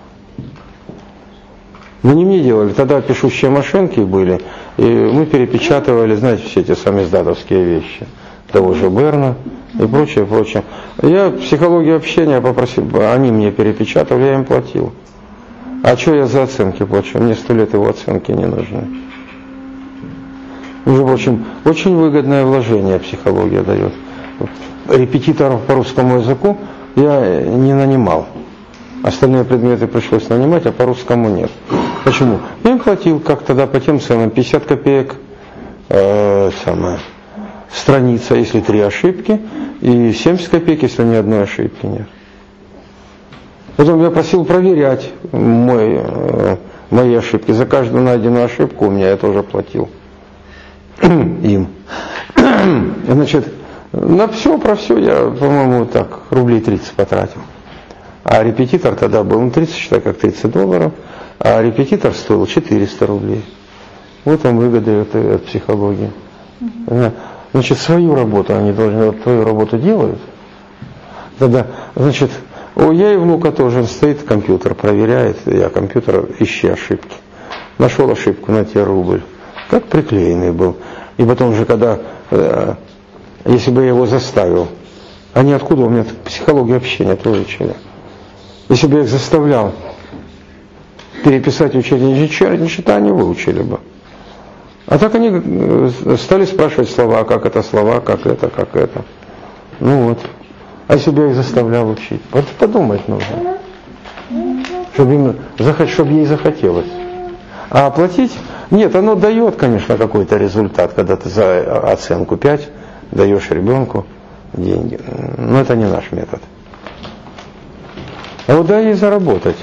Но не мне делали, тогда пишущие машинки были, и мы перепечатывали, знаете, все эти самиздатовские вещи. того же Берна и прочее, прочее. Я психологию общения попросил, они мне перепечатали, я им платил. А что я за оценки плачу? Мне сто лет его оценки не нужны. Между прочим, очень выгодное вложение психология дает. Репетиторов по русскому языку я не нанимал. Остальные предметы пришлось нанимать, а по русскому нет. Почему? Я им платил, как тогда по тем ценам, пятьдесят копеек э, самое, страница, если три ошибки, и семьдесят копеек, если ни одной ошибки нет. Потом я просил проверять мой, э, мои ошибки. За каждую найденную ошибку у меня я тоже платил им. Значит, на все про все я, по-моему, так, рублей тридцать потратил. А репетитор тогда был, ну, тридцать, считай, как тридцать долларов, а репетитор стоил четыреста рублей. Вот вам выгоды от, от психологии. Mm-hmm. Значит, свою работу они должны, вот твою работу делают. Тогда, значит, о, я и внука тоже, он стоит, компьютер проверяет, я компьютер, ищи ошибки. Нашел ошибку, на тебе рубль. Как приклеенный был. И потом же, когда, э, если бы я его заставил, они откуда у меня психологию общения тоже учили. Если бы я их заставлял переписать учение не читая, они выучили бы. А так они стали спрашивать слова, как это слова, как это, как это. Ну вот. А если бы я их заставлял учить? Вот подумать нужно. Чтобы, им, чтобы ей захотелось. А оплатить? Нет, оно дает, конечно, какой-то результат, когда ты за оценку пять даешь ребенку деньги. Но это не наш метод. А вот дай ей заработать.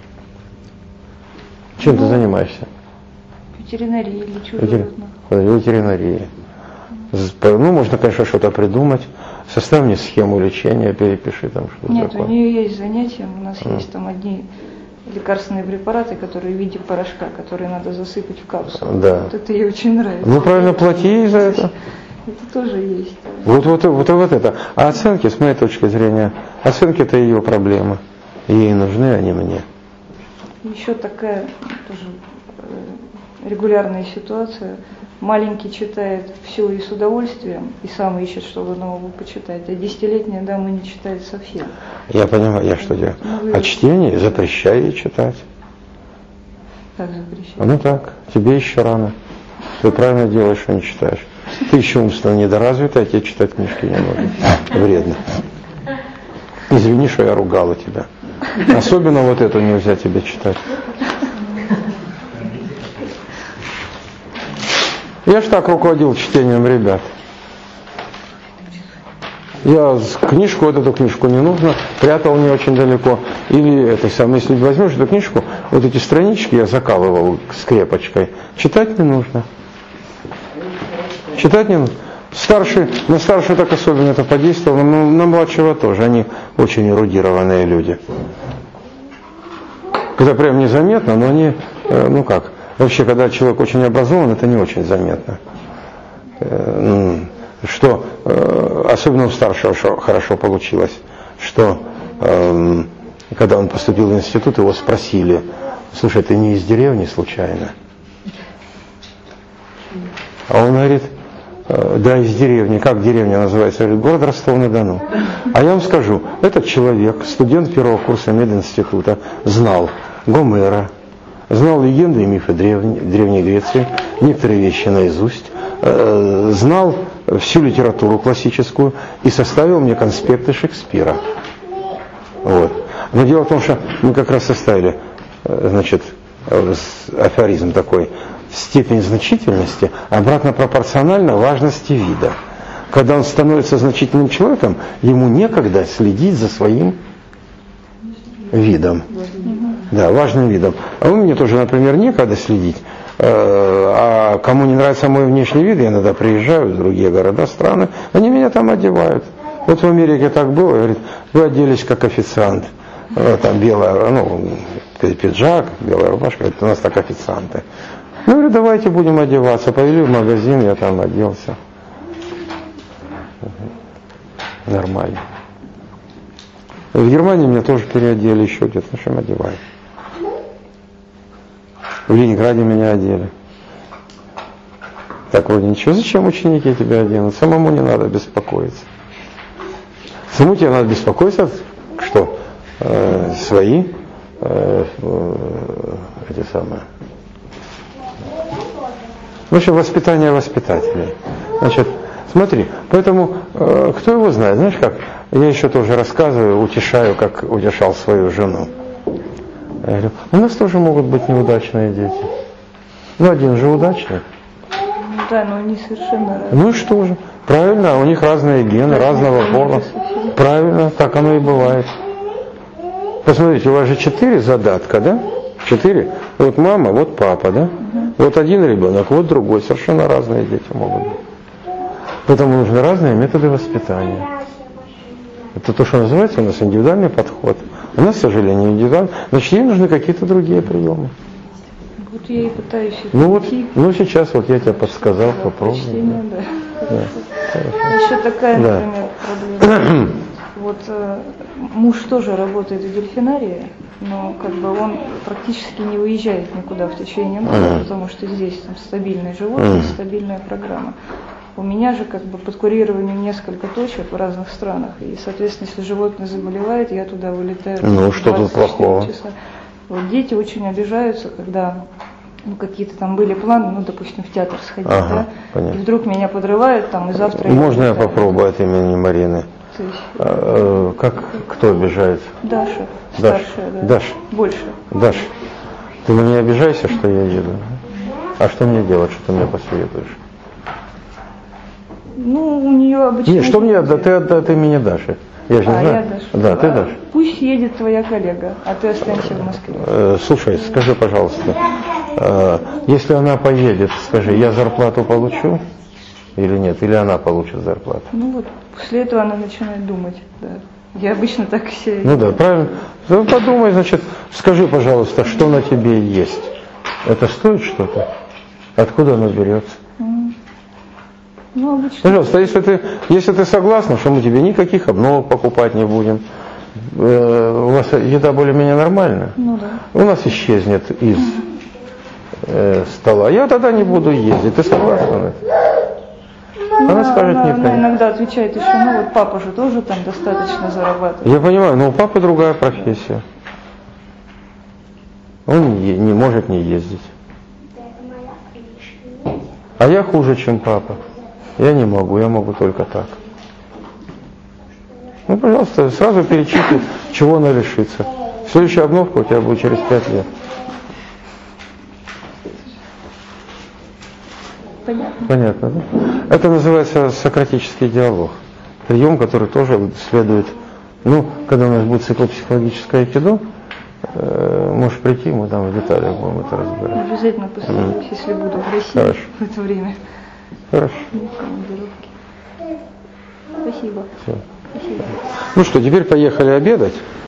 Чем ну, ты занимаешься? Ветеринария или чего Ветер... Ветеринария. Ну, можно, конечно, что-то придумать. Составь мне схему лечения, перепиши там что-то. Нет, такое. У нее есть занятия, у нас а. есть там одни лекарственные препараты, которые в виде порошка, которые надо засыпать в капсулу. Да. Вот это ей очень нравится. Ну, правильно, плати ей за это. Это тоже есть. Вот, вот, вот, вот это. А оценки, с моей точки зрения, оценки это ее проблема. Ей нужны, а не мне. Еще такая тоже регулярная ситуация. Маленький читает все и с удовольствием, и сам ищет, чтобы нового почитать, а десятилетняя дама не читает совсем. Я понимаю, я что делаю? Ну, а чтение запрещаю ей читать. Как запрещать? Ну так, тебе еще рано. Ты правильно делаешь, что не читаешь. Ты еще умственно недоразвитая, тебе читать книжки не нужно. Вредно. Извини, что я ругала тебя. Особенно вот эту нельзя тебе читать. Я ж так руководил чтением ребят. Я книжку, вот эту книжку не нужно, прятал не очень далеко. Или это самое, если возьмешь эту книжку, вот эти странички я закалывал скрепочкой. Читать не нужно. Читать не нужно. Старший, на старшего так особенно это подействовало, но на младшего тоже. Они очень эрудированные люди. Это прям незаметно, но они, ну как, вообще, когда человек очень образован, это не очень заметно. Что, особенно у старшего хорошо получилось, что когда он поступил в институт, его спросили: слушай, ты не из деревни случайно? А он говорит: да, из деревни. Как деревня называется? Говорит: город Ростов-на-Дону. А я вам скажу, этот человек, студент первого курса мединститута, знал Гомера, знал легенды и мифы древней, Древней Греции, некоторые вещи наизусть, э, знал всю литературу классическую и составил мне конспекты Шекспира. Вот. Но дело в том, что мы как раз составили, значит, афоризм такой: степень значительности обратно пропорциональна важности вида. Когда он становится значительным человеком, ему некогда следить за своим видом. Да, важным видом. А у меня тоже, например, некогда следить. А кому не нравится мой внешний вид, я иногда приезжаю в другие города, страны, они меня там одевают. Вот в Америке так было, говорит: вы оделись как официант. Там белая, ну, пиджак, белая рубашка, говорит: у нас так официанты. Ну, говорю: давайте будем одеваться. Повели в магазин, я там оделся. Нормально. В Германии меня тоже переодели еще где-то, на чем одевают. В Ленинграде меня одели. Так вроде ничего, зачем ученики тебя оденут? Самому не надо беспокоиться. Самому тебе надо беспокоиться, что э, свои э, э, эти самые. В общем, воспитание воспитателей. Значит, смотри, поэтому э, кто его знает, знаешь как, я еще тоже рассказываю, утешаю, как утешал свою жену. Я говорю, у нас тоже могут быть неудачные дети. Ну, один же удачный. Да, но они совершенно разные. Ну и что же? Правильно, у них разные гены, разного пола. Правильно, так оно и бывает. Посмотрите, у вас же четыре задатка, да? Четыре. Вот мама, вот папа, да? Угу. Вот один ребенок, вот другой. Совершенно разные дети могут быть. Поэтому нужны разные методы воспитания. Это то, что называется у нас индивидуальный подход. У нас, к сожалению, индивидуальный. Значит, ей нужны какие-то другие приемы. Вот я и пытаюсь это Ну вот, найти. ну сейчас вот я тебе подсказал, Да, попробуй. чтение, да. Да. Еще такая, Да. например, проблема. Вот э, муж тоже работает в дельфинарии, но как бы он практически не уезжает никуда в течение года, Mm. потому что здесь там стабильный животные, Mm. стабильная программа. У меня же как бы под курированием несколько точек в разных странах, и, соответственно, если животное заболевает, я туда вылетаю. Ну, что тут плохого? Часа. Вот дети очень обижаются, когда ну, какие-то там были планы, ну, допустим, в театр сходить, Ага, да, понятно. и вдруг меня подрывают там, и завтра... Можно я улетаю. попробую от имени Марины? То есть, А, э, как, кто обижает? Даша, Даш, старшая, да. Даш, Больше. Даш, ты мне не обижайся, что я еду. А что мне делать, что ты мне посоветуешь? Ну, у нее обычно... Нет, что мне, да, ты от имени Даши. Я же не А, знаю. я Даша. Да, ты А, Даша. Пусть едет твоя коллега, а ты останься в Москве. Э, слушай, скажи, пожалуйста, э, если она поедет, скажи, я зарплату получу или нет? Или она получит зарплату? Ну вот, после этого она начинает думать, да. Я обычно так все... Ну да, правильно. Ну, подумай, значит, скажи, пожалуйста, что на тебе есть? Это стоит что-то? Откуда оно берется? М. Ну, обычно... Пожалуйста, если ты, если ты согласна, что мы тебе никаких обновок покупать не будем, э, у вас еда более-менее нормальная, Ну да. у нас исчезнет из э, стола. Я тогда не буду ездить. Ты согласна? Она Ну, скажет она, нет. она иногда отвечает еще, ну вот папа же тоже там достаточно зарабатывает. Я понимаю, но у папы другая профессия. Он не, не может не ездить. А я хуже, чем папа. Я не могу, я могу только так. Ну, пожалуйста, сразу перечисли, чего она лишится. Следующая обновка у тебя будет через пять лет. Понятно. Понятно, да? Это называется сократический диалог. Прием, который тоже следует, ну, когда у нас будет цикл психологическое айкидо, э, можешь прийти, мы там в деталях будем это разбирать. Обязательно посмотрюсь, mm. если буду в России Хорошо. в это время. Хорошо. В командировке. Спасибо. Все. Спасибо. Ну что, теперь поехали обедать.